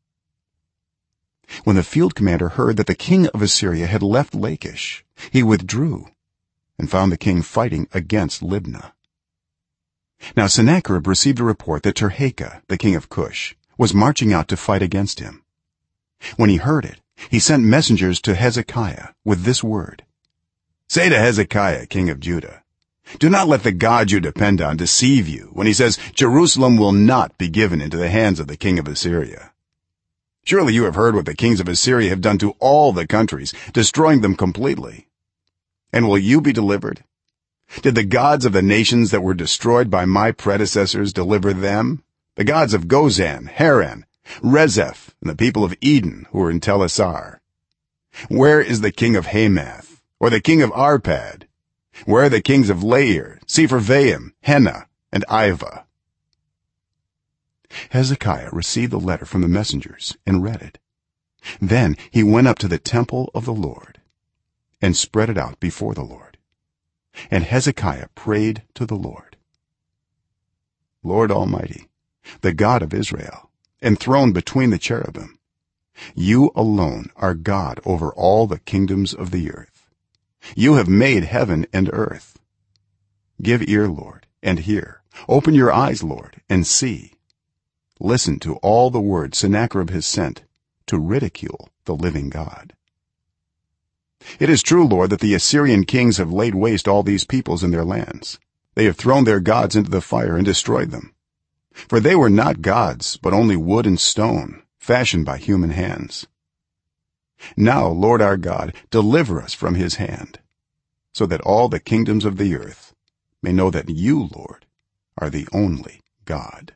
When the field commander heard that the king of Assyria had left Lachish, he withdrew and found the king fighting against Libnah. Now Sennacherib received a report that Tirhakah, the king of Cush, was marching out to fight against him. When he heard it, he sent messengers to Hezekiah with this word: "Say to Hezekiah, king of Judah, do not let the God you depend on deceive you when he says Jerusalem will not be given into the hands of the king of Assyria. Surely you have heard what the kings of Assyria have done to all the countries, destroying them completely. And will you be delivered? Did the gods of the nations that were destroyed by my predecessors deliver them, the gods of Gozan, Haran, Rezeph, and the people of Eden who were in Telassar? Where is the king of Hamath, or the king of Arpad? Where are the kings of Lair, Sepharvaim, Hena, and Ivah?" Hezekiah received the letter from the messengers and read it. Then he went up to the temple of the Lord and spread it out before the Lord. And Hezekiah prayed to the Lord: "Lord Almighty, the God of Israel, enthroned between the cherubim, you alone are God over all the kingdoms of the earth. You have made heaven and earth. Give ear, Lord, and hear. Open your eyes, Lord, and see. Listen to all the words Sennacherib has sent to ridicule the living God. It is true, Lord, that the Assyrian kings have laid waste all these peoples and their lands. They have thrown their gods into the fire and destroyed them. For they were not gods, but only wood and stone, fashioned by human hands. Now, Lord our God, deliver us from his hand, so that all the kingdoms of the earth may know that you, Lord, are the only God."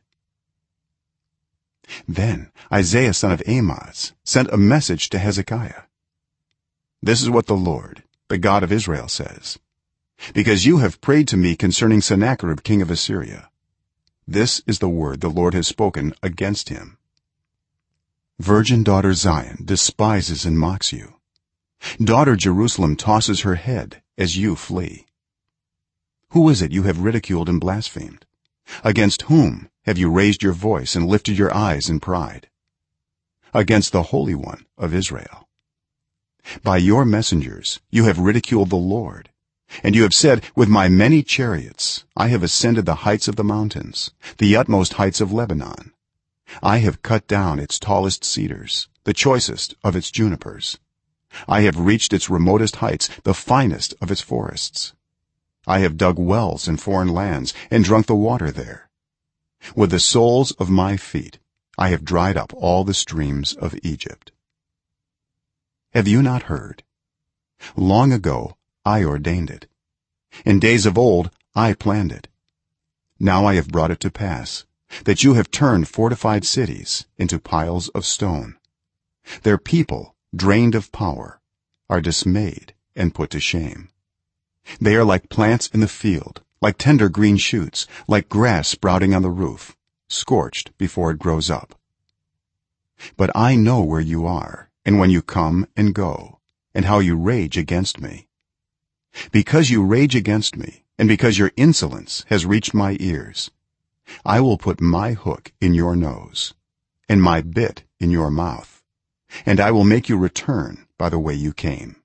Then Isaiah, son of Amoz, sent a message to Hezekiah: "This is what the Lord, the God of Israel, says: Because you have prayed to me concerning Sennacherib, king of Assyria, this is the word the Lord has spoken against him. Virgin daughter Zion despises and mocks you. Daughter Jerusalem tosses her head as you flee. Who is it you have ridiculed and blasphemed? Against whom have you raised your voice and lifted your eyes in pride? Against the Holy One of Israel. By your messengers you have ridiculed the Lord, and you have said, with my many chariots I have ascended the heights of the mountains, the utmost heights of Lebanon. I have cut down its tallest cedars, the choicest of its junipers. I have reached its remotest heights, the finest of its forests. I have dug wells in foreign lands and drunk the water there. With the soles of my feet I have dried up all the streams of Egypt. have you not heard? Long ago I ordained it. In days of old I planned it. Now I have brought it to pass, that you have turned fortified cities into piles of stone. Their people, drained of power, are dismayed and put to shame. They are like plants in the field, like tender green shoots, like grass sprouting on the roof, scorched before it grows up. But I know where you are, and when you come and go, and how you rage against me. Because you rage against me, and because your insolence has reached my ears, I will put my hook in your nose and my bit in your mouth, and I will make you return by the way you came.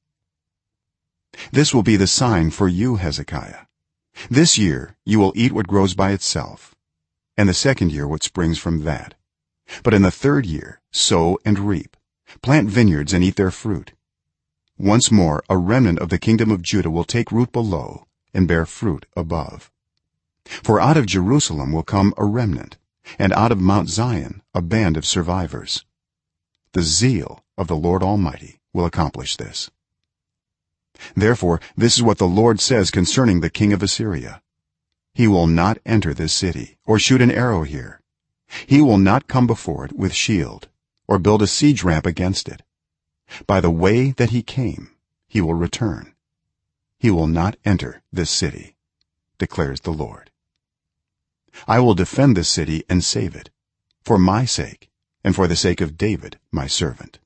This will be the sign for you, Hezekiah. This year you will eat what grows by itself, and the second year what springs from that. But in the third year sow and reap, plant vineyards and eat their fruit. Once more a remnant of the kingdom of Judah will take root below and bear fruit above. For out of Jerusalem will come a remnant, and out of Mount Zion a band of survivors. The zeal of the Lord Almighty will accomplish this. Therefore this is what the Lord says concerning the king of Assyria: he will not enter this city or shoot an arrow here. He will not come before it with shield or build a siege ramp against it. By the way that he came he will return. He will not enter this city, declares the Lord. I will defend this city and save it, for my sake and for the sake of David my servant.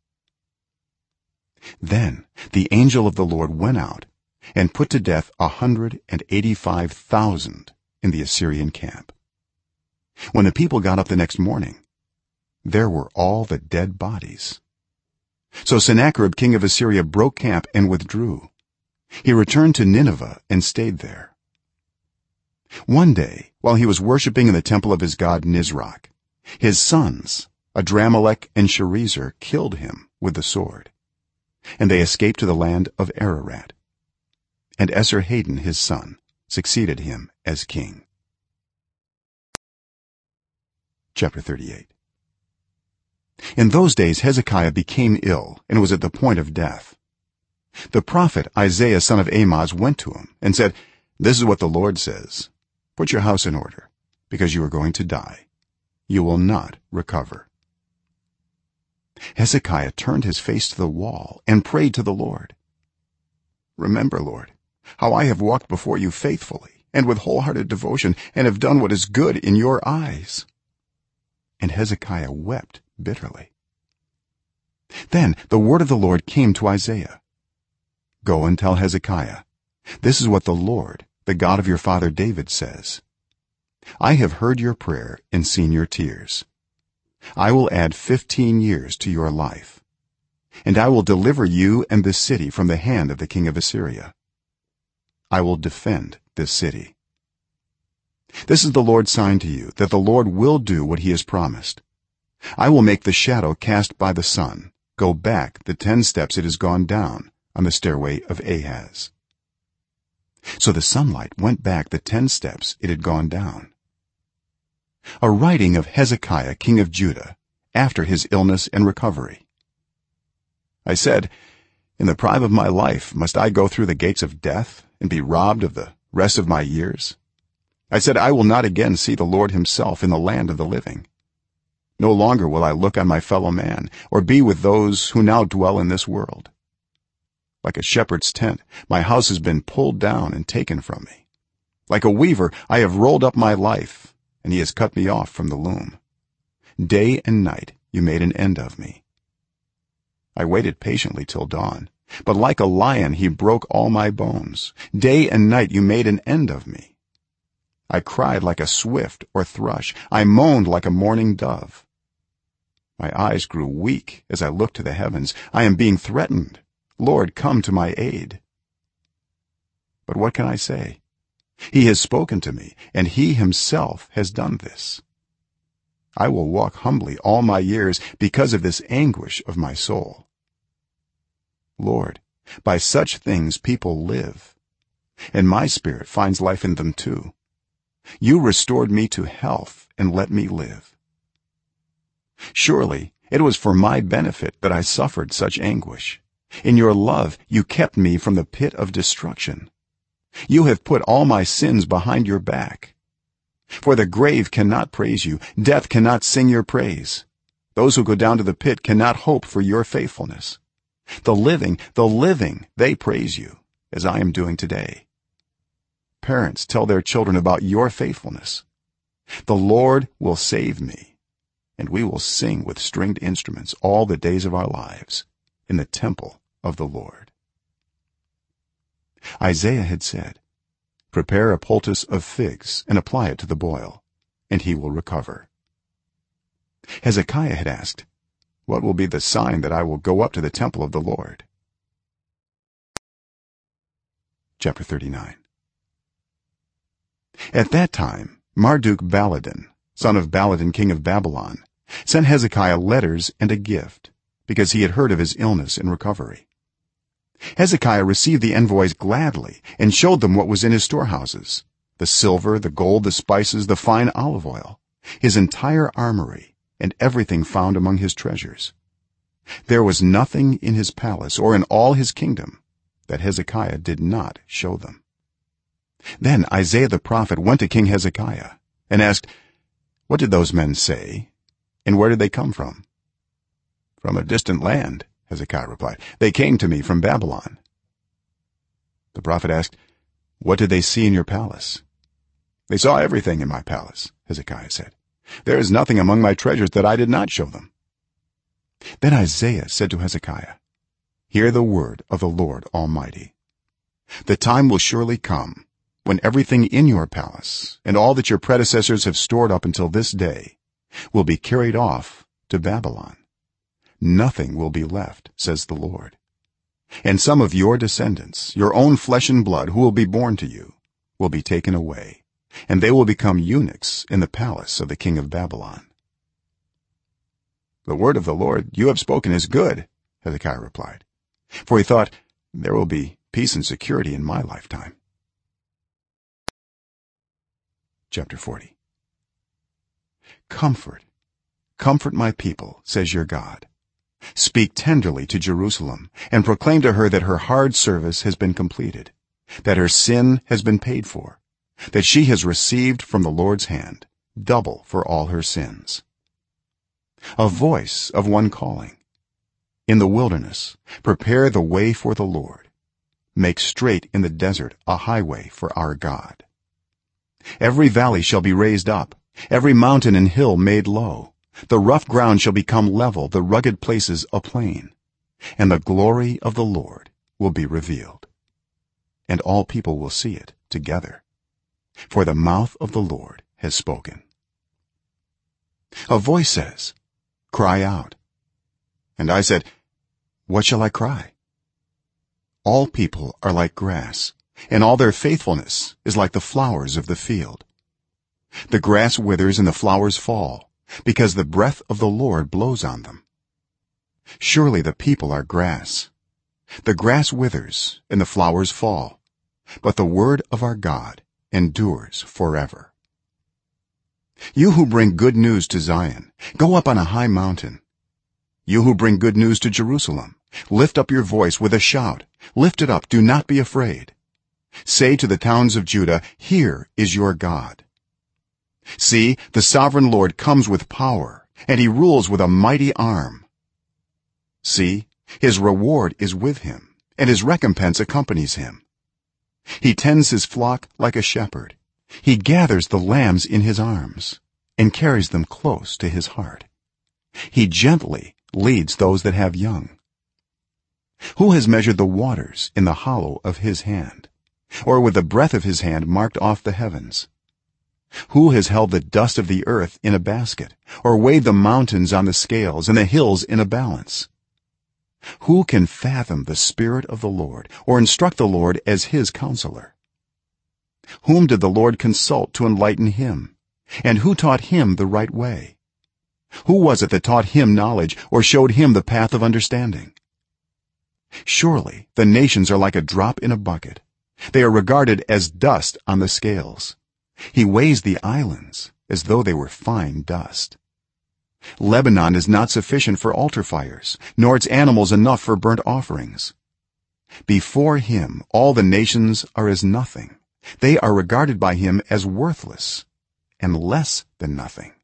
Then the angel of the Lord went out and put to death 185,000 in the Assyrian camp. When the people got up the next morning, there were all the dead bodies. So Sennacherib king of Assyria broke camp and withdrew. He returned to Nineveh and stayed there. One day, while he was worshiping in the temple of his god Nisroch, his sons Adramelech and Sharezer killed him with the sword, and they escaped to the land of Ararat. And Esarhaddon his son succeeded him as king. Chapter 38. In those days Hezekiah became ill and was at the point of death. The prophet Isaiah son of Amoz went to him and said, "This is what the Lord says: put your house in order, because you are going to die. You will not recover." Hezekiah turned his face to the wall and prayed to the Lord. "Remember, Lord, how I have walked before you faithfully and with wholehearted devotion, and have done what is good in your eyes." And Hezekiah wept bitterly. Then the word of the Lord came to Isaiah: "Go and tell Hezekiah, this is what the Lord, the God of your father David, says: I have heard your prayer and seen your tears. I will add 15 years to your life, and I will deliver you and this city from the hand of the king of Assyria. I will defend this city. This is the Lord's sign to you, that the Lord will do what he has promised. I will make the shadow cast by the sun go back the 10 steps it has gone down on the stairway of Ahaz." So the sunlight went back the 10 steps it had gone down. A writing of Hezekiah king of Judah after his illness and recovery. I said, "In the prime of my life must I go through the gates of death and be robbed of the rest of my years? I said, I will not again see the Lord himself in the land of the living. No longer will I look on my fellow man or be with those who now dwell in this world. Like a shepherd's tent my house has been pulled down and taken from me. Like a weaver I have rolled up my life, and he has cut me off from the loom. Day and night you made an end of me. I waited patiently till dawn, but like a lion he broke all my bones. Day and night you made an end of me. I cried like a swift or thrush. I moaned like a mourning dove. My eyes grew weak as I looked to the heavens. I am being threatened. Lord, come to my aid." But what can I say? He has spoken to me, and he himself has done this. I will walk humbly all my years because of this anguish of my soul. Lord, by such things people live, and my spirit finds life in them too. You restored me to health and let me live. Surely it was for my benefit that I suffered such anguish. In your love you kept me from the pit of destruction. You have put all my sins behind your back. For the grave cannot praise you, death cannot sing your praise. Those who go down to the pit cannot hope for your faithfulness. The living, they praise you, as I am doing today. Parents tell their children about your faithfulness. The Lord will save me, and we will sing with stringed instruments all the days of our lives in the temple of the Lord. Isaiah had said, prepare a poultice of figs and apply it to the boil, and he will recover. Hezekiah had asked, what will be the sign that I will go up to the temple of the Lord? Chapter 39. At that time Marduk-Baladan, son of Baladan king of Babylon, sent Hezekiah letters and a gift, because he had heard of his illness and recovery. Hezekiah received the envoys gladly and showed them what was in his storehouses, the silver, the gold, the spices, the fine olive oil, his entire armory, and everything found among his treasures. There was nothing in his palace or in all his kingdom that Hezekiah did not show them. Then Isaiah the prophet went to King Hezekiah and asked, what did those men say, and where did they come from? From a distant land, Hezekiah replied. They came to me from Babylon. The prophet asked, what did they see in your palace? They saw everything in my palace, Hezekiah said. There is nothing among my treasures that I did not show them. Then Isaiah said to Hezekiah, hear the word of the Lord Almighty. The time will surely come when everything in your palace and all that your predecessors have stored up until this day will be carried off to Babylon. Nothing will be left, says the Lord. And some of your descendants, your own flesh and blood, who will be born to you, will be taken away, and they will become eunuchs in the palace of the king of Babylon. The word of the Lord you have spoken is good, Hezekiah replied, for he thought, there will be peace and security in my lifetime. Chapter 40. Comfort my people, says your God. Speak tenderly to Jerusalem and proclaim to her that her hard service has been completed, that her sin has been paid for, that she has received from the Lord's hand double for all her sins. A voice of one calling, in the wilderness, prepare the way for the Lord, make straight in the desert a highway for our God. Every valley shall be raised up, every mountain and hill made low. The rough ground shall become level, the rugged places a plain, and the glory of the Lord will be revealed, and all people will see it together, for the mouth of the Lord has spoken. A voice says, cry out. And I said, what shall I cry? All people are like grass, and all their faithfulness is like the flowers of the field. The grass withers and the flowers fall, because the breath of the Lord blows on them. Surely the people are grass. The grass withers and the flowers fall, but the word of our God endures forever. You who bring good news to Zion, go up on a high mountain. You who bring good news to Jerusalem, lift up your voice with a shout. Lift it up, do not be afraid. Say to the towns of Judah, here is your God. See, the sovereign Lord comes with power, and he rules with a mighty arm. See, his reward is with him, and his recompense accompanies him. He tends his flock like a shepherd. He gathers the lambs in his arms and carries them close to his heart. He gently leads those that have young. Who has measured the waters in the hollow of his hand, or with the breath of his hand marked off the heavens? Who has held the dust of the earth in a basket, or weighed the mountains on the scales and the hills in a balance? Who can fathom the spirit of the Lord, or instruct the Lord as his counselor? Whom did the Lord consult to enlighten him, and who taught him the right way? Who was it that taught him knowledge, or showed him the path of understanding? Surely the nations are like a drop in a bucket. They are regarded as dust on the scales. He weighs the islands as though they were fine dust. lebanon is not sufficient for altar fires, nor its animals enough for burnt offerings. Before him all the nations are as nothing, they are regarded by him as worthless and less than nothing.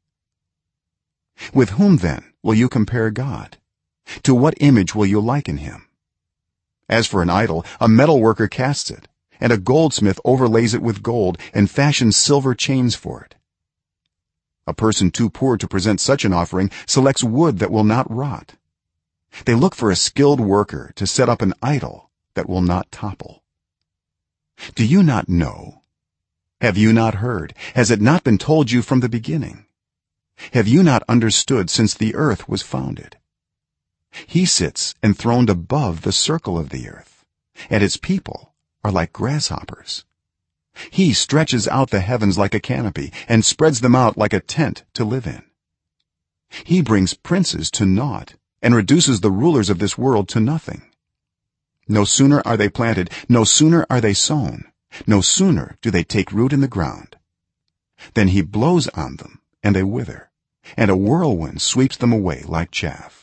With whom then will you compare god? To what image will you liken him? As for an idol, a metal worker casts it, and a goldsmith overlays it with gold and fashions silver chains for it. A person too poor to present such an offering selects wood that will not rot. They look for a skilled worker to set up an idol that will not topple. Do you not know? Have you not heard? Has it not been told you from the beginning? Have you not understood since the earth was founded? He sits enthroned above the circle of the earth, and its people are like grasshoppers. He stretches out the heavens like a canopy and spreads them out like a tent to live in. He brings princes to naught and reduces the rulers of this world to nothing. No sooner are they planted, no sooner are they sown, no sooner do they take root in the ground, then he blows on them and they wither, and a whirlwind sweeps them away like chaff.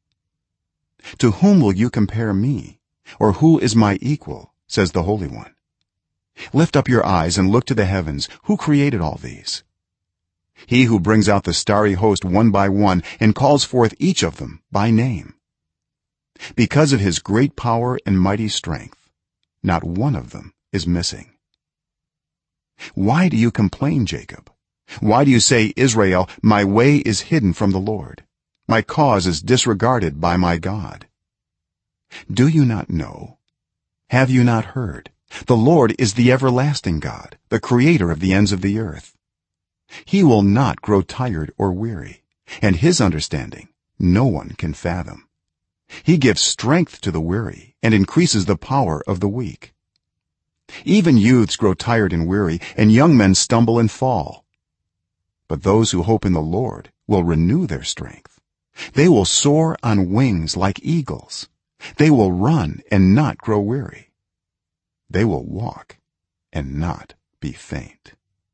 To whom will you compare me, or who is my equal, says the Holy One? Lift up your eyes and look to the heavens. Who created all these? He who brings out the starry host one by one and calls forth each of them by name. Because of his great power and mighty strength, not one of them is missing. Why do you complain, Jacob? Why do you say, Israel, my way is hidden from the Lord, my cause is disregarded by my God? Do you not know? Have you not heard? The Lord is the everlasting God, the creator of the ends of the earth. He will not grow tired or weary, and his understanding no one can fathom. He gives strength to the weary and increases the power of the weak. Even youths grow tired and weary, and young men stumble and fall. But those who hope in the Lord will renew their strength. They will soar on wings like eagles. They will run and not grow weary. They will walk and not be faint.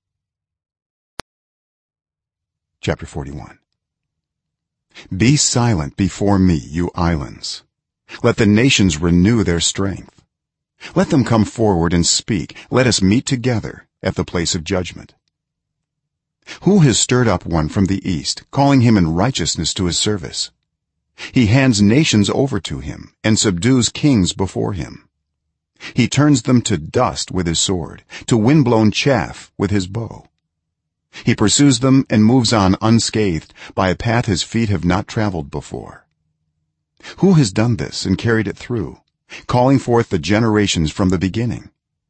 Chapter 41. Be silent before me, you islands. Let the nations renew their strength. Let them come forward and speak. Let us meet together at the place of judgment. Who has stirred up one from the east, calling him in righteousness to his service? He hands nations over to him and subdues kings before him. He turns them to dust with his sword, to wind-blown chaff with his bow. He pursues them and moves on unscathed by a path his feet have not traveled before. Who has done this and carried it through, calling forth the generations from the beginning?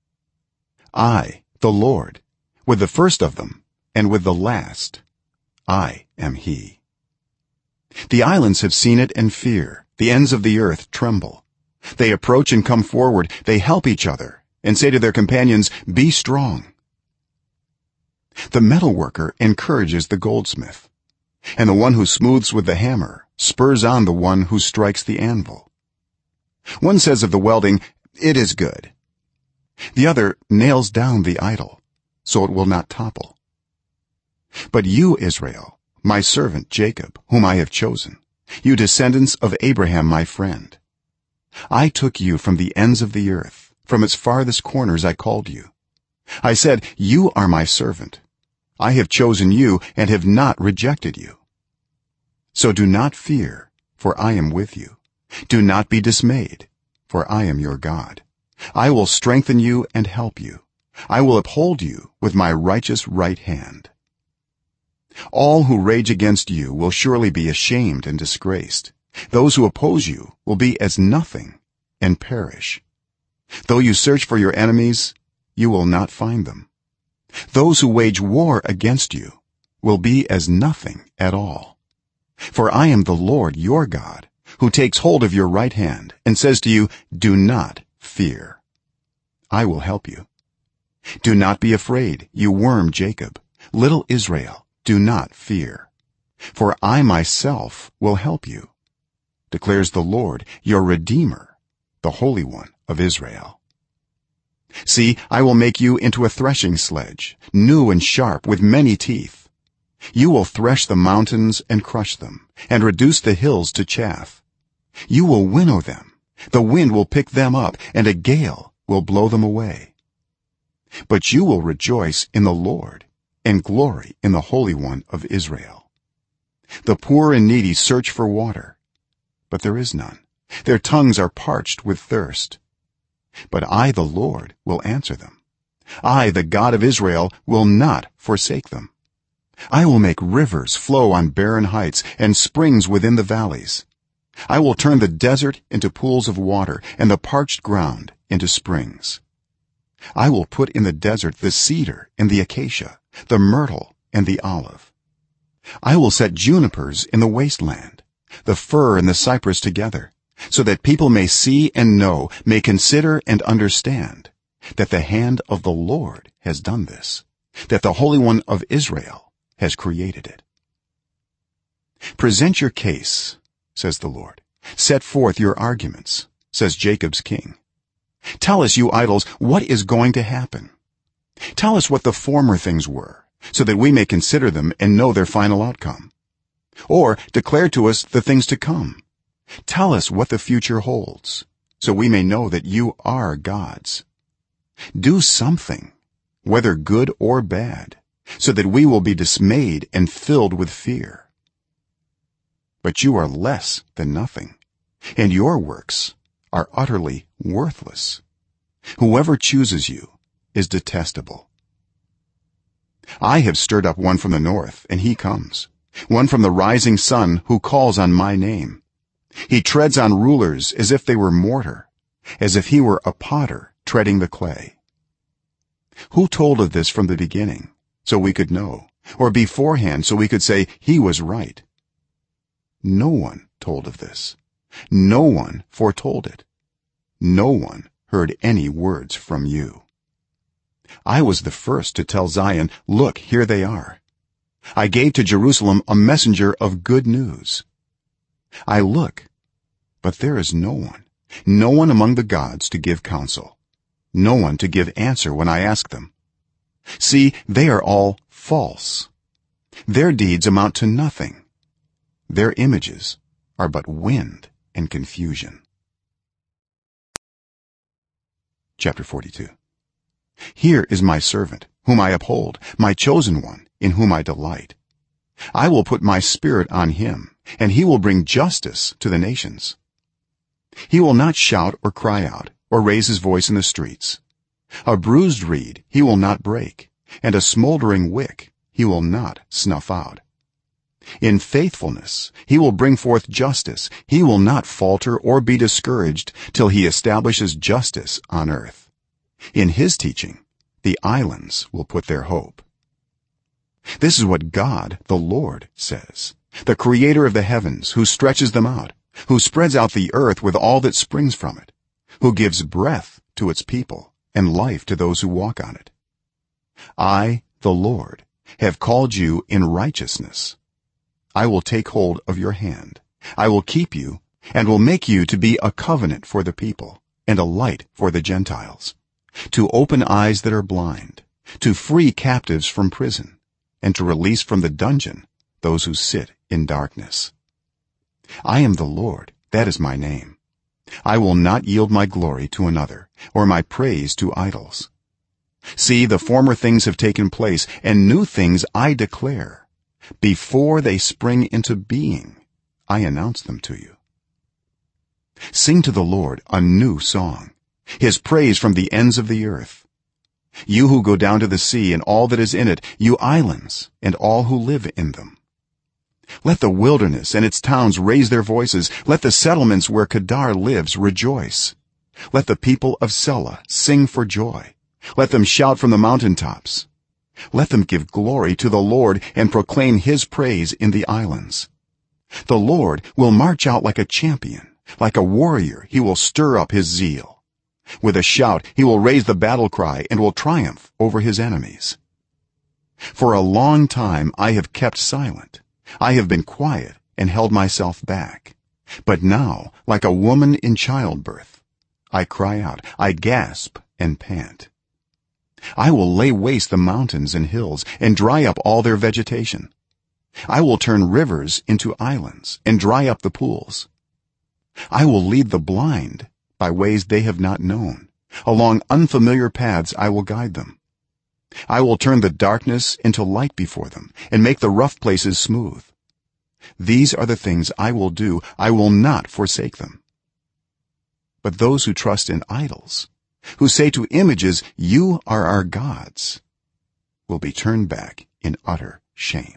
I, the Lord, with the first of them and with the last, I am he. The islands have seen it and fear. The ends of the earth tremble. They approach and come forward. They help each other and say to their companions, be strong. The metal worker encourages the goldsmith, and the one who smooths with the hammer spurs on the one who strikes the anvil. One says of the welding, it is good. The other nails down the idol so it will not topple. But you, Israel, my servant Jacob, whom I have chosen, you descendants of Abraham my friend, I took you from the ends of the earth, from its farthest corners I called you. I said, you are my servant. I have chosen you and have not rejected you. So do not fear, for I am with you. Do not be dismayed, for I am your God. I will strengthen you and help you. I will uphold you with my righteous right hand. All who rage against you will surely be ashamed and disgraced. Those who oppose you will be as nothing and perish. Though you search for your enemies, you will not find them. Those who wage war against you will be as nothing at all. For I am the Lord your God, who takes hold of your right hand and says to you, do not fear. I will help you. Do not be afraid, you worm Jacob, little Israel, do not fear. For I myself will help you, declares the Lord, your Redeemer, the Holy One of Israel. See, I will make you into a threshing sledge, new and sharp with many teeth. you will thresh the mountains and crush them and reduce the hills to chaff. You will winnow them, the wind will pick them up, and a gale will blow them away. But you will rejoice in the Lord and glory in the Holy One of Israel. The poor and needy search for water, but there is none. Their tongues are parched with thirst. But I, the Lord, will answer them. I, the God of Israel, will not forsake them. I will make rivers flow on barren heights and springs within the valleys. I will turn the desert into pools of water and the parched ground into springs. I will put in the desert the cedar and the acacia, the myrtle and the olive. I will set junipers in the wasteland, the fir and the cypress together, so that people may see and know, may consider and understand that the hand of the Lord has done this, that the Holy One of Israel has created it. Present your case, says the Lord. Set forth your arguments, says Jacob's king. Tell us, you idols, what is going to happen. Tell us what the former things were, so that we may consider them and know their final outcome. Or declare to us the things to come. Tell us what the future holds, so we may know that you are gods. Do something, whether good or bad, so that we will be dismayed and filled with fear. But you are less than nothing, and your works are utterly worthless. Whoever chooses you is detestable. I have stirred up one from the north, and he comes, one from the rising sun who calls on my name. He treads on rulers as if they were mortar, as if he were a potter treading the clay. Who told of this from the beginning, so we could know, or beforehand, so we could say he was right? No one told of this. No one foretold it. No one heard any words from you. I was the first to tell Zion, look, here they are. I gave to Jerusalem a messenger of good news. I look, but there is no one among the gods to give counsel, no one to give answer when I ask them. See, they are all false. Their deeds amount to nothing. Their images are but wind and confusion. Chapter 42. Here is my servant, whom I uphold, my chosen one, in whom I delight. I will put my spirit on him, and he will bring justice to the nations. He will not shout or cry out or raise his voice in the streets. A bruised reed he will not break, and a smoldering wick he will not snuff out. In faithfulness he will bring forth justice. He will not falter or be discouraged till he establishes justice on earth. In his teaching the islands will put their hope. This is what God the Lord says, the creator of the heavens, who stretches them out, who spreads out the earth with all that springs from it, who gives breath to its people and life to those who walk on it. I, the Lord, have called you in righteousness. I will take hold of your hand. I will keep you and will make you to be a covenant for the people and a light for the Gentiles, to open eyes that are blind, to free captives from prison, and to release from the dungeon those who sit in darkness. I am the Lord, that is my name. I will not yield my glory to another, or my praise to idols. See, the former things have taken place, and new things I declare. Before they spring into being, I announce them to you. Sing to the Lord a new song, his praise from the ends of the earth. You who go down to the sea and all that is in it, you islands and all who live in them. Let the wilderness and its towns raise their voices. Let the settlements where Kedar lives rejoice. Let the people of Selah sing for joy. Let them shout from the mountaintops. Let them give glory to the Lord and proclaim his praise in the islands. The Lord will march out like a champion, like a warrior he will stir up his zeal. With a shout he will raise the battle cry and will triumph over his enemies. For a long time I have kept silent. I have been quiet and held myself back. But now, like a woman in childbirth, I cry out, I gasp and pant. I will lay waste the mountains and hills and dry up all their vegetation. I will turn rivers into islands and dry up the pools. I will lead the blind by ways they have not known. Along unfamiliar paths I will guide them. I will turn the darkness into light before them and make the rough places smooth. These are the things I will do. I will not forsake them. But those who trust in idols, who say to images, "You are our gods," will be turned back in utter shame.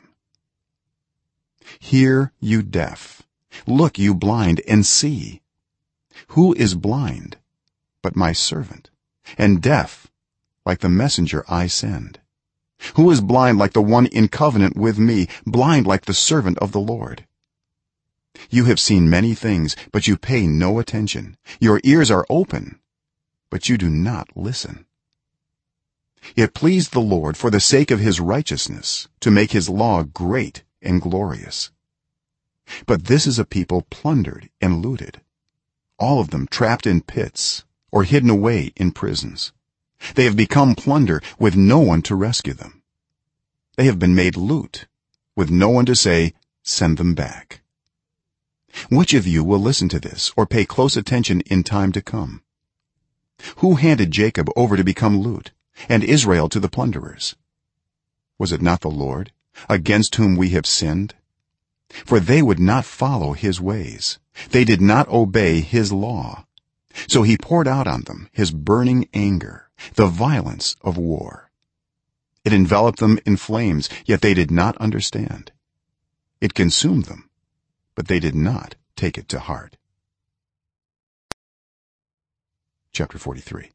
Hear, you deaf, look, you blind, and see. Who is blind but my servant, and deaf like the messenger I send? Who is blind like the one in covenant with me, blind like the servant of the Lord? You have seen many things, but you pay no attention. Your ears are open, but you do not listen. It pleased the Lord, for the sake of his righteousness, to make his law great and glorious. But this is a people plundered and looted, all of them trapped in pits or hidden away in prisons. They have become plunder with no one to rescue them. They have been made loot with no one to say, "Send them back." Which of you will listen to this or pay close attention in time to come? Who handed Jacob over to become loot and Israel to the plunderers? Was it not the Lord, against whom we have sinned? For they would not follow his ways. They did not obey his law. So he poured out on them his burning anger, the violence of war. It enveloped them in flames, yet they did not understand. It consumed them, but they did not take it to heart. Chapter 43.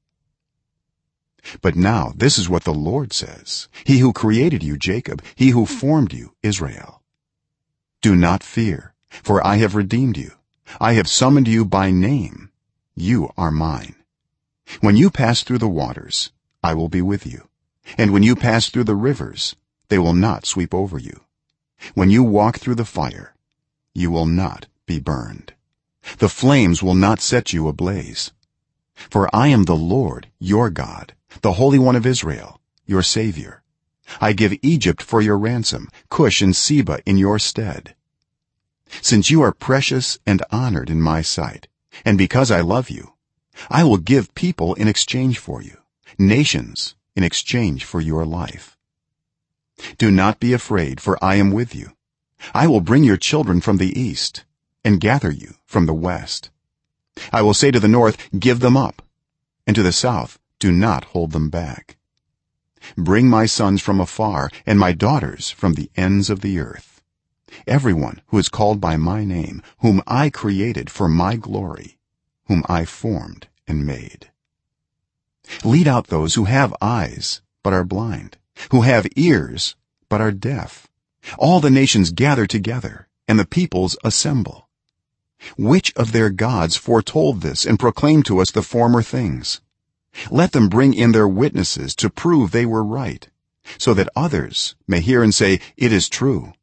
But now this is what the Lord says, he who created you, Jacob, he who formed you, Israel: do not fear, for I have redeemed you. I have summoned you by name. You are mine. When you pass through the waters, I will be with you, and when you pass through the rivers, they will not sweep over you. When you walk through the fire, you will not be burned. The flames will not set you ablaze. For I am the Lord, your God, the Holy One of Israel, your Savior. I give Egypt for your ransom, Cush and Seba in your stead. Since you are precious and honored in my sight, and because I love you, I will give people in exchange for you, nations in exchange for your life. Do not be afraid, for I am with you. I will bring your children from the east and gather you from the west. I will say to the north, give them up, and to the south, do not hold them back. Bring my sons from afar and my daughters from the ends of the earth, everyone who is called by my name, whom I created for my glory, whom I formed and made. Lead out those who have eyes but are blind, who have ears but are deaf. All the nations gather together and the peoples assemble. Which of their gods foretold this and proclaimed to us the former things? Let them bring in their witnesses to prove they were right, so that others may hear and say, it is true.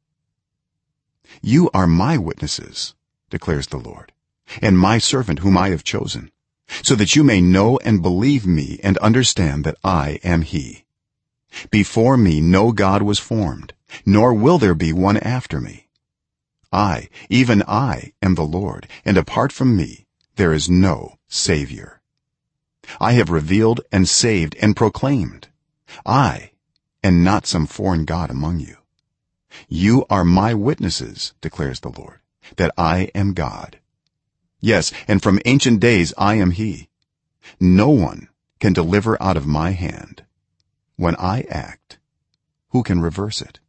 You are my witnesses, declares the Lord, and my servant whom I have chosen, so that you may know and believe me and understand that I am he. Before me no god was formed, nor will there be one after me. I, even I, am the Lord, and apart from me there is no savior. I have revealed and saved and proclaimed, I, and not some foreign god among you. You are my witnesses, declares the Lord, that I am God. Yes, and from ancient days I am he. No one can deliver out of my hand. When I act, who can reverse it?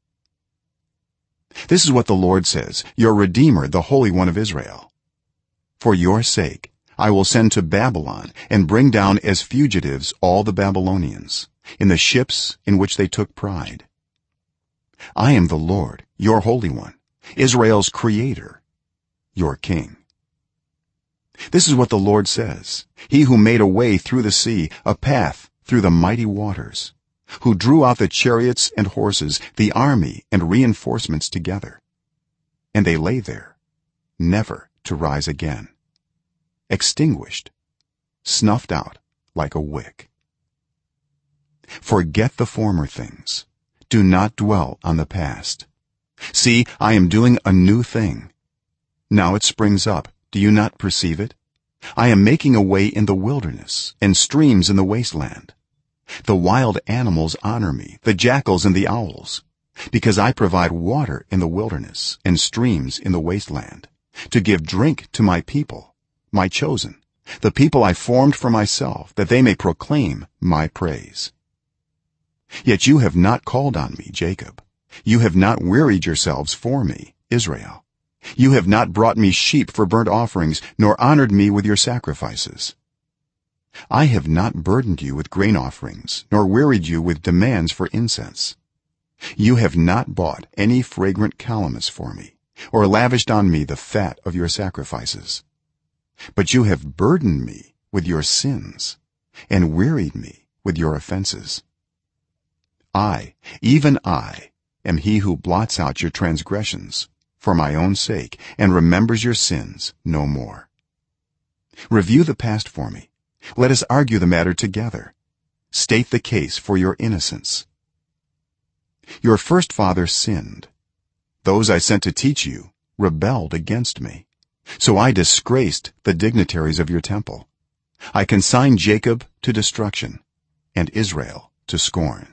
This is what the Lord says, your Redeemer, the Holy One of Israel: for your sake I will send to Babylon and bring down as fugitives all the Babylonians in the ships in which they took pride. I am the Lord, your Holy One, Israel's Creator, your King. This is what the Lord says, he who made a way through the sea, a path through the mighty waters, who drew out the chariots and horses, the army and reinforcements together, and they lay there, never to rise again, extinguished, snuffed out like a wick. Forget the former things, do not dwell on the past. see, I am doing a new thing. Now it springs up. Do you not perceive it? I am making a way in the wilderness and streams in the wasteland. The wild animals honor me, the jackals and the owls, because I provide water in the wilderness and streams in the wasteland, to give drink to my people, my chosen, the people I formed for myself, that they may proclaim my praise. Yet you have not called on me, Jacob. You have not wearied yourselves for me, Israel. You have not brought me sheep for burnt offerings, nor honored me with your sacrifices. I have not burdened you with grain offerings, nor wearied you with demands for incense. You have not bought any fragrant calamus for me, or lavished on me the fat of your sacrifices. But you have burdened me with your sins and wearied me with your offenses. I, even I, am he who blots out your transgressions for my own sake and remembers your sins no more. Review the past for me. Let us argue the matter together. State the case for your innocence. Your first father sinned. Those I sent to teach you rebelled against me. So I disgraced the dignitaries of your temple. I consigned Jacob to destruction and Israel to scorn.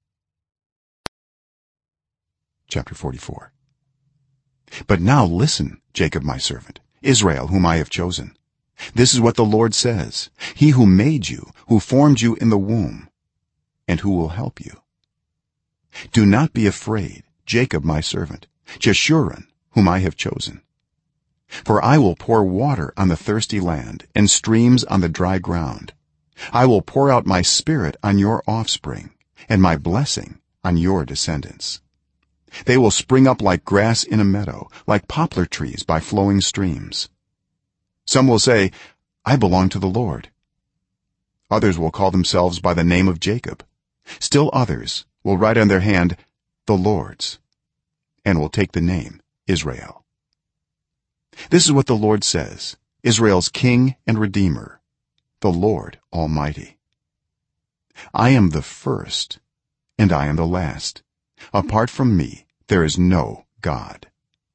Chapter 44. But now listen, Jacob my servant, Israel whom I have chosen. This is what the Lord says, he who made you, who formed you in the womb, and who will help you. Do not be afraid, Jacob my servant, Jeshurun whom I have chosen. For I will pour water on the thirsty land and streams on the dry ground. I will pour out my spirit on your offspring and my blessing on your descendants. They will spring up like grass in a meadow, like poplar trees by flowing streams. Some will say, I belong to the Lord. Others will call themselves by the name of Jacob. Still others will write on their hand, the Lord's, and will take the name Israel. This is what the Lord says, Israel's King and Redeemer, the Lord Almighty. I am the first, and I am the last. Apart from me there is no God.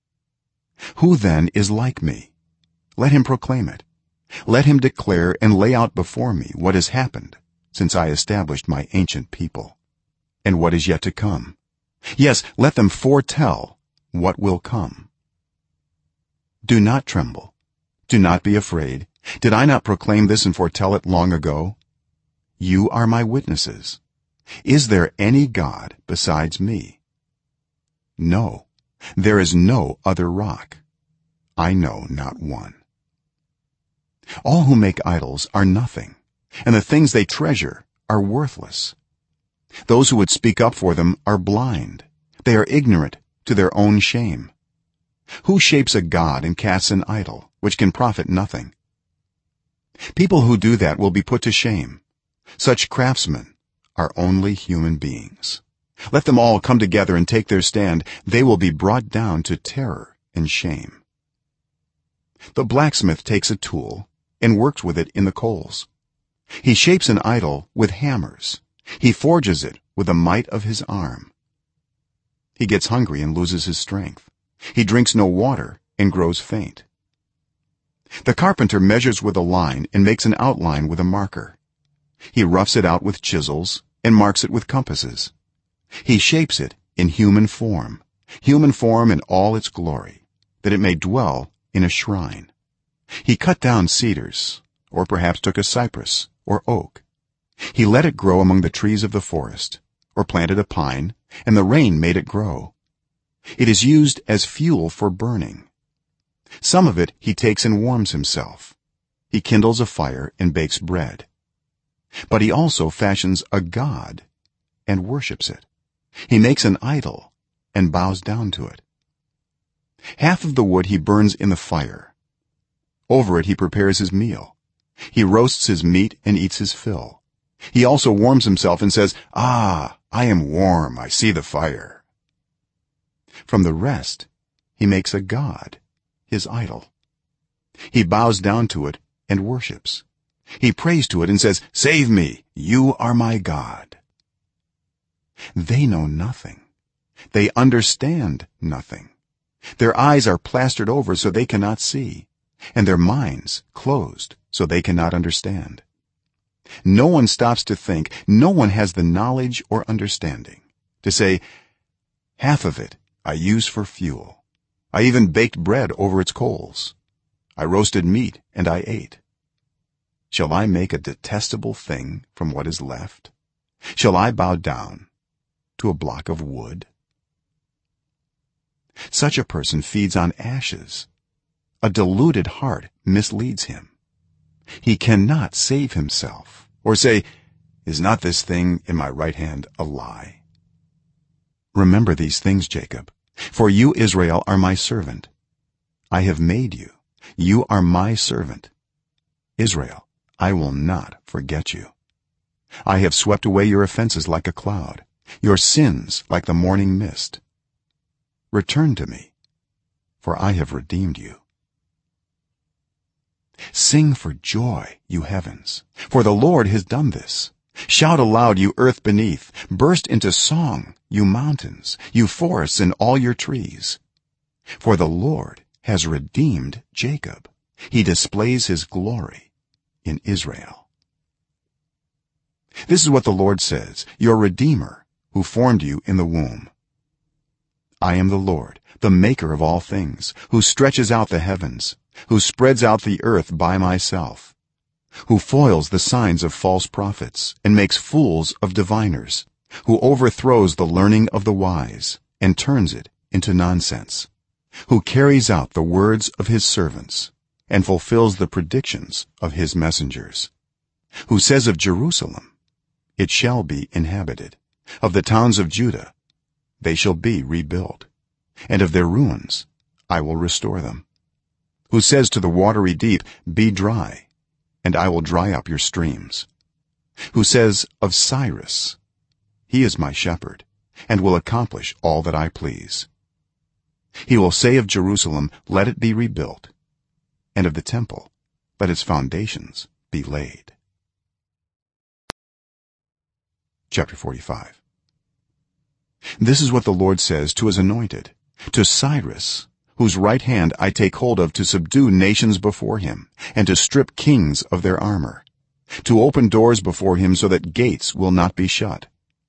Who then is like me? Let him proclaim it. Let him declare and lay out before me what has happened since I established my ancient people, and what is yet to come. Yes, let them foretell what will come. Do not tremble. Do not be afraid. Did I not proclaim this and foretell it long ago? You are my witnesses. Is there any God besides me? No, there is no other rock. I know not one. All who make idols are nothing, and the things they treasure are worthless. Those who would speak up for them are blind. They are ignorant to their own shame. Who shapes a god and casts an idol which can profit nothing? People who do that will be put to shame. Such craftsmen are only human beings. Let them all come together and take their stand. They will be brought down to terror and shame. The blacksmith takes a tool and works with it in the coals. He shapes an idol with hammers. He forges it with the might of his arm. He gets hungry and loses his strength. He drinks no water and grows faint. The carpenter measures with a line and makes an outline with a marker. He roughs it out with chisels and marks it with compasses. He shapes it in human form in all its glory, that it may dwell in a shrine. He cut down cedars, or perhaps took a cypress or oak. He let it grow among the trees of the forest, or planted a pine, and the rain made it grow. It is used as fuel for burning. Some of it he takes and warms himself. He kindles a fire and bakes bread. But he also fashions a god and worships it. He makes an idol and bows down to it. Half of the wood he burns in the fire. Over it he prepares his meal. He roasts his meat and eats his fill. He also warms himself and says, I am warm, I see the fire. From the rest he makes a god, his idol. He bows down to it and worships. He prays to it and says, save me, you are my god. They know nothing. they understand nothing. Their eyes are plastered over so they cannot see, and their minds closed so they cannot understand. No one stops to think, no one has the knowledge or understanding to say, half of it I use for fuel. I even baked bread over its coals. I roasted meat and I ate. Shall I make a detestable thing from what is left? Shall I bow down to a block of wood? Such a person feeds on ashes. A deluded heart misleads him. He cannot save himself or say, is not this thing in my right hand a lie? Remember these things, Jacob, for you, Israel, are my servant. I have made you. You are my servant. Israel, I will not forget you. I have swept away your offenses like a cloud, your sins like the morning mist. Return to me, for I have redeemed you. Sing for joy, you heavens, for the Lord has done this. Shout aloud, you earth beneath. Burst into song, you mountains, you forests and all your trees. For the Lord has redeemed Jacob. He displays his glory in Israel. This is what the Lord says, your Redeemer, who formed you in the womb. I am the Lord, the maker of all things, who stretches out the heavens, who spreads out the earth by myself, who foils the signs of false prophets and makes fools of diviners, who overthrows the learning of the wise and turns it into nonsense, who carries out the words of his servants and fulfills the predictions of his messengers, who says of Jerusalem, it shall be inhabited, of the towns of Judah, they shall be rebuilt, and of their ruins I will restore them, who says to the watery deep, be dry, and I will dry up your streams, who says of Cyrus, he is my shepherd and will accomplish all that I please. He will say of Jerusalem, let it be rebuilt, and of the temple, let its foundations be laid. Chapter 45. This is what the Lord says to his anointed, to Cyrus, whose right hand I take hold of to subdue nations before him and to strip kings of their armor, to open doors before him so that gates will not be shut.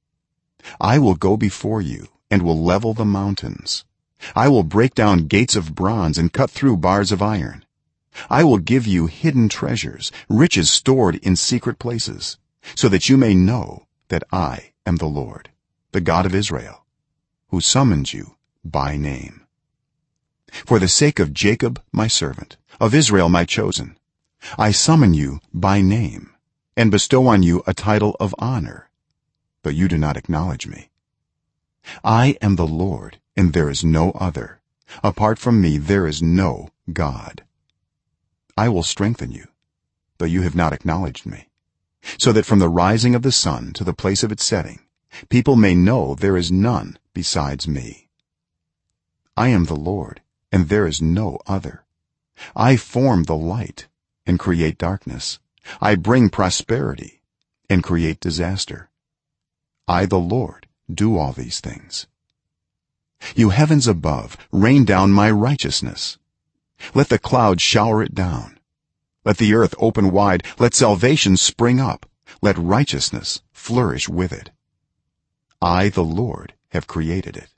I will go before you and will level the mountains. I will break down gates of bronze and cut through bars of iron. I will give you hidden treasures, riches stored in secret places, so that you may know that I am the Lord, the God of Israel, who summons you by name. For the sake of Jacob my servant, of Israel my chosen, I summon you by name and bestow on you a title of honor, though you do not acknowledge me. I am the Lord, and there is no other. Apart from me there is no God. I will strengthen you, though you have not acknowledged me, so that from the rising of the sun to the place of its setting people may know there is none besides me. I am the Lord, and there is no other. I form the light and create darkness. I bring prosperity and create disaster. I, the Lord, do all these things. You heavens above, rain down my righteousness. Let the clouds shower it down. Let the earth open wide. Let salvation spring up. Let righteousness flourish with it. I, the Lord, have created it.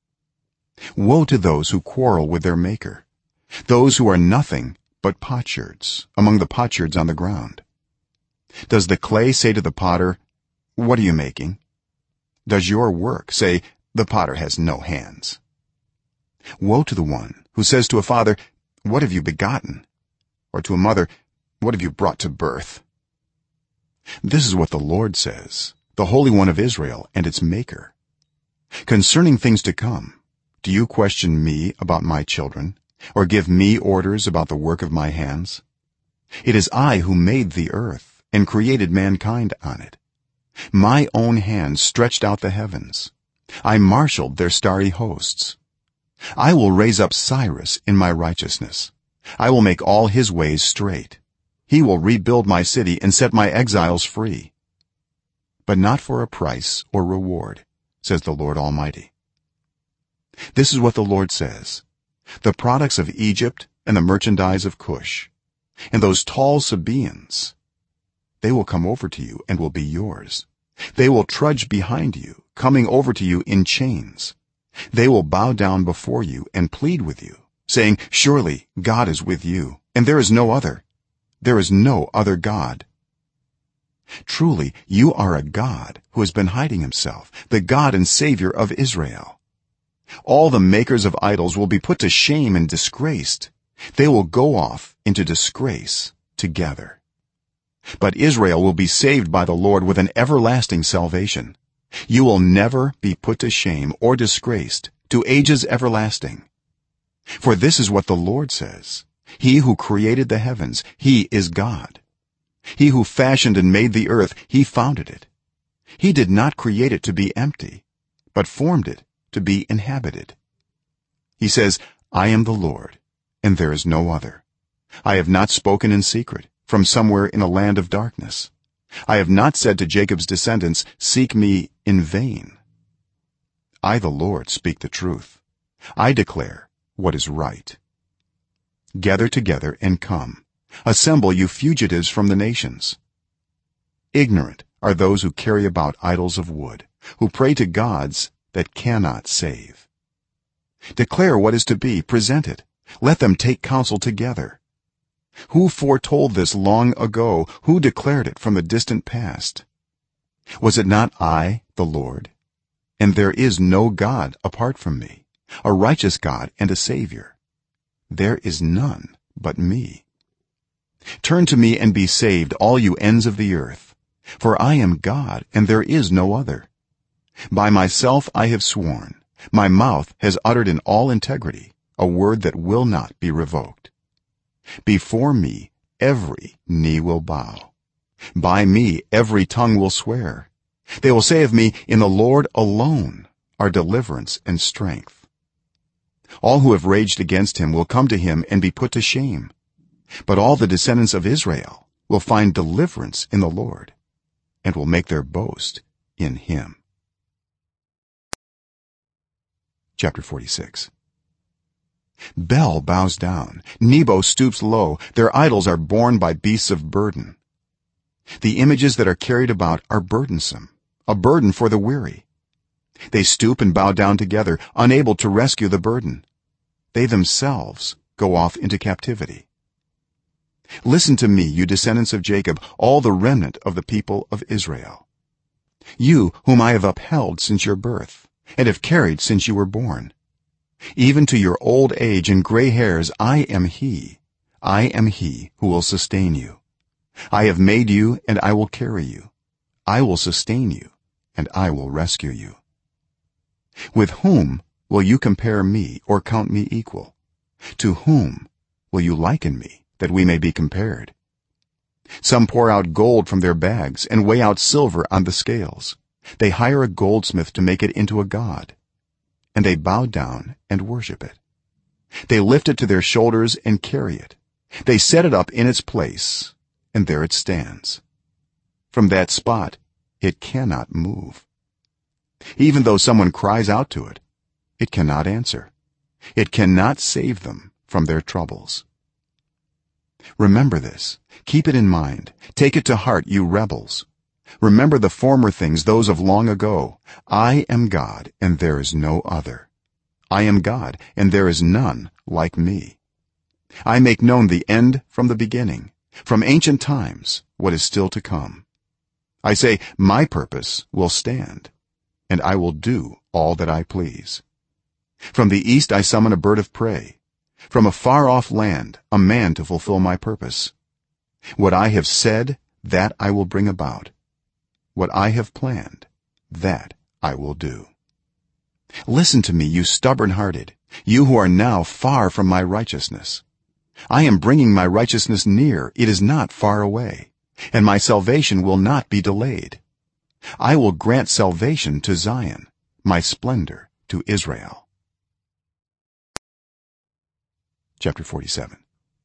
Woe to those who quarrel with their maker, those who are nothing but potsherds among the potsherds on the ground. Does the clay say to the potter, what are you making? Does your work say, the potter has no hands? Woe to the one who says to a father, what have you begotten? Or to a mother, what have you brought to birth? This is what the Lord says, the Holy One of Israel and its maker. Concerning things to come, do you question me about my children, or give me orders about the work of my hands? It is I who made the earth and created mankind on it. My own hand stretched out the heavens. I marshaled their starry hosts. I will raise up Cyrus in my righteousness. I will make all his ways straight. He will rebuild my city and set my exiles free, but not for a price or reward, says the Lord Almighty. this is what the Lord says: the products of Egypt and the merchandise of Cush and those tall Sabaeans, they will come over to you and will be yours. They will trudge behind you, coming over to you in chains. They will bow down before you and plead with you, saying, surely God is with you, and there is no other. There is no other God. Truly you are a God who has been hiding himself, the God and Savior of Israel. All the makers of idols will be put to shame and disgraced. They will go off into disgrace together. But Israel will be saved by the Lord with an everlasting salvation. You will never be put to shame or disgraced to ages everlasting. For this is what the Lord says: he who created the heavens, he is God. He who fashioned and made the earth, he founded it. He did not create it to be empty, but formed it to be inhabited. He says, I am the Lord, and there is no other. I have not spoken in secret from somewhere in a land of darkness. I have not said to Jacob's descendants, seek me in vain. I, the Lord, speak the truth. I declare what is right. Gather together and come. Assemble, you fugitives from the nations. Ignorant are those who carry about idols of wood, who pray to gods that cannot save. Declare what is to be, present it. Let them take counsel together. Who foretold this long ago? Who declared it from the distant past? Was it not I, the Lord? And there is no God apart from me, a righteous God and a Savior. There is none but me. Turn to me and be saved, all you ends of the earth, for I am God and there is no other. By myself I have sworn, my mouth has uttered in all integrity a word that will not be revoked. Before me every knee will bow, by me every tongue will swear. They will say of me, in the Lord alone are deliverance and strength. All who have raged against him will come to him and be put to shame, but all the descendants of Israel will find deliverance in the Lord and will make their boast in him. Chapter 46. Bel bows down, Nebo stoops low, their idols are borne by beasts of burden. The images that are carried about are burdensome, a burden for the weary. They stoop and bow down together, unable to rescue the burden. They themselves go off into captivity. Listen to me, you descendants of Jacob, all the remnant of the people of Israel, you whom I have upheld since your birth and have carried since you were born. Even to your old age and gray hairs I am he who will sustain you. I have made you and I will carry you. I will sustain you and I will rescue you. With whom will you compare me or count me equal? To whom will you liken me, that we may be compared? Some pour out gold from their bags and weigh out silver on the scales. They hire a goldsmith to make it into a god, and they bow down and worship it. They lift it to their shoulders and carry it. They set it up in its place, and there it stands. From that spot it cannot move. Even though someone cries out to it, it cannot answer. It cannot save them from their troubles. Remember this, keep it in mind, take it to heart, you rebels. Remember the former things, those of long ago. I am God and there is no other. I am God and there is none like me. I make known the end from the beginning, from ancient times what is still to come. I say, my purpose will stand, and I will do all that I please. From the east I summon a bird of prey, from a far-off land a man to fulfill my purpose. What I have said, that I will bring about. What I have planned, that I will do. Listen to me, you stubborn-hearted, you who are now far from my righteousness. I am bringing my righteousness near, it is not far away, and my salvation will not be delayed. I will grant salvation to Zion, my splendor to Israel. Chapter 47.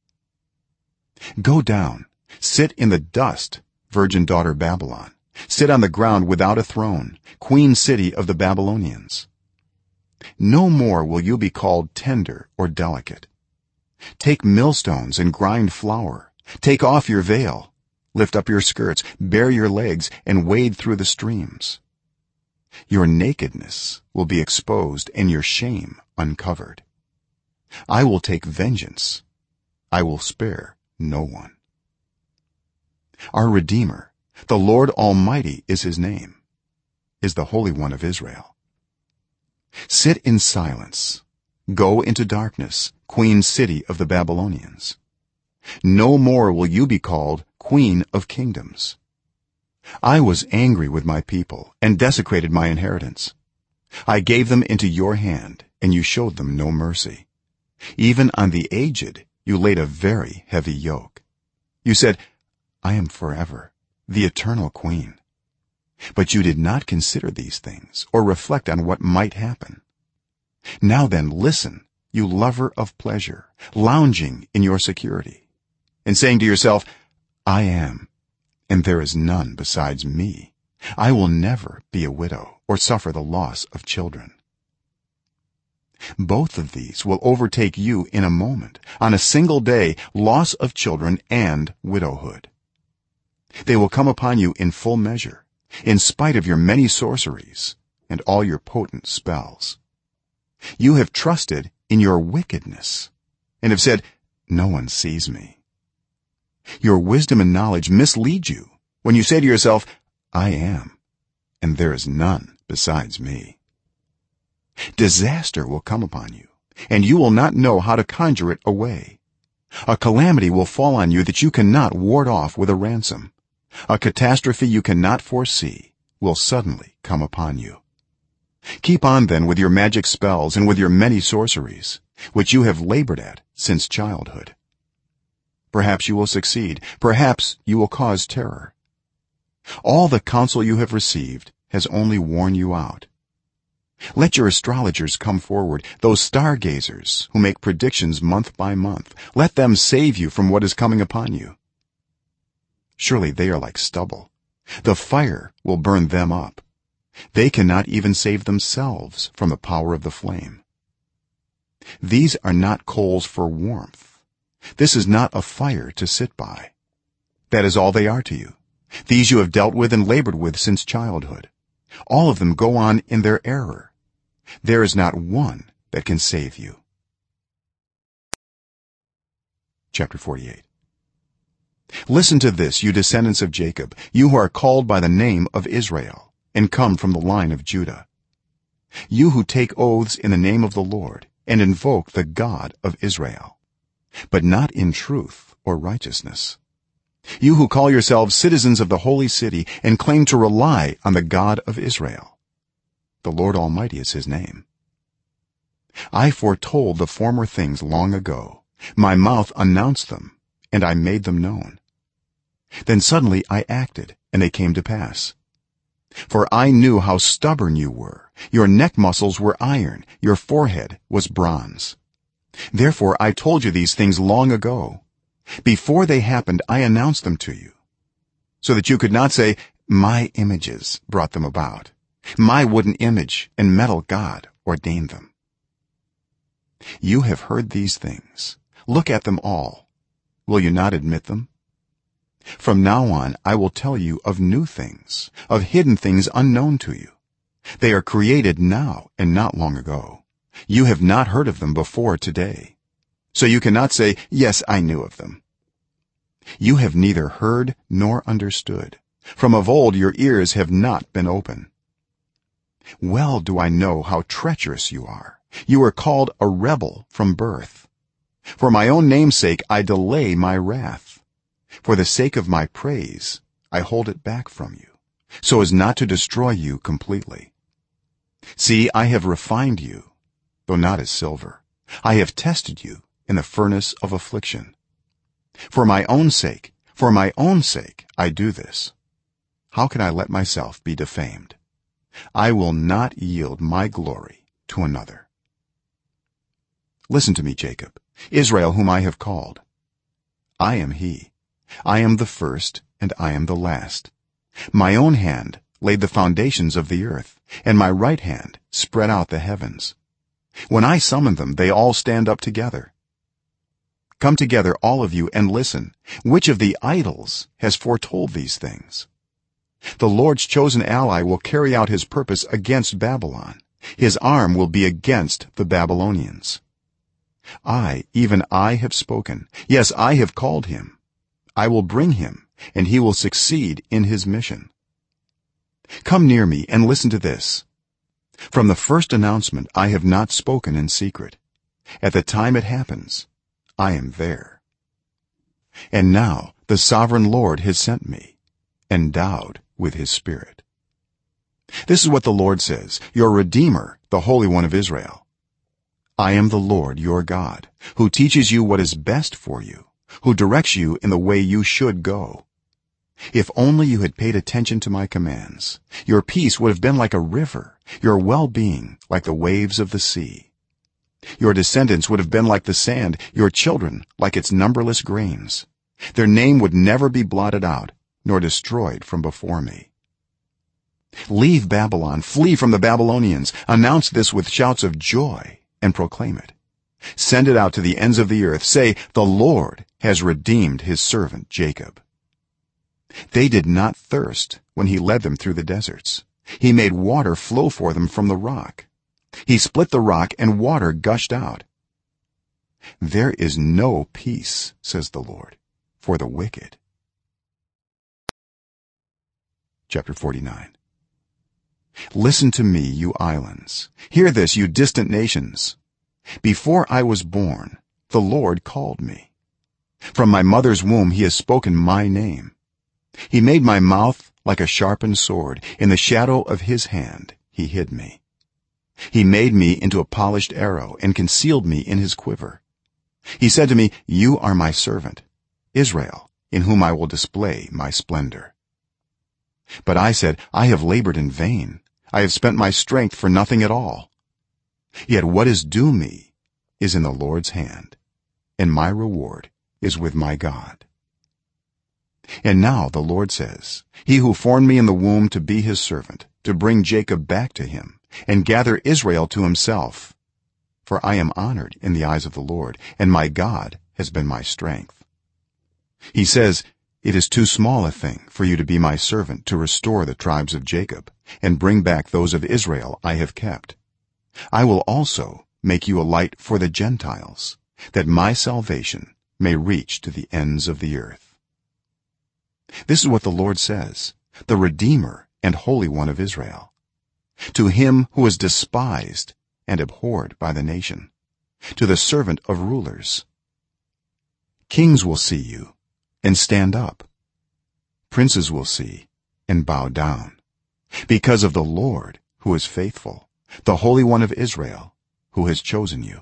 Go down, sit in the dust, virgin daughter Babylon. Sit on the ground without a throne, queen city of the Babylonians. no more will you be called tender or delicate. Take millstones and grind flour. Take off your veil, lift up your skirts, bare your legs, and wade through the streams. Your nakedness will be exposed and your shame uncovered. I will take vengeance. I will spare no one. Our Redeemer, the Lord Almighty is his name, is the Holy One of Israel. Sit in silence. Go into darkness, queen city of the Babylonians. No more will you be called queen of kingdoms. I was angry with my people and desecrated my inheritance. I gave them into your hand, and you showed them no mercy. Even on the aged you laid a very heavy yoke. You said, I am forever the eternal queen. But you did not consider these things or reflect on what might happen. Now then, listen, you lover of pleasure, lounging in your security, and saying to yourself, I am, and there is none besides me. I will never be a widow or suffer the loss of children. Both of these will overtake you in a moment, on a single day, loss of children and widowhood. They will come upon you in full measure, in spite of your many sorceries and all your potent spells. You have trusted in your wickedness and have said, no one sees me. Your wisdom and knowledge mislead you when you say to yourself, I am, and there is none besides me. Disaster will come upon you, and you will not know how to conjure it away. A calamity will fall on you that you cannot ward off with a ransom. A catastrophe you cannot foresee will suddenly come upon you. Keep on then with your magic spells and with your many sorceries, which you have labored at since childhood. Perhaps you will succeed, perhaps you will cause terror. All the counsel you have received has only worn you out. Let your astrologers come forward, those stargazers who make predictions month by month. Let them save you from what is coming upon you. Surely they are like stubble. The fire will burn them up. They cannot even save themselves from the power of the flame. These are not coals for warmth. This is not a fire to sit by. That is all they are to you. These you have dealt with and labored with since childhood. All of them go on in their error. There is not one that can save you. Chapter 48. Listen to this, you descendants of Jacob, you who are called by the name of Israel and come from the line of Judah, you who take oaths in the name of the Lord and invoke the God of Israel, but not in truth or righteousness, you who call yourselves citizens of the holy city and claim to rely on the God of Israel. The Lord Almighty is his name. I foretold the former things long ago. My mouth announced them, and I made them known. Then suddenly I acted, and they came to pass. For I knew how stubborn you were. Your neck muscles were iron, your forehead was bronze. Therefore I told you these things long ago. Before they happened, I announced them to you, so that you could not say, my images brought them about. My wooden image and metal god ordained them. You have heard these things. Look at them all. Will you not admit them? From now on I will tell you of new things, of hidden things unknown to you. They are created now and not long ago. You have not heard of them before today, so you cannot say, yes, I knew of them. You have neither heard nor understood. From of old your ears have not been open. Well do I know how treacherous you are. You are called a rebel from birth. For my own name's sake I delay my wrath. For the sake of my praise I hold it back from you, so as not to destroy you completely. See, I have refined you, though not as silver. I have tested you in the furnace of affliction. For my own sake I do this. How can I let myself be defamed? I will not yield my glory to another. Listen to me, Jacob, Israel, whom I have called. I am he. I am the first and I am the last. My own hand laid the foundations of the earth, and my right hand spread out the heavens. when I summon them they all stand up together. Come together all of you and listen. Which of the idols has foretold these things? The Lord's chosen ally will carry out his purpose against Babylon. His arm will be against the Babylonians. Even I have spoken. Yes, I have called him. I will bring him, and he will succeed in his mission. Come near me and listen to this. From the first announcement I have not spoken in secret. At the time it happens, I am there. And now the sovereign Lord has sent me, endowed with his Spirit. This is what the Lord says, your Redeemer, the Holy One of Israel. I am the Lord your God, who teaches you what is best for you, who directs you in the way you should go. If only you had paid attention to my commands, your peace would have been like a river, your well-being like the waves of the sea. Your descendants would have been like the sand, your children like its numberless grains. Their name would never be blotted out nor destroyed from before me. Leave Babylon, flee from the Babylonians. Announce this with shouts of joy and proclaim it. Send it out to the ends of the earth. Say, the Lord has redeemed his servant Jacob. They did not thirst when he led them through the deserts. He made water flow for them from the rock. He split the rock and water gushed out. There is no peace, says the Lord, for the wicked. Chapter 49. Listen to me, you islands. Hear this, you distant nations. Before I was born, the Lord called me. From my mother's womb he has spoken my name. He made my mouth like a sharpened sword. In the shadow of his hand he hid me. He made me into a polished arrow and concealed me in his quiver. He said to me, you are my servant, Israel, in whom I will display my splendor. But I said, I have labored in vain. I have spent my strength for nothing at all. Yet what is due me is in the Lord's hand, and my reward is with my God. And now the Lord says, he who formed me in the womb to be his servant, to bring Jacob back to him and gather Israel to himself, for I am honored in the eyes of the Lord, and my God has been my strength. He says, it is too small a thing for you to be my servant to restore the tribes of Jacob and bring back those of Israel I have kept. I will also make you a light for the Gentiles, that my salvation may reach to the ends of the earth. This is what the Lord says, the Redeemer and Holy One of Israel, to him who is despised and abhorred by the nation, to the servant of rulers. Kings will see you and stand up. Princes will see and bow down, because of the Lord who is faithful, the Holy One of Israel, who has chosen you.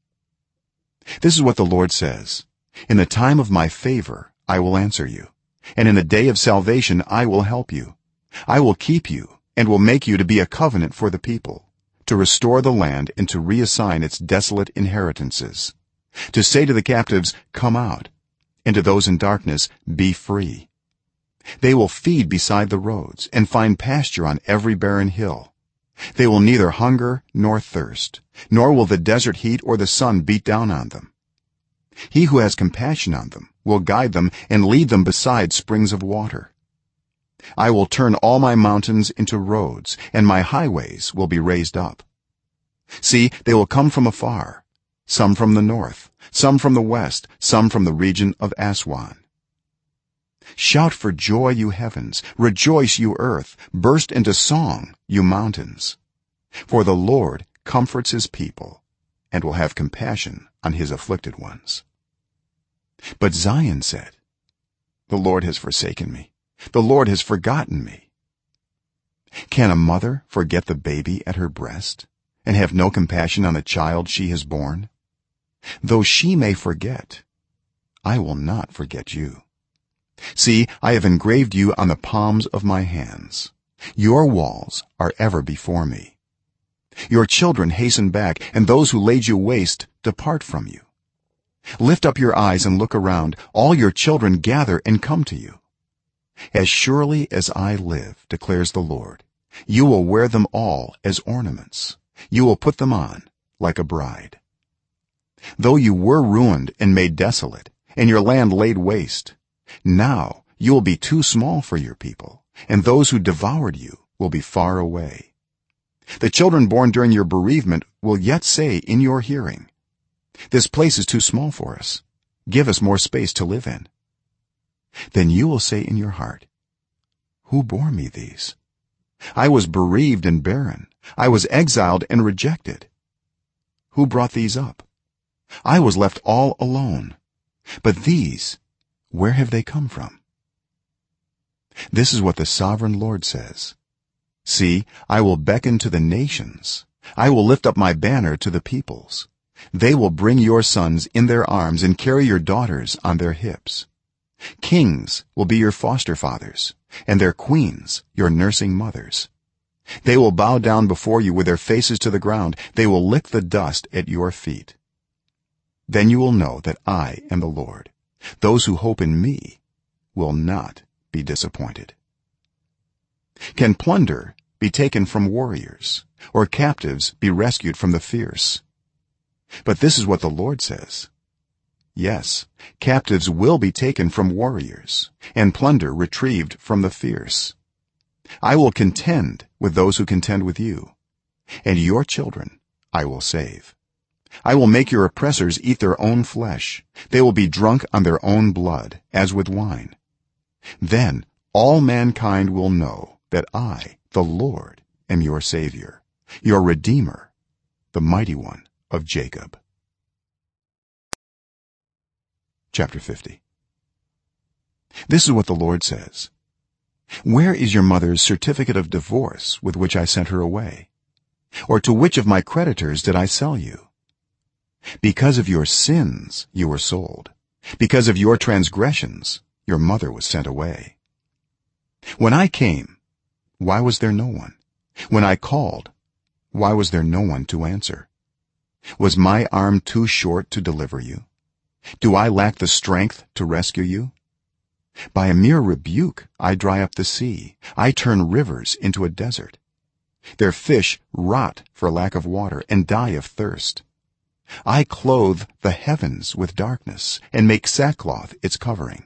This is what the Lord says, in the time of my favor I will answer you, and in the day of salvation I will help you. I will keep you and will make you to be a covenant for the people, to restore the land and to reassign its desolate inheritances, to say to the captives, come out, and to those in darkness, be free. They will feed beside the roads and find pasture on every barren hill. They will neither hunger nor thirst, nor will the desert heat or the sun beat down on them. He who has compassion on them will guide them and lead them beside springs of water. I will turn all my mountains into roads, and my highways will be raised up. See, they will come from afar, some from the north, some from the west, some from the region of Aswan. Shout for joy, you heavens, rejoice, you earth, burst into song, you mountains, for the Lord comforts his people and will have compassion on his afflicted ones. But Zion said, the Lord has forsaken me, the Lord has forgotten me. Can a mother forget the baby at her breast and have no compassion on the child she has borne? Though she may forget, I will not forget you. See, I have engraved you on the palms of my hands. Your walls are ever before me. Your children hasten back, and those who laid you waste depart from you. Lift up your eyes and look around. All your children gather and come to you. As surely as I live, declares the Lord, you will wear them all as ornaments. You will put them on like a bride. Though you were ruined and made desolate and your land laid waste, now you will be too small for your people, and those who devoured you will be far away. The children born during your bereavement will yet say in your hearing, this place is too small for us, give us more space to live in. Then you will say in your heart, who bore me these? I was bereaved and barren, I was exiled and rejected. Who brought these up? I was left all alone, but these, where have they come from? This is what the sovereign Lord says, see, I will beckon to the nations, I will lift up my banner to the peoples. They will bring your sons in their arms and carry your daughters on their hips. Kings will be your foster fathers, and their queens your nursing mothers. They will bow down before you with their faces to the ground, they will lick the dust at your feet. Then you will know that I am the Lord. Those who hope in me will not be disappointed. Can plunder be taken from warriors, or captives be rescued from the fierce? But this is what the Lord says, yes, captives will be taken from warriors and plunder retrieved from the fierce. I will contend with those who contend with you, and your children I will save. I will make your oppressors eat their own flesh, they will be drunk on their own blood as with wine. Then all mankind will know that I, the Lord, am your savior, your redeemer, the mighty one of Jacob. Chapter 50. This is what the Lord says, where is your mother's certificate of divorce with which I sent her away? Or to which of my creditors did I sell you? Because of your sins you were sold, because of your transgressions your mother was sent away. When I came, why was there no one? When I called, why was there no one to answer? Was my arm too short to deliver you? Do I lack the strength to rescue you? By a mere rebuke I dry up the sea, I turn rivers into a desert. Their fish rot for lack of water and die of thirst. I clothe the heavens with darkness and make sackcloth its covering.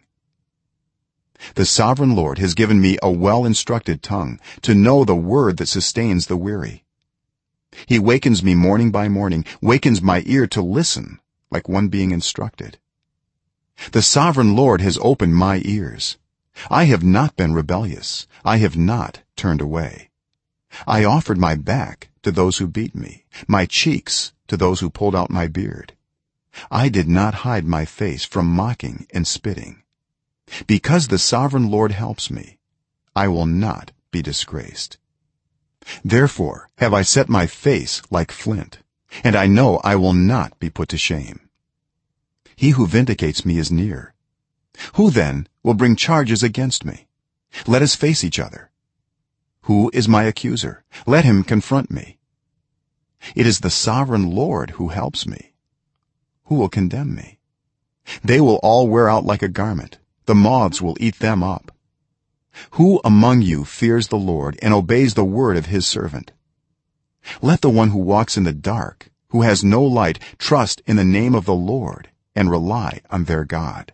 The sovereign Lord has given me a well-instructed tongue to know the word that sustains the weary. He wakens me morning by morning, wakens my ear to listen like one being instructed. The sovereign Lord has opened my ears. I have not been rebellious, I have not turned away. I offered my back to those who beat me, my cheeks to those who pulled out my beard. I did not hide my face from mocking and spitting. Because the sovereign Lord helps me, I will not be disgraced. Therefore have I set my face like flint, and I know I will not be put to shame. He who vindicates me is near. Who then will bring charges against me? Let us face each other. Who is my accuser? Let him confront me. It is the sovereign Lord who helps me. Who will condemn me? They will all wear out like a garment, the moths will eat them up. Who among you fears the Lord and obeys the word of his servant? Let the one who walks in the dark, who has no light, trust in the name of the Lord and rely on their God.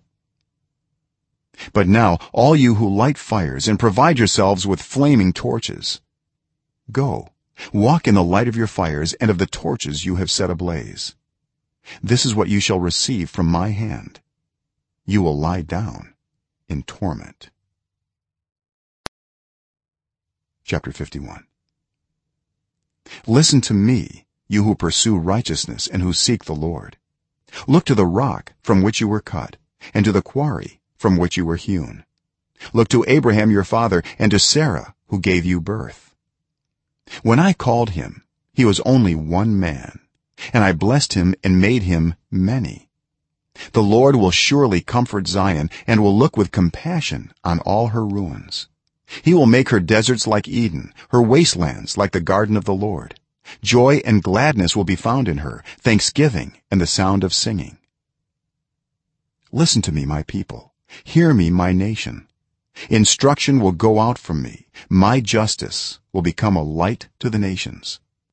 But now all you who light fires and provide yourselves with flaming torches, go, walk in the light of your fires and of the torches you have set ablaze. This is what you shall receive from my hand. You will lie down in torment. Chapter 51. Listen to me, you who pursue righteousness and who seek the Lord. Look to the rock from which you were cut, and to the quarry from which you were hewn. Look to Abraham your father and to Sarah who gave you birth. When I called him, he was only one man, and I blessed him and made him many. The Lord will surely comfort Zion and will look with compassion on all her ruins. He will make her deserts like Eden, her wastelands like the garden of the Lord. Joy and gladness will be found in her, thanksgiving and the sound of singing. Listen to me, my people. Hear me, my nation. Instruction will go out from me. My justice will become a light to the nations.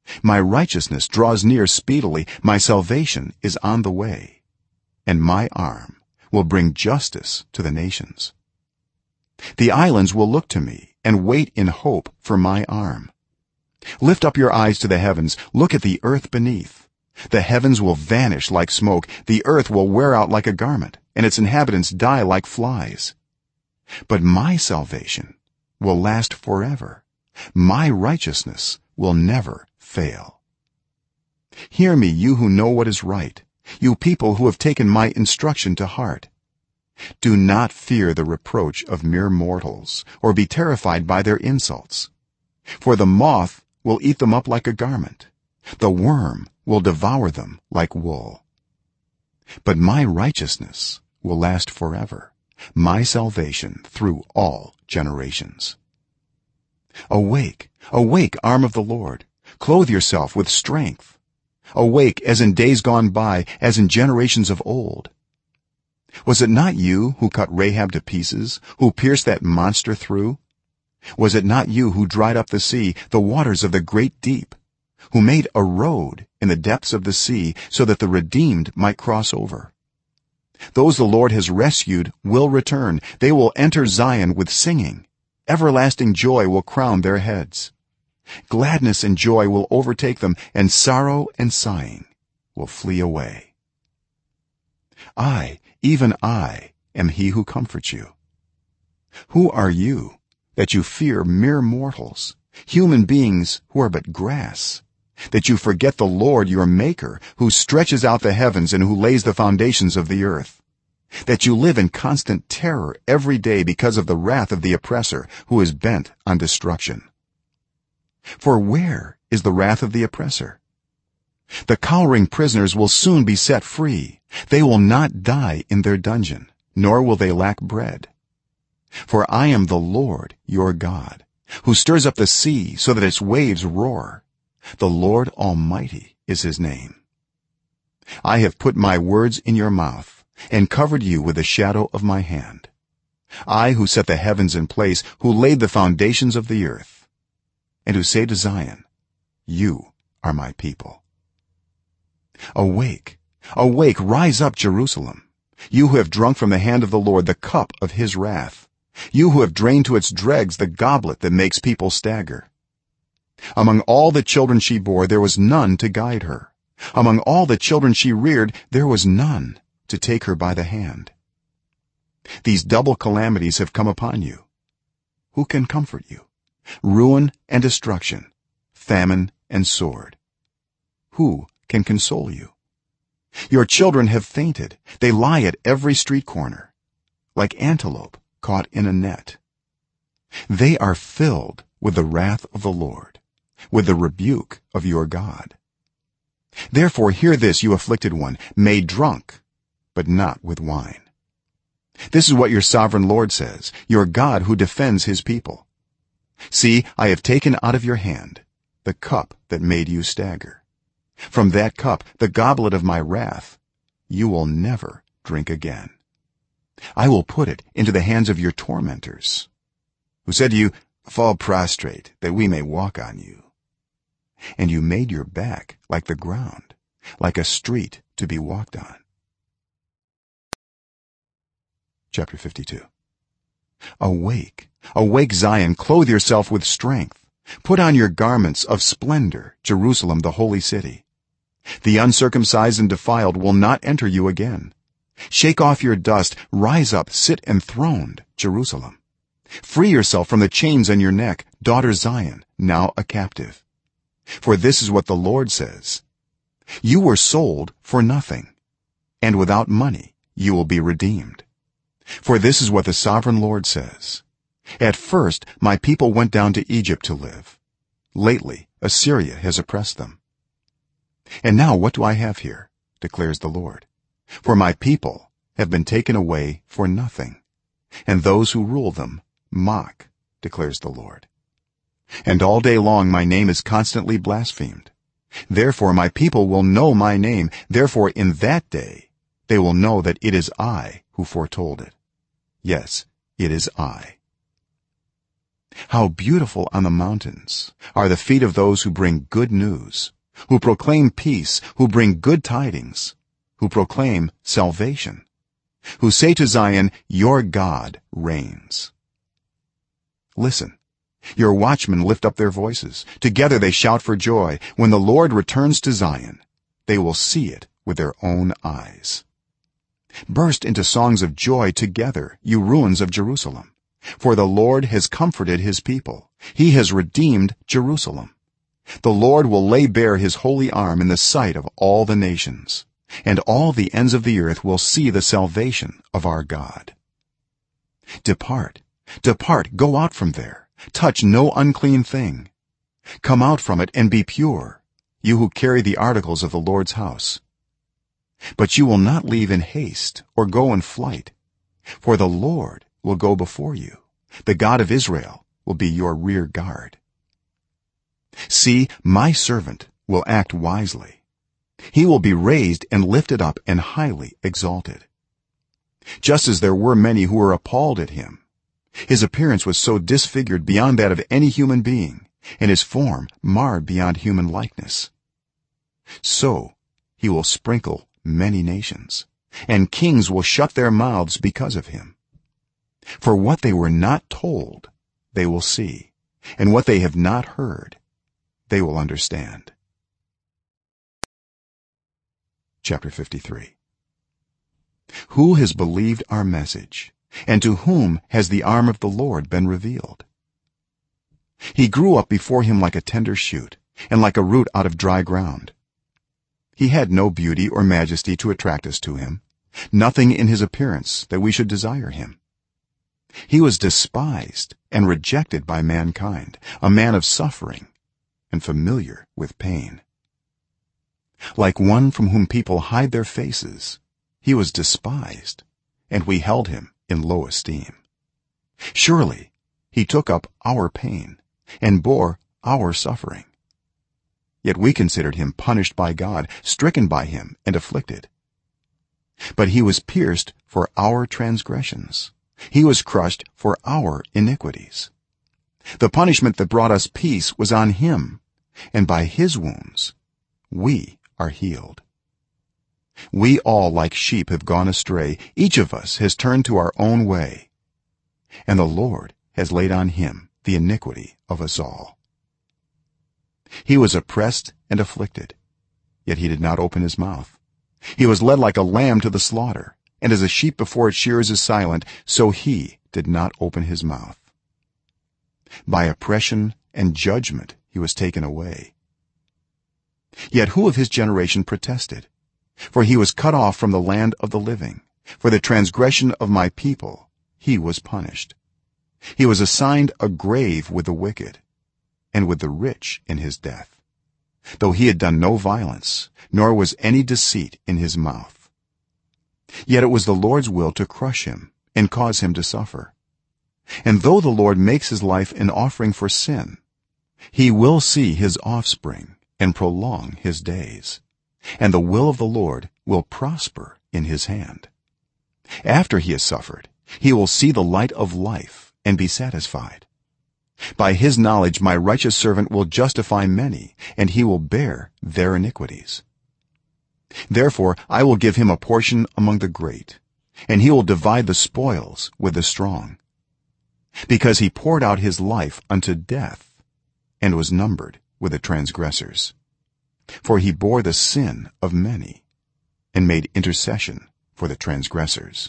my righteousness draws near speedily, my salvation is on the way, and my arm will bring justice to the nations. The islands will look to me and wait in hope for my arm. Lift up your eyes to the heavens, look at the earth beneath. The heavens will vanish like smoke, the earth will wear out like a garment, and its inhabitants die like flies. But my salvation will last forever, my righteousness will never fail. Hear me, you who know what is right, you people who have taken my instruction to heart. Do not fear the reproach of mere mortals, or be terrified by their insults, for the moth will eat them up like a garment, the worm will devour them like wool. But my righteousness will last forever, my salvation through all generations. Awake, awake, arm of the Lord, clothe yourself with strength. Awake, as in days gone by, as in generations of old. Was it not you who cut Rahab to pieces, who pierced that monster through? Was it not you who dried up the sea, the waters of the great deep, who made a road in the depths of the sea so that the redeemed might cross over? Those the Lord has rescued will return, they will enter Zion with singing. Everlasting joy will crown their heads. Gladness and joy will overtake them, and sorrow and sighing will flee away. I, even I, am he who comforts you. Who are you that you fear mere mortals, human beings who are but grass, that you forget the Lord your maker, who stretches out the heavens and who lays the foundations of the earth, that you live in constant terror every day because of the wrath of the oppressor who is bent on destruction? For where is the wrath of the oppressor? The cowering prisoners will soon be set free, they will not die in their dungeon, nor will they lack bread. For I am the Lord your God, who stirs up the sea so that its waves roar. The Lord Almighty is his name. I have put my words in your mouth and covered you with the shadow of my hand. I who set the heavens in place, who laid the foundations of the earth, and who say to Zion, you are my people. Awake, awake, rise up, Jerusalem, you who have drunk from the hand of the Lord the cup of his wrath, you who have drained to its dregs the goblet that makes people stagger. Among all the children she bore there was none to guide her, among all the children she reared there was none to take her by the hand. These double calamities have come upon you. Who can comfort you? Ruin and destruction, famine and sword. Who can console you? Your children have fainted, they lie at every street corner, like antelope caught in a net. They are filled with the wrath of the Lord, with the rebuke of your God. Therefore hear this, you afflicted one, made drunk, but not with wine. This is what your sovereign Lord says, your God who defends his people. See, I have taken out of your hand the cup that made you stagger. From that cup, the goblet of my wrath, you will never drink again. I will put it into the hands of your tormentors, who said to you, fall prostrate that we may walk on you. And you made your back like the ground, like a street to be walked on. Chapter 52. Awake, awake, Zion, clothe yourself with strength, put on your garments of splendor, Jerusalem the holy city. The uncircumcised and defiled will not enter you again. Shake off your dust, rise up, sit enthroned, Jerusalem. Free yourself from the chains on your neck, daughter Zion, now a captive. For this is what the Lord says, you were sold for nothing, and without money you will be redeemed. For this is what the sovereign Lord says, at first my people went down to Egypt to live, lately Assyria has oppressed them. And now what do I have here, declares the Lord? For my people have been taken away for nothing, and those who rule them mock, declares the Lord. And all day long my name is constantly blasphemed. Therefore my people will know my name, therefore in that day they will know that it is I who foretold it. Yes, it is I. how beautiful on the mountains are the feet of those who bring good news, who proclaim peace, who bring good tidings, who proclaim salvation, who say to Zion, your God reigns. Listen, your watchmen lift up their voices, together they shout for joy. When the Lord returns to Zion, they will see it with their own eyes. Burst into songs of joy together, you ruins of Jerusalem, for the Lord has comforted his people. He has redeemed Jerusalem. The Lord will lay bare his holy arm in the sight of all the nations, and all the ends of the earth will see the salvation of our God. Depart, go out from there, touch no unclean thing. Come out from it and be pure, you who carry the articles of the Lord's house. But you will not leave in haste or go in flight, for the Lord will go before you. The God of Israel will be your rear guard. See, my servant will act wisely. He will be raised and lifted up and highly exalted. Just as there were many who were appalled at him, his appearance was so disfigured beyond that of any human being, and his form marred beyond human likeness. So he will sprinkle many nations, and kings will shut their mouths because of him. For what they were not told, they will see, and what they have not heard, they will understand. Chapter 53. Who has believed our message, and to whom has the arm of the Lord been revealed? He grew up before him like a tender shoot, and like a root out of dry ground. He had no beauty or majesty to attract us to him, nothing in his appearance that we should desire him. He was despised and rejected by mankind, a man of suffering and familiar with pain. Like one from whom people hide their faces, he was despised, and we held him in low esteem. Surely he took up our pain and bore our suffering. Yet we considered him punished by God, stricken by him and afflicted. But he was pierced for our transgressions, he was crushed for our iniquities. The punishment that brought us peace was on him, and by his wounds we are healed. We all like sheep have gone astray, each of us has turned to our own way, and the Lord has laid on him the iniquity of us all. He was oppressed and afflicted, yet he did not open his mouth. He was led like a lamb to the slaughter, and as a sheep before its shearers is silent, so he did not open his mouth. By oppression and judgment he was taken away. Yet who of his generation protested? For he was cut off from the land of the living. For the transgression of my people he was punished. He was assigned a grave with the wicked, and with the rich in his death, though he had done no violence, nor was any deceit in his mouth. Yet it was the Lord's will to crush him and cause him to suffer. And though the Lord makes his life an offering for sin, he will see his offspring and prolong his days, and the will of the Lord will prosper in his hand. After he has suffered, he will see the light of life and be satisfied. By his knowledge my righteous servant will justify many, and he will bear their iniquities. Therefore I will give him a portion among the great, and he will divide the spoils with the strong, because he poured out his life unto death and was numbered with the transgressors. For he bore the sin of many and made intercession for the transgressors.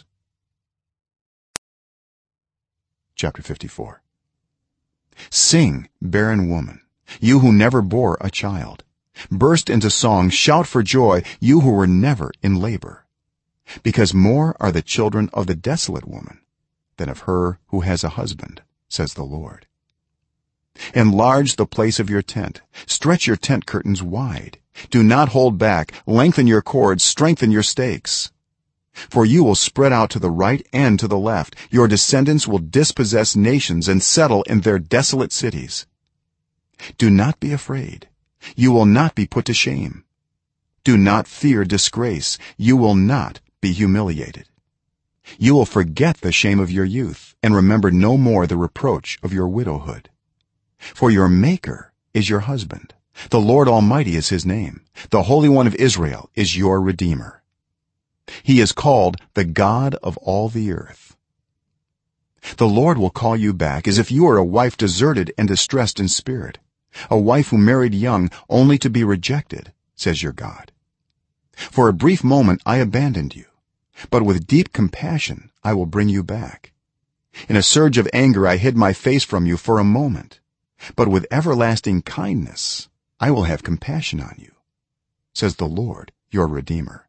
Chapter 54. Sing, barren woman, you who never bore a child. Burst into song, shout for joy, you who were never in labor, because more are the children of the desolate woman than of her who has a husband, says the Lord. Enlarge the place of your tent, stretch your tent curtains wide, do not hold back, lengthen your cords, strengthen your stakes. For you will spread out to the right and to the left, your descendants will dispossess nations and settle in their desolate cities. Do not be afraid, you will not be put to shame. Do not fear disgrace, you will not be humiliated. You will forget the shame of your youth and remember no more the reproach of your widowhood for your maker is your husband, the Lord Almighty is his name, the Holy One of Israel is your redeemer. He is called the God of all the earth. The Lord will call you back as if you were a wife deserted and distressed in spirit, a wife who married young only to be rejected, says your God. For a brief moment I abandoned you, but with deep compassion I will bring you back. In a surge of anger I hid my face from you for a moment, but with everlasting kindness I will have compassion on you, says the Lord your Redeemer.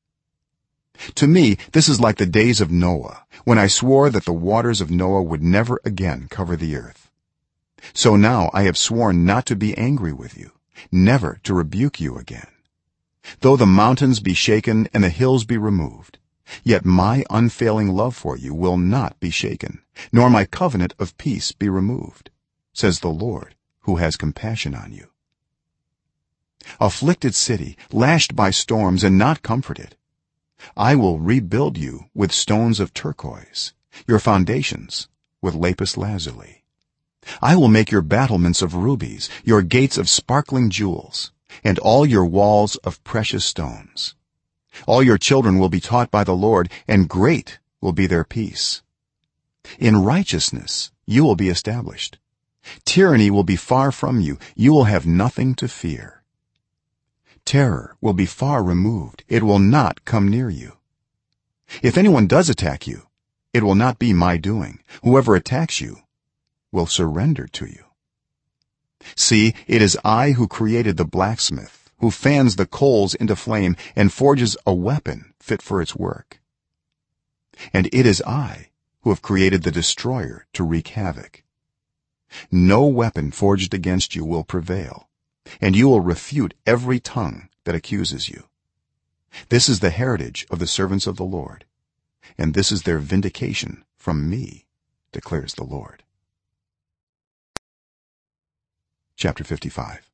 To me this is like the days of Noah, when I swore that the waters of Noah would never again cover the earth. So now I have sworn not to be angry with you, never to rebuke you again. Though the mountains be shaken and the hills be removed, yet my unfailing love for you will not be shaken, nor my covenant of peace be removed, says the Lord who has compassion on you. Afflicted city, lashed by storms and not comforted, I will rebuild you with stones of turquoise, your foundations with lapis lazuli. I will make your battlements of rubies, your gates of sparkling jewels, and all your walls of precious stones. All your children will be taught by the Lord, and great will be their peace. In righteousness you will be established. Tyranny will be far from you. You will have nothing to fear. Terror will be far removed. It will not come near you. If anyone does attack you, it will not be my doing. Whoever attacks you will surrender to you. See, it is I who created the blacksmith, who fans the coals into flame and forges a weapon fit for its work. And it is I who have created the destroyer to wreak havoc. No weapon forged against you will prevail, and you will refute every tongue that accuses you. This is the heritage of the servants of the Lord, and this is their vindication from me, declares the Lord. Chapter 55.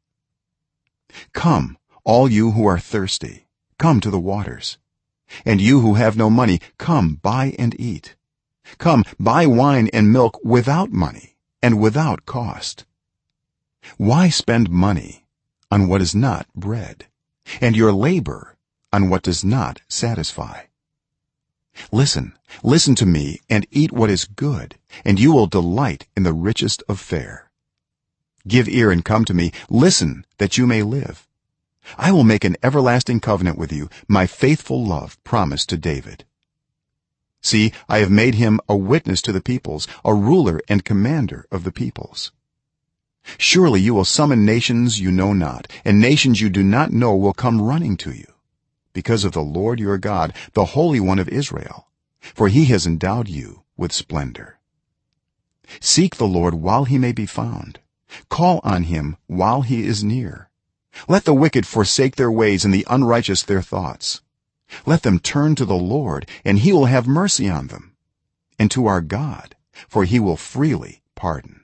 Come, all you who are thirsty, come to the waters, and you who have no money, come buy and eat. Come, buy wine and milk without money and without cost. Why spend money on what is not bread, and your labor on what does not satisfy? Listen to me and eat what is good, and you will delight in the richest of fare. Give ear and come to me, listen that you may live. I will make an everlasting covenant with you, my faithful love promised to David. See, I have made him a witness to the peoples, a ruler and commander of the peoples. Surely you will summon nations you know not, and nations you do not know will come running to you, because of the Lord your God, the Holy One of Israel, for he has endowed you with splendor. Seek the Lord while he may be found. Call on him while he is near. Let the wicked forsake their ways and the unrighteous their thoughts. Let them turn to the Lord, and he will have mercy on them, and to our God, for he will freely pardon.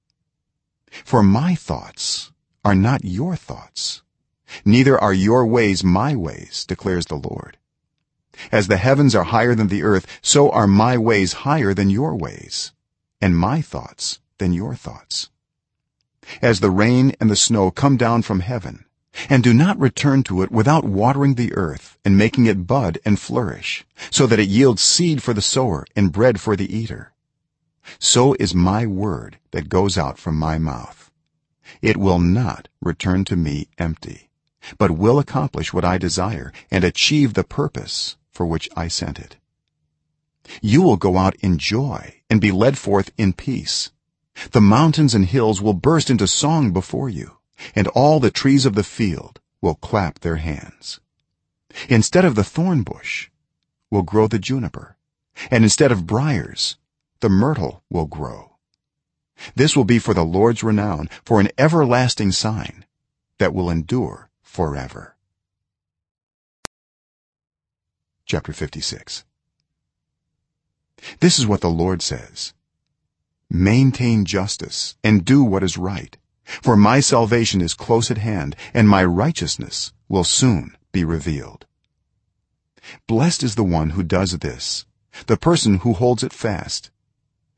For my thoughts are not your thoughts, neither are your ways my ways, declares the Lord. As the heavens are higher than the earth, so are my ways higher than your ways, and my thoughts than your thoughts. As the rain and the snow come down from heaven, and do not return to it without watering the earth and making it bud and flourish, so that it yields seed for the sower and bread for the eater, so is my word that goes out from my mouth. It will not return to me empty, but will accomplish what I desire and achieve the purpose for which I sent it. You will go out in joy and be led forth in peace. The mountains and hills will burst into song before you, and all the trees of the field will clap their hands. Instead of the thorn bush will grow the juniper, and instead of briars the myrtle will grow. This will be for the Lord's renown, for an everlasting sign that will endure forever. Chapter 56. This is what the Lord says: Maintain justice and do what is right, for my salvation is close at hand, and my righteousness will soon be revealed. Blessed is the one who does this, the person who holds it fast.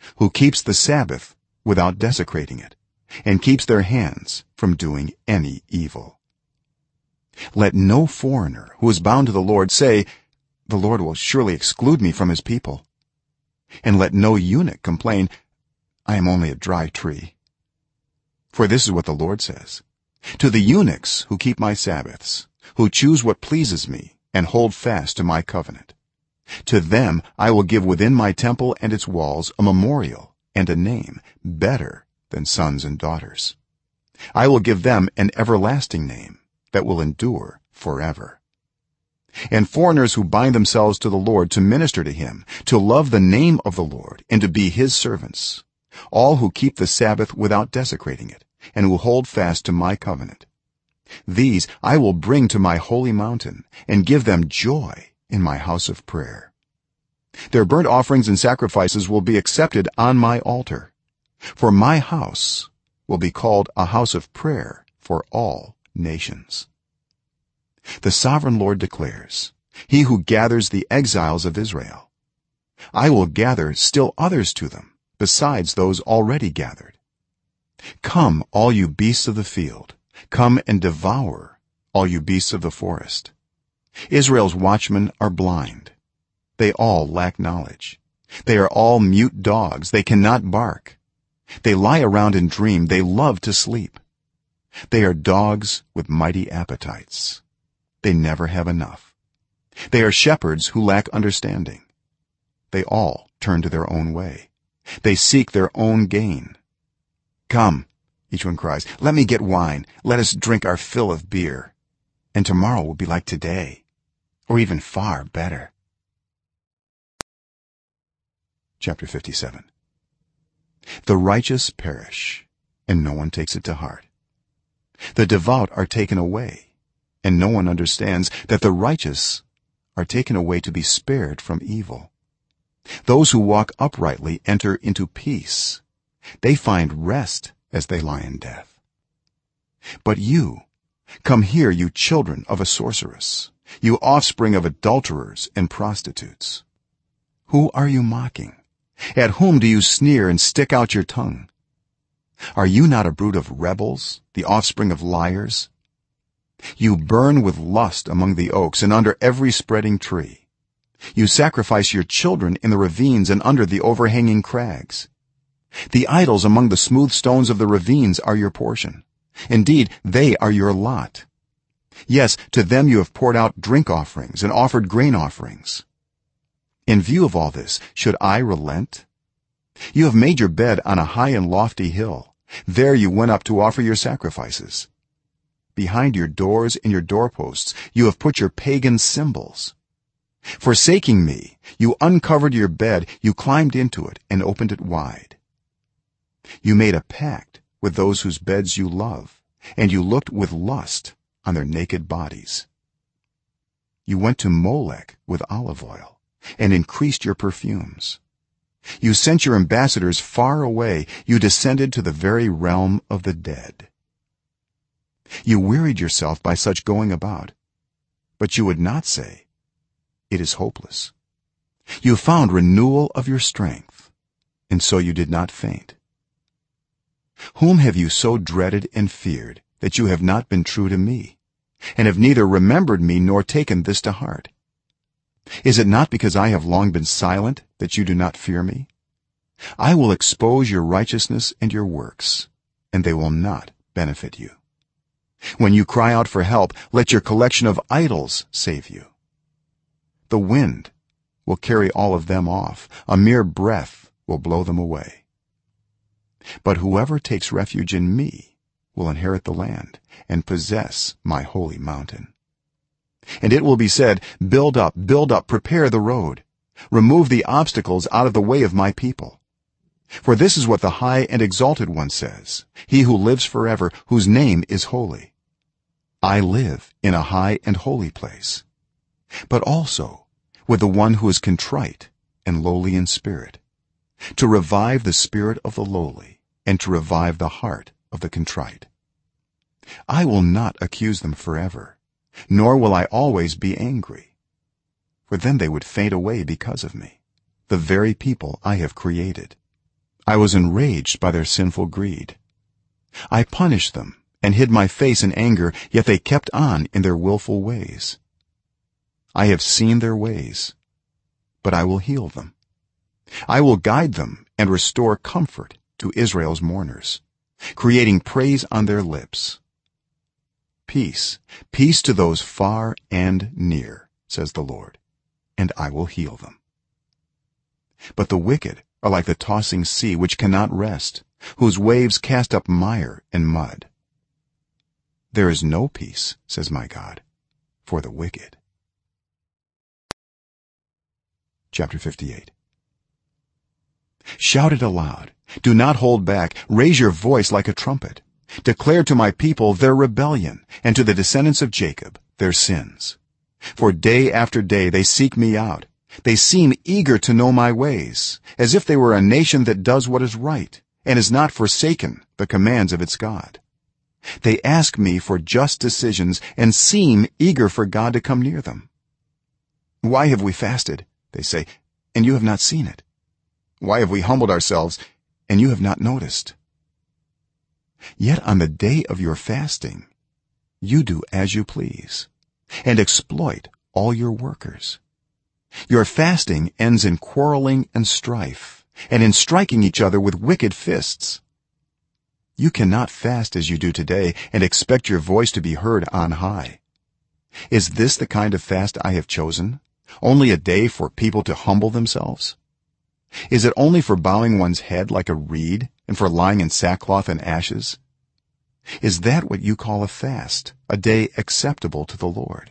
who keeps the sabbath without desecrating it and keeps their hands from doing any evil. Let no foreigner who is bound to the Lord say, the Lord will surely exclude me from his people. And let no eunuch complain, I am only a dry tree. For this is what the Lord says, to the eunuchs who keep my sabbaths, who choose what pleases me and hold fast to my covenant, to them I will give within my temple and its walls a memorial and a name better than sons and daughters. I will give them an everlasting name that will endure forever. And foreigners who bind themselves to the Lord to minister to him, to love the name of the Lord and to be his servants, all who keep the sabbath without desecrating it and who hold fast to my covenant, these I will bring to my holy mountain and give them joy in my house of prayer. Their burnt offerings and sacrifices will be accepted on my altar, for my house will be called a house of prayer for all nations. The sovereign Lord declares, he who gathers the exiles of Israel, I will gather still others to them besides those already gathered. Come, all you beasts of the field, come and devour, all you beasts of the forest. Israel's watchmen are blind, they all lack knowledge, they are all mute dogs, they cannot bark, they lie around and dream, they love to sleep. They are dogs with mighty appetites, they never have enough. They are shepherds who lack understanding, they all turn to their own way, they seek their own gain. Come, each one cries, let me get wine, let us drink our fill of beer, and tomorrow will be like today, or even far better. Chapter 57. The righteous perish, and no one takes it to heart. The devout are taken away, and no one understands that the righteous are taken away to be spared from evil. Those who walk uprightly enter into peace, they find rest as they lie in death. But you, come here, you children of a sorceress, you offspring of adulterers and prostitutes. Who are you mocking? At whom do you sneer and stick out your tongue? Are you not a brood of rebels, the offspring of liars? You burn with lust among the oaks and under every spreading tree. You sacrifice your children in the ravines and under the overhanging crags. The idols among the smooth stones of the ravines are your portion, indeed they are your lot. Yes, to them you have poured out drink offerings and offered grain offerings. In view of all this, should I relent? You have made your bed on a high and lofty hill, there you went up to offer your sacrifices. Behind your doors and your doorposts you have put your pagan symbols. Forsaking me, you uncovered your bed, you climbed into it and opened it wide. You made a pact with those whose beds you love, and you looked with lust on their naked bodies. You went to Molech with olive oil and increased your perfumes. You sent your ambassadors far away, you descended to the very realm of the dead. You wearied yourself by such going about, but you would not say, it is hopeless. You found renewal of your strength, and so you did not faint. Whom have you so dreaded and feared that you have not been true to me, and have neither remembered me nor taken this to heart? Is it not because I have long been silent that you do not fear me? I will expose your righteousness and your works, and they will not benefit you. When you cry out for help, let your collection of idols save you. The wind will carry all of them off, a mere breath will blow them away. But whoever takes refuge in me will inherit the land and possess my holy mountain. And it will be said, build up, prepare the road, remove the obstacles out of the way of my people. For this is what the high and exalted one says, he who lives forever, whose name is holy. I live in a high and holy place, but also with the one who is contrite and lowly in spirit, to revive the spirit of the lowly and to revive the heart of the contrite. I will not accuse them forever, nor will I always be angry, for then they would faint away because of me, the very people I have created. I was enraged by their sinful greed. I punished them and hid my face in anger, yet they kept on in their willful ways. I have seen their ways, but I will heal them. I will guide them and restore comfort to Israel's mourners, creating praise on their lips. Peace, peace to those far and near, says the Lord, and I will heal them. But the wicked are like the tossing sea, which cannot rest, whose waves cast up mire and mud. There is no peace, says my God, for the wicked. Chapter 58. Shout it aloud, do not hold back, raise your voice like a trumpet. Declare to my people their rebellion, and to the descendants of Jacob their sins. For day after day they seek me out. They seem eager to know my ways, as if they were a nation that does what is right and has not forsaken the commands of its God. They ask me for just decisions and seem eager for God to come near them. Why have we fasted, they say, and you have not seen it? Why have we humbled ourselves, and you have not noticed? Yet on the day of your fasting you do as you please and exploit all your workers. Your fasting ends in quarreling and strife, and in striking each other with wicked fists. You cannot fast as you do today and expect your voice to be heard on high. Is this the kind of fast I have chosen, only a day for people to humble themselves? Is it only for bowing one's head like a reed and for lying in sackcloth and ashes? Is that what you call a fast, a day acceptable to the Lord?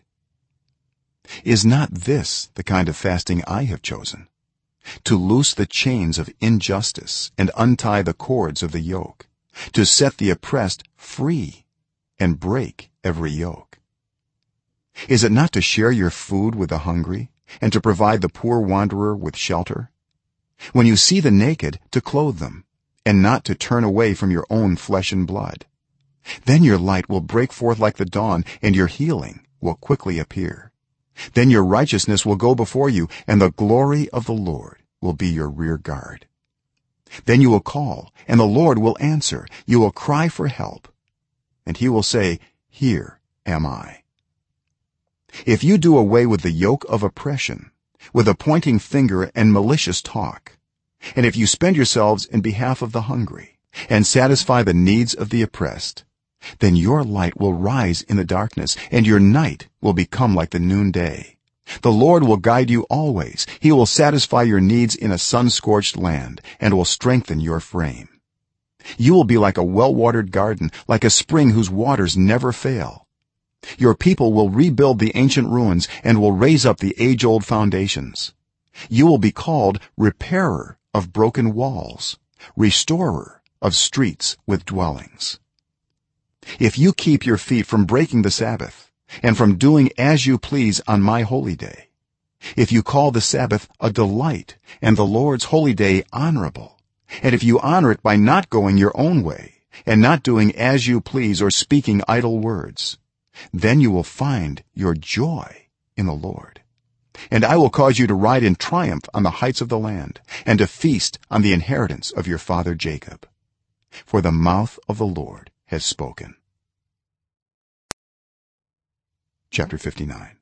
Is not this the kind of fasting I have chosen, to loose the chains of injustice and untie the cords of the yoke, to set the oppressed free and break every yoke? Is it not to share your food with the hungry and to provide the poor wanderer with shelter? When you see the naked, to clothe them, and not to turn away from your own flesh and blood? Then your light will break forth like the dawn, and your healing will quickly appear. Then your righteousness will go before you, and the glory of the Lord will be your rear guard. Then you will call, and the Lord will answer. You will cry for help, and he will say, here am I. If you do away with the yoke of oppression, with a pointing finger and malicious talk, and if you spend yourselves in behalf of the hungry and satisfy the needs of the oppressed, then your light will rise in the darkness, and your night will become like the noonday. The Lord will guide you always. He will satisfy your needs in a sun-scorched land and will strengthen your frame. You will be like a well-watered garden, like a spring whose waters never fail. Your people will rebuild the ancient ruins and will raise up the age-old foundations. You will be called repairer of broken walls, restorer of streets with dwellings. If you keep your feet from breaking the Sabbath and from doing as you please on my holy day, if you call the Sabbath a delight and the Lord's holy day honorable, and if you honor it by not going your own way and not doing as you please or speaking idle words, then you will find your joy in the Lord. And I will cause you to ride in triumph on the heights of the land and to feast on the inheritance of your father Jacob. For the mouth of the Lord has spoken. Chapter 59.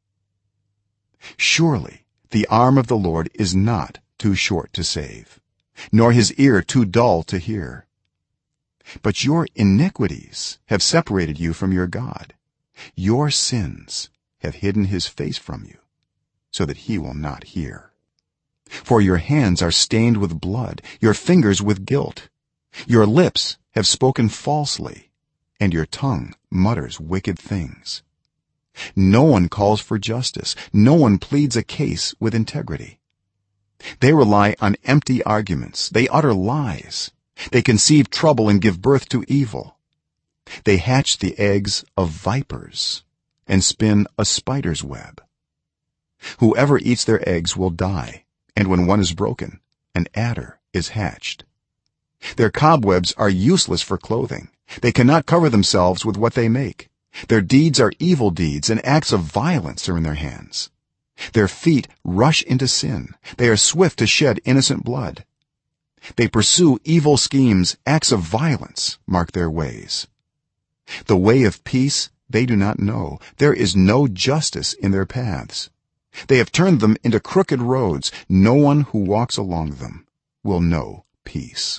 Surely the arm of the Lord is not too short to save, nor his ear too dull to hear. But your iniquities have separated you from your God. Your sins have hidden his face from you, so that he will not hear. For your hands are stained with blood, your fingers with guilt. Your lips have spoken falsely, and your tongue mutters wicked things. No one calls for justice, no one pleads a case with integrity. They rely on empty arguments, they utter lies, they conceive trouble and give birth to evil. They hatch the eggs of vipers and spin a spider's web. Whoever eats their eggs will die, and when one is broken, an adder is hatched. Their cobwebs are useless for clothing, they cannot cover themselves with what they make. Their deeds are evil deeds, and acts of violence are in their hands. Their feet rush into sin, they are swift to shed innocent blood. they pursue evil schemes. Acts of violence mark their ways. The way of peace they do not know. There is no justice in their paths. They have turned them into crooked roads. No one who walks along them will know peace.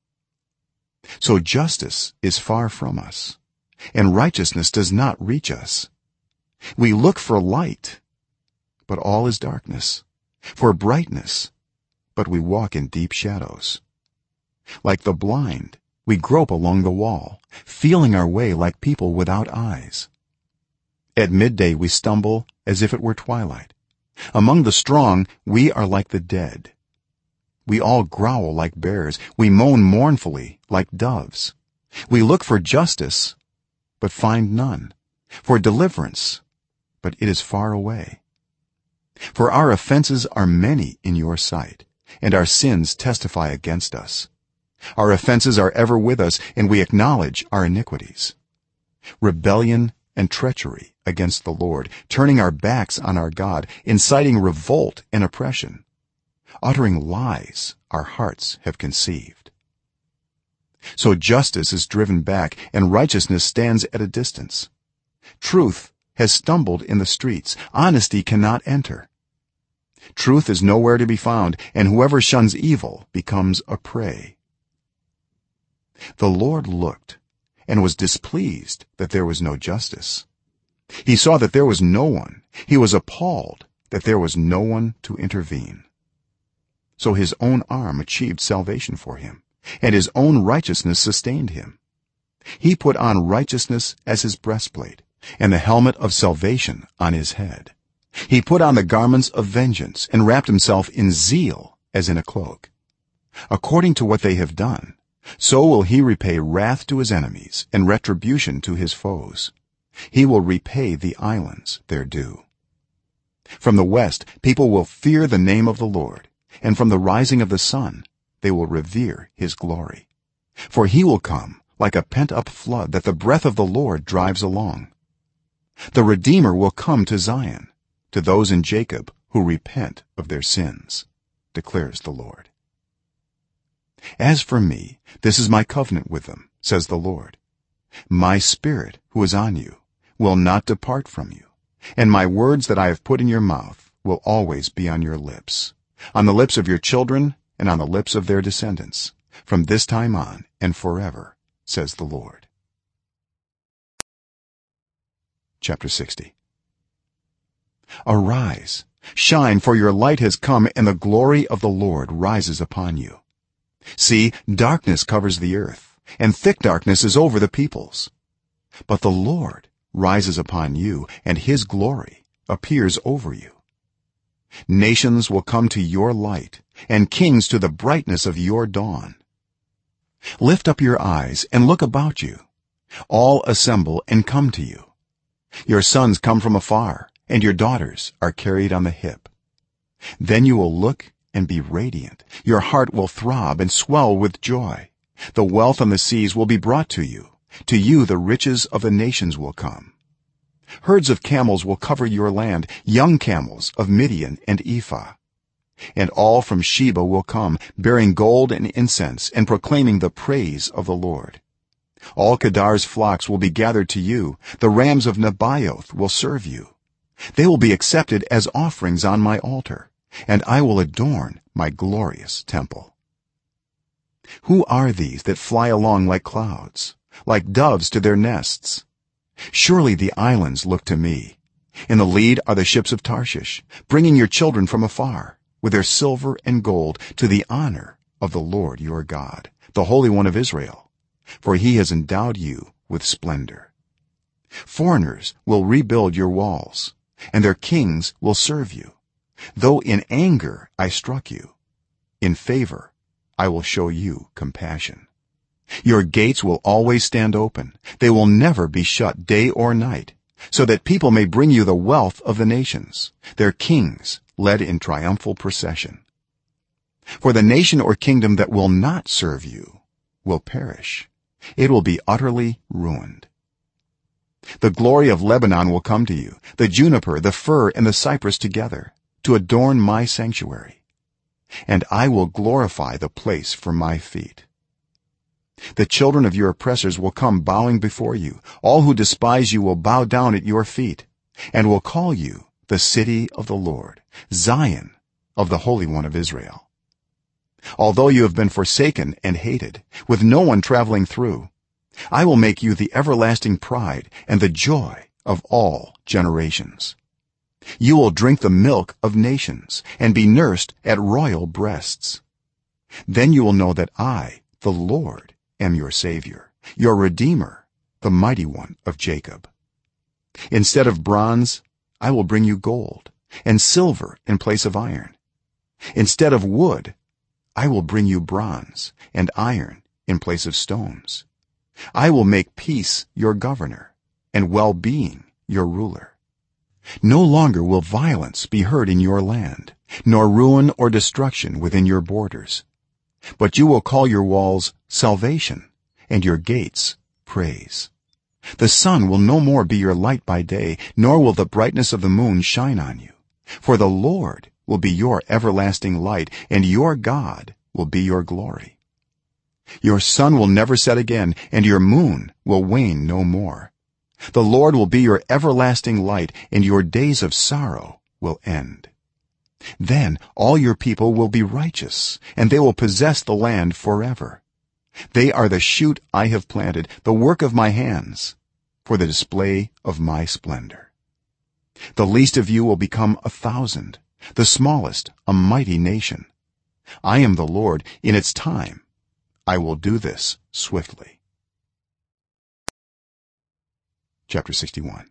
So justice is far from us, and righteousness does not reach us. We look for light, but all is darkness, for brightness, but we walk in deep shadows. Like the blind, we grope along the wall, feeling our way like people without eyes. At midday we stumble as if it were twilight. Among the strong we are like the dead. We all growl like bears. We moan mournfully like doves. We look for justice but find none, for deliverance, but it is far away. For our offenses are many in your sight, and our sins testify against us. Our offenses are ever with us, and we acknowledge our iniquities. Rebellion and treachery against the Lord, turning our backs on our God, inciting revolt and oppression, uttering lies our hearts have conceived. So justice is driven back, and righteousness stands at a distance. Truth has stumbled in the streets. Honesty cannot enter. Truth is nowhere to be found, and whoever shuns evil becomes a prey. The Lord looked and was displeased that there was no justice. He saw that there was no one. He was appalled that there was no one to intervene. So his own arm achieved salvation for him, and his own righteousness sustained him. He put on righteousness as his breastplate, and the helmet of salvation on his head. He put on the garments of vengeance and wrapped himself in zeal as in a cloak. According to what they have done, so will he repay wrath to his enemies and retribution to his foes. He will repay the islands their due. From the west people will fear the name of the Lord, and from the rising of the sun they will revere his glory. For he will come like a pent-up flood that the breath of the Lord drives along. The Redeemer will come to Zion, to those in Jacob who repent of their sins, declares the Lord. As for me, this is my covenant with them, says the Lord. My spirit who is on you will not depart from you, and my words that I have put in your mouth will always be on your lips, on the lips of your children and on the lips of their descendants, from this time on and forever, says the Lord. Chapter 60. Arise, shine, for your light has come, and the glory of the Lord rises upon you. See, darkness covers the earth, and thick darkness is over the peoples. But the Lord rises upon you, and his glory appears over you. Nations will come to your light, and kings to the brightness of your dawn. Lift up your eyes and look about you. All assemble and come to you. Your sons come from afar, and your daughters are carried on the hip. Then you will look and be radiant. Your heart will throb and swell with joy. The wealth on the seas will be brought to you. To you the riches of the nations will come. Herds of camels will cover your land, young camels of Midian and Ephah. And all from Sheba will come, bearing gold and incense and proclaiming the praise of the Lord. All Kedar's flocks will be gathered to you. The rams of Nebaioth will serve you. They will be accepted as offerings on my altar, and I will adorn my glorious temple. Who are these that fly along like clouds, like doves to their nests? Surely the islands look to me. In the lead are the ships of Tarshish, bringing your children from afar, with their silver and gold, to the honor of the Lord your God, the Holy One of Israel, for he has endowed you with splendor. Foreigners will rebuild your walls, and their kings will serve you. Though in anger I struck you, in favor I will show you compassion. Your gates will always stand open. They will never be shut day or night, so that people may bring you the wealth of the nations, their kings led in triumphal procession. For the nation or kingdom that will not serve you will perish. It will be utterly ruined. The glory of Lebanon will come to you, the juniper, the fir, and the cypress together, to adorn my sanctuary. and I will glorify the place for my feet. The children of your oppressors will come bowing before you. All who despise you will bow down at your feet and will call you the city of the Lord, Zion of the Holy One of Israel. Although you have been forsaken and hated, with no one traveling through, I will make you the everlasting pride and the joy of all generations. You will drink the milk of nations and be nursed at royal breasts. Then you will know that I, the Lord, am your Savior, your Redeemer, the Mighty One of Jacob. Instead of bronze, I will bring you gold, and silver in place of iron. Instead of wood, I will bring you bronze, and iron in place of stones. I will make peace your governor, and well-being your ruler. No longer will violence be heard in your land, nor ruin or destruction within your borders. But you will call your walls salvation, and your gates praise. The sun will no more be your light by day, nor will the brightness of the moon shine on you. For the Lord will be your everlasting light, and your God will be your glory. Your sun will never set again, and your moon will wane no more. The Lord will be your everlasting light, and your days of sorrow will end. Then all your people will be righteous, and they will possess the land forever. They are the shoot I have planted, the work of my hands, for the display of my splendor. The least of you will become 1,000, the smallest a mighty nation. I am the Lord. In its time I will do this swiftly. Chapter 61.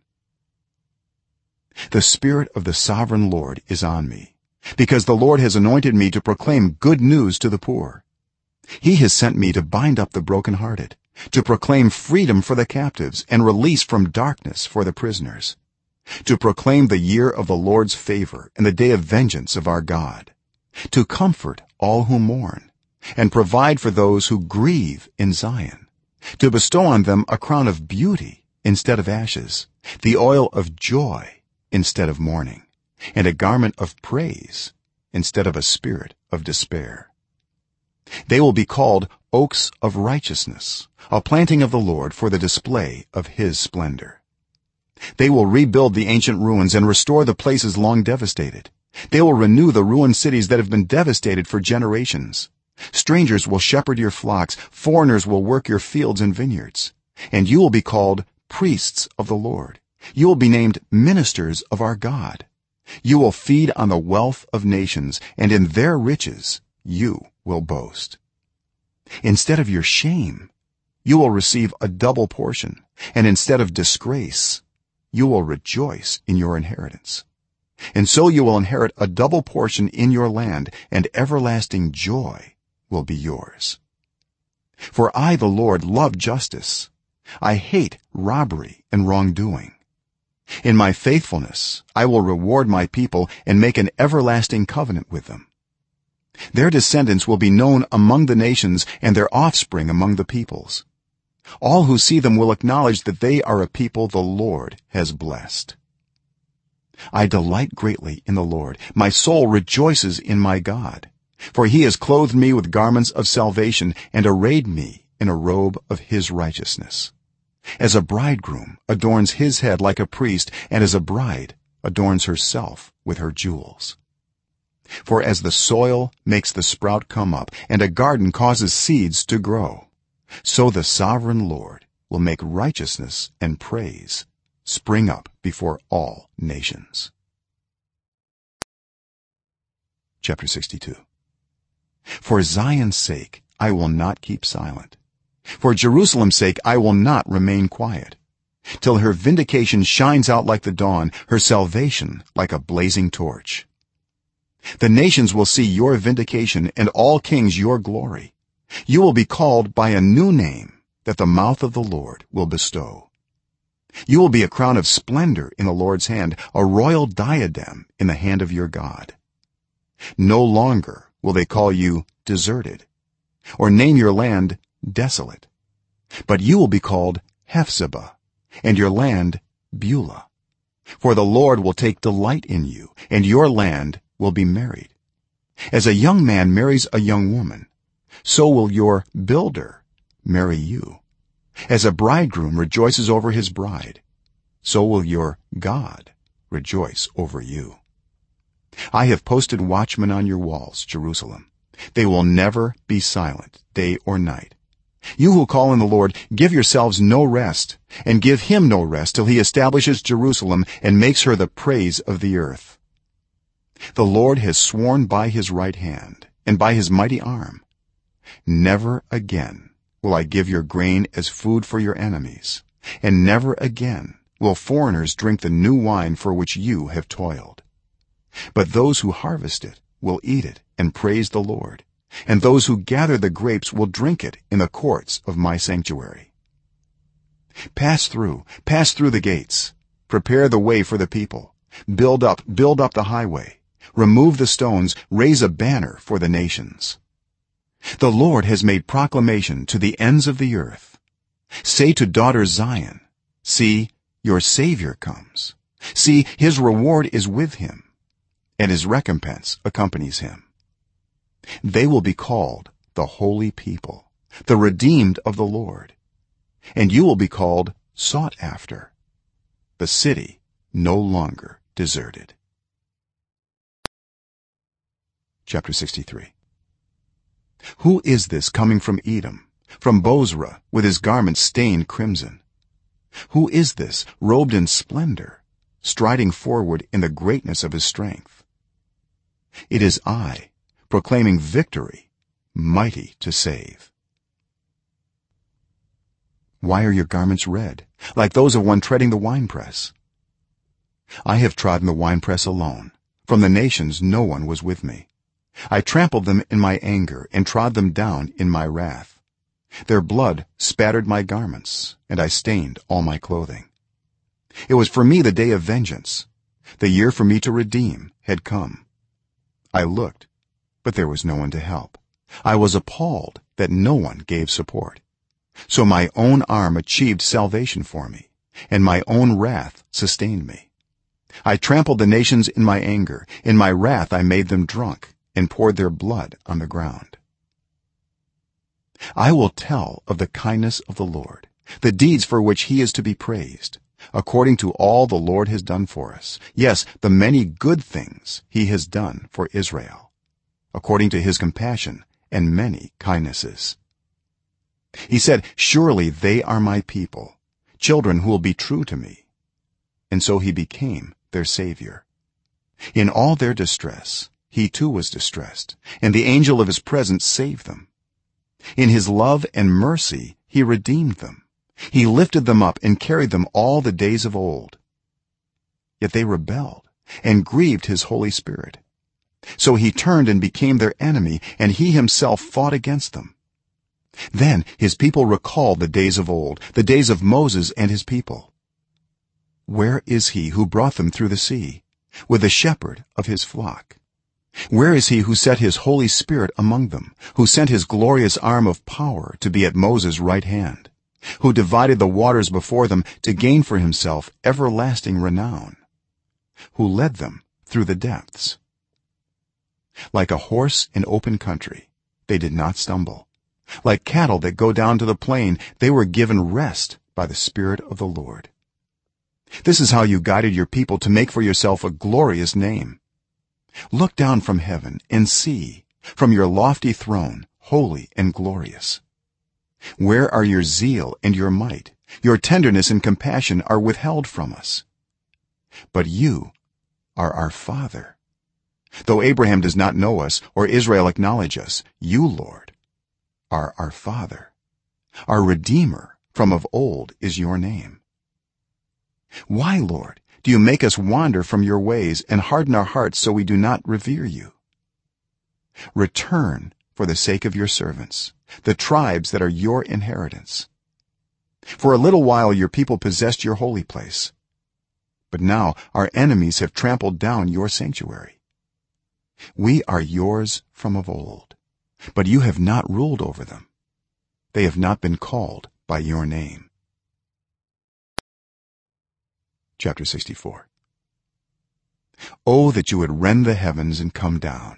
The Spirit of the Sovereign Lord is on me, because the Lord has anointed me to proclaim good news to the poor. He has sent me to bind up the brokenhearted, to proclaim freedom for the captives and release from darkness for the prisoners, to proclaim the year of the Lord's favor and the day of vengeance of our God, to comfort all who mourn and provide for those who grieve in Zion, to bestow on them a crown of beauty instead of ashes, the oil of joy instead of mourning, and a garment of praise instead of a spirit of despair. They will be called oaks of righteousness, a planting of the Lord for the display of his splendor. They will rebuild the ancient ruins and restore the places long devastated. They will renew the ruined cities that have been devastated for generations. Strangers will shepherd your flocks, foreigners will work your fields and vineyards, and you will be called priests of the Lord. You will be named ministers of our God. You will feed on the wealth of nations, and in their riches you will boast. Instead of your shame, you will receive a double portion, and instead of disgrace, you will rejoice in your inheritance. And so you will inherit a double portion in your land, and everlasting joy will be yours. For I, the Lord, love justice. I hate robbery and wrongdoing. In my faithfulness I will reward my people and make an everlasting covenant with them. Their descendants will be known among the nations, and their offspring among the peoples. All who see them will acknowledge that they are a people the Lord has blessed. I delight greatly in the Lord. My soul rejoices in my God, for he has clothed me with garments of salvation and arrayed me in a robe of his righteousness. As a bridegroom adorns his head like a priest, and as a bride adorns herself with her jewels. For as the soil makes the sprout come up, and a garden causes seeds to grow, so the sovereign Lord will make righteousness and praise spring up before all nations. Chapter 62. For Zion's sake I will not keep silent. For Jerusalem's sake I will not remain quiet, till her vindication shines out like the dawn, her salvation like a blazing torch. The nations will see your vindication, and all kings your glory. You will be called by a new name that the mouth of the Lord will bestow. You will be a crown of splendor in the Lord's hand, a royal diadem in the hand of your God. No longer will they call you deserted, or name your land desolate, but you will be called Hephzibah, and your land Beulah. For the Lord will take delight in you, and your land will be married. as a young man marries a young woman, so will your builder marry you. As a bridegroom rejoices over his bride, so will your God rejoice over you. I have posted watchmen on your walls, Jerusalem. They will never be silent day or night. You who call on the Lord, give yourselves no rest, and give him no rest till he establishes Jerusalem and makes her the praise of the earth. The Lord has sworn by his right hand and by his mighty arm, never again will I give your grain as food for your enemies, and never again will foreigners drink the new wine for which you have toiled. But those who harvest it will eat it and praise the Lord, and those who gather the grapes will drink it in the courts of my sanctuary. Pass through the gates, prepare the way for the people, build up the highway, remove the stones, raise a banner for the nations. The Lord has made proclamation to the ends of the earth. Say to daughter Zion, see, your Savior comes. See, his reward is with him, and his recompense accompanies him. They will be called the holy people, the redeemed of the Lord, and you will be called sought after, the city no longer deserted. Chapter 63. Who is this coming from Edom, from Bozrah, with his garments stained crimson? Who is this robed in splendor, striding forward in the greatness of his strength? It is I, proclaiming victory, mighty to save. Why are your garments red, like those of one treading the winepress? I have trodden the winepress alone. From the nations no one was with me. I trampled them in my anger and trod them down in my wrath. Their blood spattered my garments, and I stained all my clothing. It was for me the day of vengeance. The year for me to redeem had come. I looked, but there was no one to help. I was appalled that no one gave support. So my own arm achieved salvation for me, and my own wrath sustained me. I trampled the nations in my anger. In my wrath I made them drunk and poured their blood on the ground. I will tell of the kindness of the Lord, the deeds for which he is to be praised, according to all the Lord has done for us, yes, the many good things he has done for Israel, according to his compassion and many kindnesses. He said, surely they are my people, children who will be true to me. And so he became their savior. In all their distress he too was distressed, and the angel of his presence saved them. In his love and mercy he redeemed them. He lifted them up and carried them all the days of old. Yet they rebelled and grieved his Holy Spirit. So he turned and became their enemy, and he himself fought against them. Then his people recalled the days of old, the days of Moses and his people. Where is he who brought them through the sea, with the shepherd of his flock? Where is he who set his Holy Spirit among them, who sent his glorious arm of power to be at Moses' right hand, who divided the waters before them to gain for himself everlasting renown, who led them through the depths? Like a horse in open country they did not stumble. Like cattle that go down to the plain, they were given rest by the Spirit of the Lord. This is how you guided your people to make for yourself a glorious name. Look down from heaven and see, from your lofty throne, holy and glorious. Where are your zeal and your might? Your tenderness and compassion are withheld from us. But you are our Father. Though Abraham does not know us or Israel acknowledge us, you, Lord, are our Father. Our Redeemer from of old is your name. Why, Lord, do you make us wander from your ways and harden our hearts so we do not revere you? Return for the sake of your servants, the tribes that are your inheritance. For a little while your people possessed your holy place, but now our enemies have trampled down your sanctuary. We are yours from of old, but you have not ruled over them. They have not been called by your name. Chapter 64. Oh, that you would rend the heavens and come down,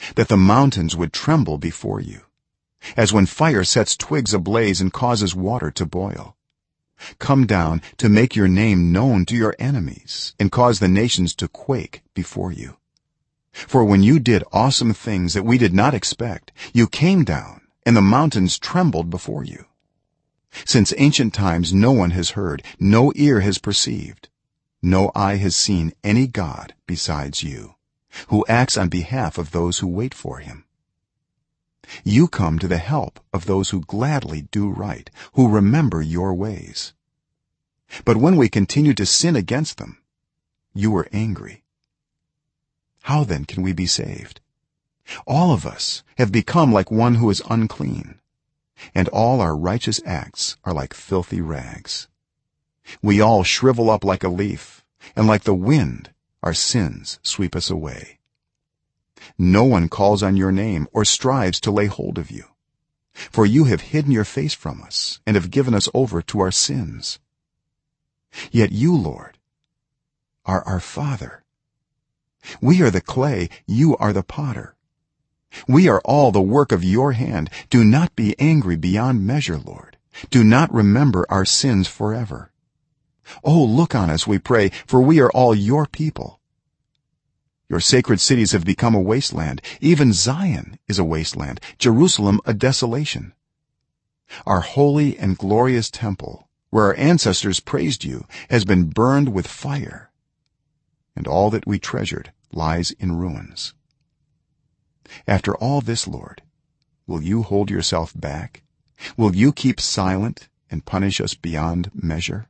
that the mountains would tremble before you, as when fire sets twigs ablaze and causes water to boil. Come down to make your name known to your enemies and cause the nations to quake before you. For when you did awesome things that we did not expect, you came down and the mountains trembled before you. Since ancient times no one has heard, no ear has perceived, no eye has seen any god besides you, who acts on behalf of those who wait for him. You come to the help of those who gladly do right, who remember your ways. But when we continue to sin against them, you are angry. How then can we be saved? All of us have become like one who is unclean, and all our righteous acts are like filthy rags. We all shrivel up like a leaf, and like the wind our sins sweep us away. No one calls on your name or strives to lay hold of you, for you have hidden your face from us and have given us over to our sins. Yet you, Lord, are our Father. We are the clay, you are the potter. We are all the work of your hand. Do not be angry beyond measure, Lord. Do not remember our sins forever. Oh, look on us, we pray, for we are all your people. Your sacred cities have become a wasteland. Even Zion is a wasteland, Jerusalem a desolation. Our holy and glorious temple, where our ancestors praised you, has been burned with fire, and all that we treasured lies in ruins. After all this, Lord, will you hold yourself back? Will you keep silent and punish us beyond measure?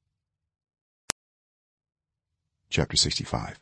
Chapter 65.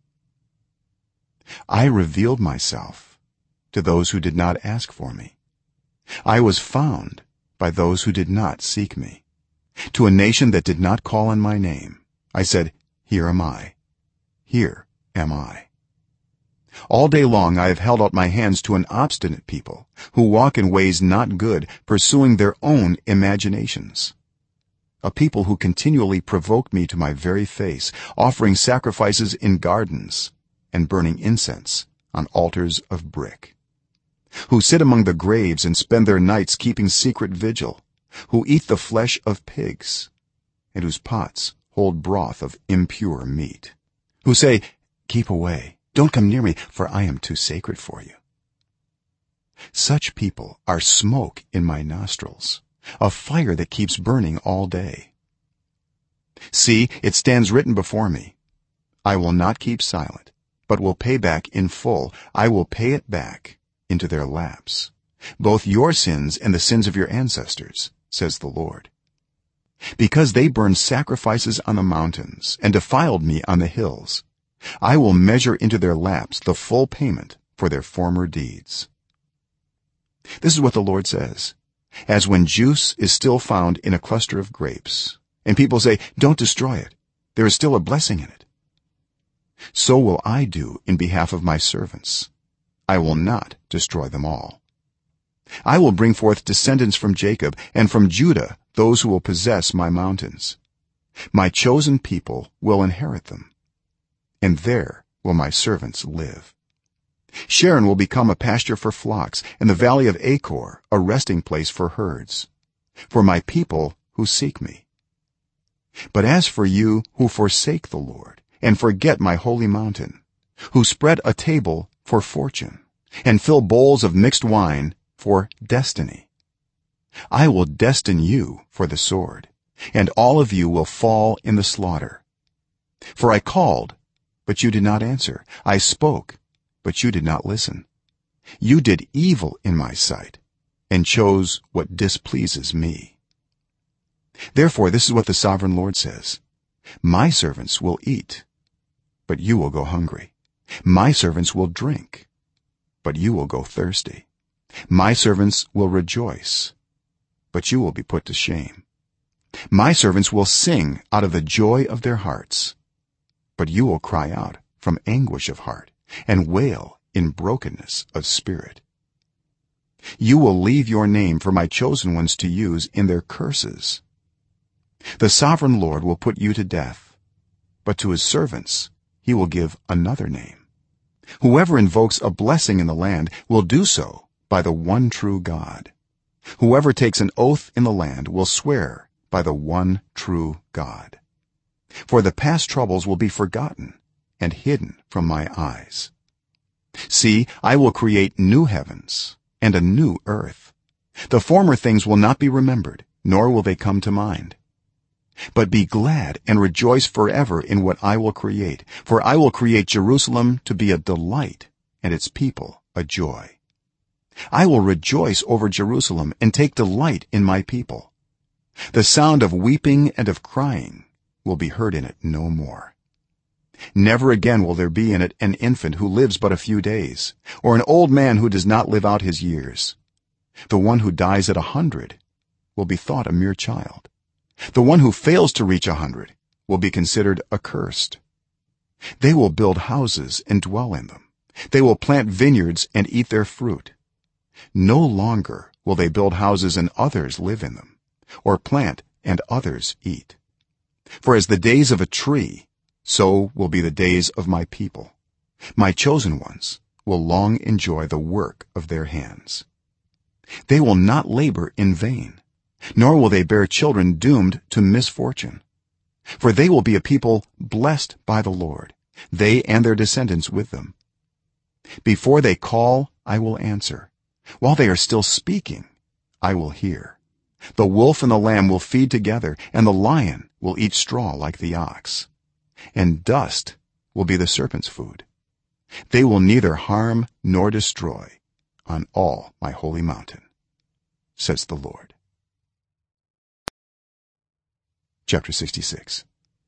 I revealed myself to those who did not ask for me. I was found by those who did not seek me. To a nation that did not call on my name, I said, here am I. Here am I. All day long I have held out my hands to an obstinate people who walk in ways not good, pursuing their own imaginations. A people who continually provoke me to my very face, offering sacrifices in gardens and burning incense on altars of brick, who sit among the graves and spend their nights keeping secret vigil, who eat the flesh of pigs and whose pots hold broth of impure meat, who say, keep away, don't come near me, for I am too sacred for you. Such people are smoke in my nostrils, a fire that keeps burning all day. See, it stands written before me, I will not keep silent, but will pay back in full. I will pay it back into their laps, both your sins and the sins of your ancestors, says the Lord. Because they burned sacrifices on the mountains and defiled me on the hills, I will measure into their laps the full payment for their former deeds. This is what the Lord says: as when juice is still found in a cluster of grapes, and people say, don't destroy it, there is still a blessing in it, so will I do in behalf of my servants. I will not destroy them all. I will bring forth descendants from Jacob, and from Judah those who will possess my mountains. My chosen people will inherit them, and there will my servants live. Sharon will become a pasture for flocks, and the valley of Achor a resting place for herds, for my people who seek me. But as for you who forsake the Lord and forget my holy mountain, who spread a table for fortune and fill bowls of mixed wine for destiny, I will destine you for the sword, and all of you will fall in the slaughter. For I called, but you did not answer. I spoke, but you did not listen. You did evil in my sight and chose what displeases me. Therefore this is what the sovereign Lord says: my servants will eat, but you will go hungry. My servants will drink, but you will go thirsty. My servants will rejoice, but you will be put to shame. My servants will sing out of the joy of their hearts, but you will cry out from anguish of heart and wail in brokenness of spirit. You will leave your name for my chosen ones to use in their curses. The sovereign Lord will put you to death, but to his servants he will give another name, whoever invokes a blessing in the land will do so by the one true god. Whoever takes an oath in the land will swear by the one true god. For the past troubles will be forgotten and hidden from my eyes. See, I will create new heavens and a new earth. The former things will not be remembered, nor will they come to mind. But be glad and rejoice forever in what I will create, for I will create Jerusalem to be a delight and its people a joy. I will rejoice over Jerusalem and take delight in my people. The sound of weeping and of crying will be heard in it no more. Never again will there be in it an infant who lives but a few days, or an old man who does not live out his years. The one who dies at 100 will be thought a mere child. The one who fails to reach 100 will be considered accursed. They will build houses and dwell in them. They will plant vineyards and eat their fruit. No longer will they build houses and others live in them, or plant and others eat. For as the days of a tree, so will be the days of my people. My chosen ones will long enjoy the work of their hands. They will not labor in vain, nor will they bear children doomed to misfortune. For they will be a people blessed by the Lord, they and their descendants with them. Before they call, I will answer. While they are still speaking, I will hear. The wolf and the lamb will feed together, and the lion will eat straw like the ox, and dust will be the serpent's food. They will neither harm nor destroy on all my holy mountain, says the Lord. Chapter 66.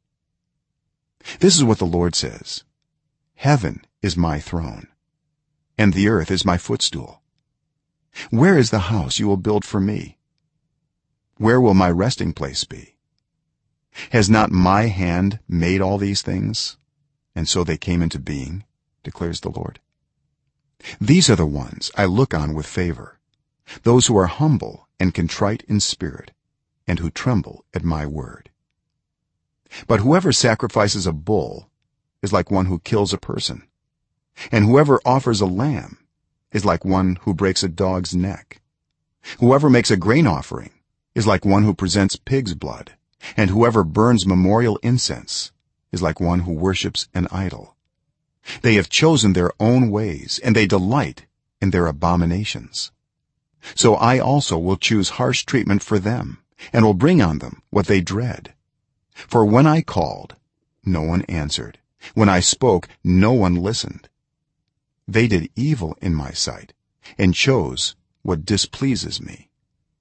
This is what the Lord says: Heaven is my throne, and the earth is my footstool. Where is the house you will build for me? Where will my resting place be? Has not my hand made all these things, and so they came into being, declares the Lord? These are the ones I look on with favor, those who are humble and contrite in spirit, and who tremble at my word. But whoever sacrifices a bull is like one who kills a person, and whoever offers a lamb is like one who breaks a dog's neck. Whoever makes a grain offering is like one who presents pig's blood, and whoever burns memorial incense is like one who worships an idol. They have chosen their own ways, and they delight in their abominations. So I also will choose harsh treatment for them, and will bring on them what they dread. For when I called, no one answered. When I spoke, no one listened. They did evil in my sight, and chose what displeases me.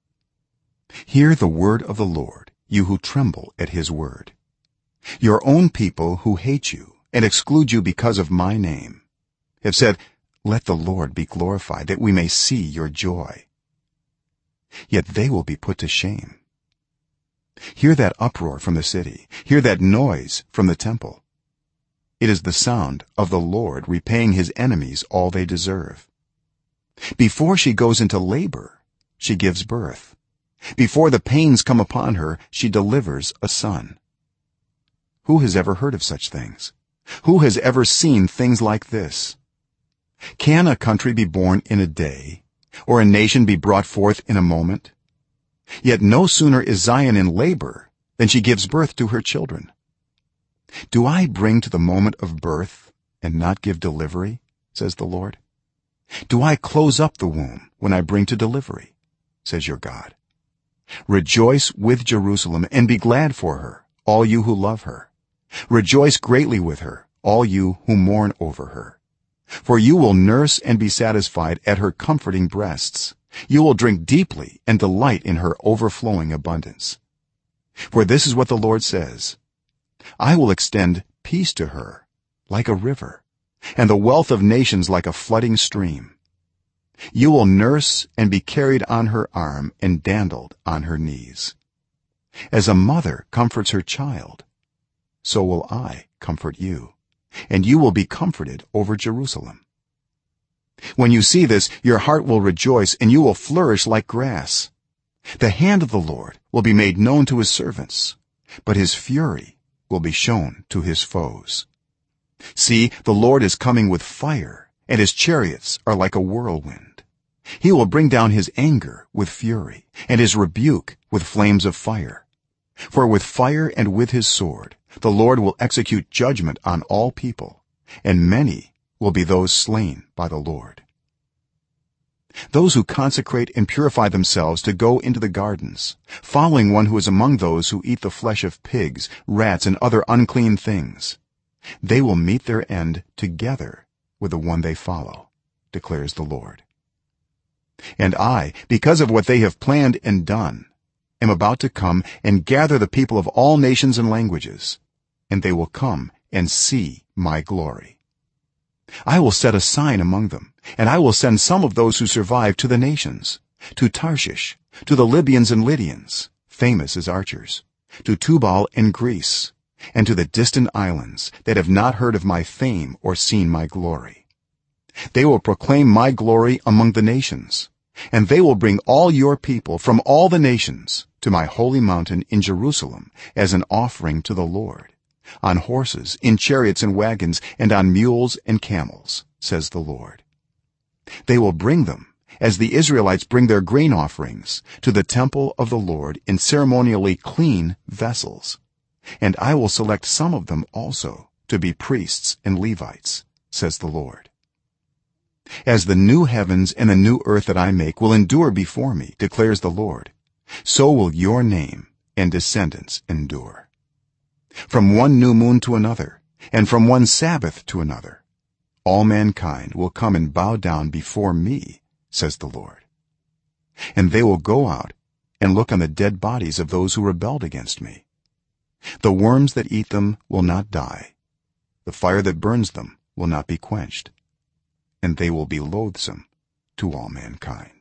Hear the word of the Lord, you who tremble at his word. Your own people who hate you and exclude you because of my name have said, let the Lord be glorified, that we may see your joy. Yet they will be put to shame. Hear that uproar from the city, hear that noise from the temple. It is the sound of the Lord repaying his enemies all they deserve. Before she goes into labor, she gives birth. Before the pains come upon her, she delivers a son. Who has ever heard of such things? Who has ever seen things like this? Can a country be born in a day, or a nation be brought forth in a moment? Yet no sooner is Zion in labor than she gives birth to her children. Do I bring to the moment of birth and not give delivery, says the Lord? Do I close up the womb when I bring to delivery, says your God? Rejoice with Jerusalem and be glad for her, all you who love her. Rejoice greatly with her, all you who mourn over her. For you will nurse and be satisfied at her comforting breasts. You will drink deeply and delight in her overflowing abundance. For this is what the Lord says: I will extend peace to her like a river, and the wealth of nations like a flooding stream. You will nurse and be carried on her arm and dandled on her knees. As a mother comforts her child, so will I comfort you, and you will be comforted over Jerusalem. When you see this, your heart will rejoice, and you will flourish like grass. The hand of the Lord will be made known to his servants, but his fury will be shown to his foes. see, the lord is coming with fire, and his chariots are like a whirlwind. He will bring down his anger with fury, and his rebuke with flames of fire. For with fire and with his sword the lord will execute judgment on all people, and many will be those slain by the lord. Those who consecrate and purify themselves to go into the gardens, following one who is among those who eat the flesh of pigs, rats, and other unclean things, they will meet their end together with the one they follow, declares the lord. And I, because of what they have planned and done, am about to come and gather the people of all nations and languages, and they will come and see my glory. I will set a sign among them, and I will send some of those who survive to the nations, to Tarshish, to the Libyans and Lydians, famous as archers, to Tubal and Greece, and to the distant islands that have not heard of my fame or seen my glory. They will proclaim my glory among the nations, and they will bring all your people from all the nations to my holy mountain in Jerusalem as an offering to the Lord, on horses, in chariots and wagons, and on mules and camels, says the Lord. They will bring them as the Israelites bring their grain offerings to the temple of the Lord in ceremonially clean vessels, and I will select some of them also to be priests and Levites, says the Lord. As the new heavens and the new earth that I make will endure before me, declares the Lord, so will your name and descendants endure. From one new moon to another, and from one Sabbath to another, all mankind will come and bow down before me, says the Lord. And they will go out and look on the dead bodies of those who rebelled against me. The worms that eat them will not die, the fire that burns them will not be quenched, and they will be loathsome to all mankind.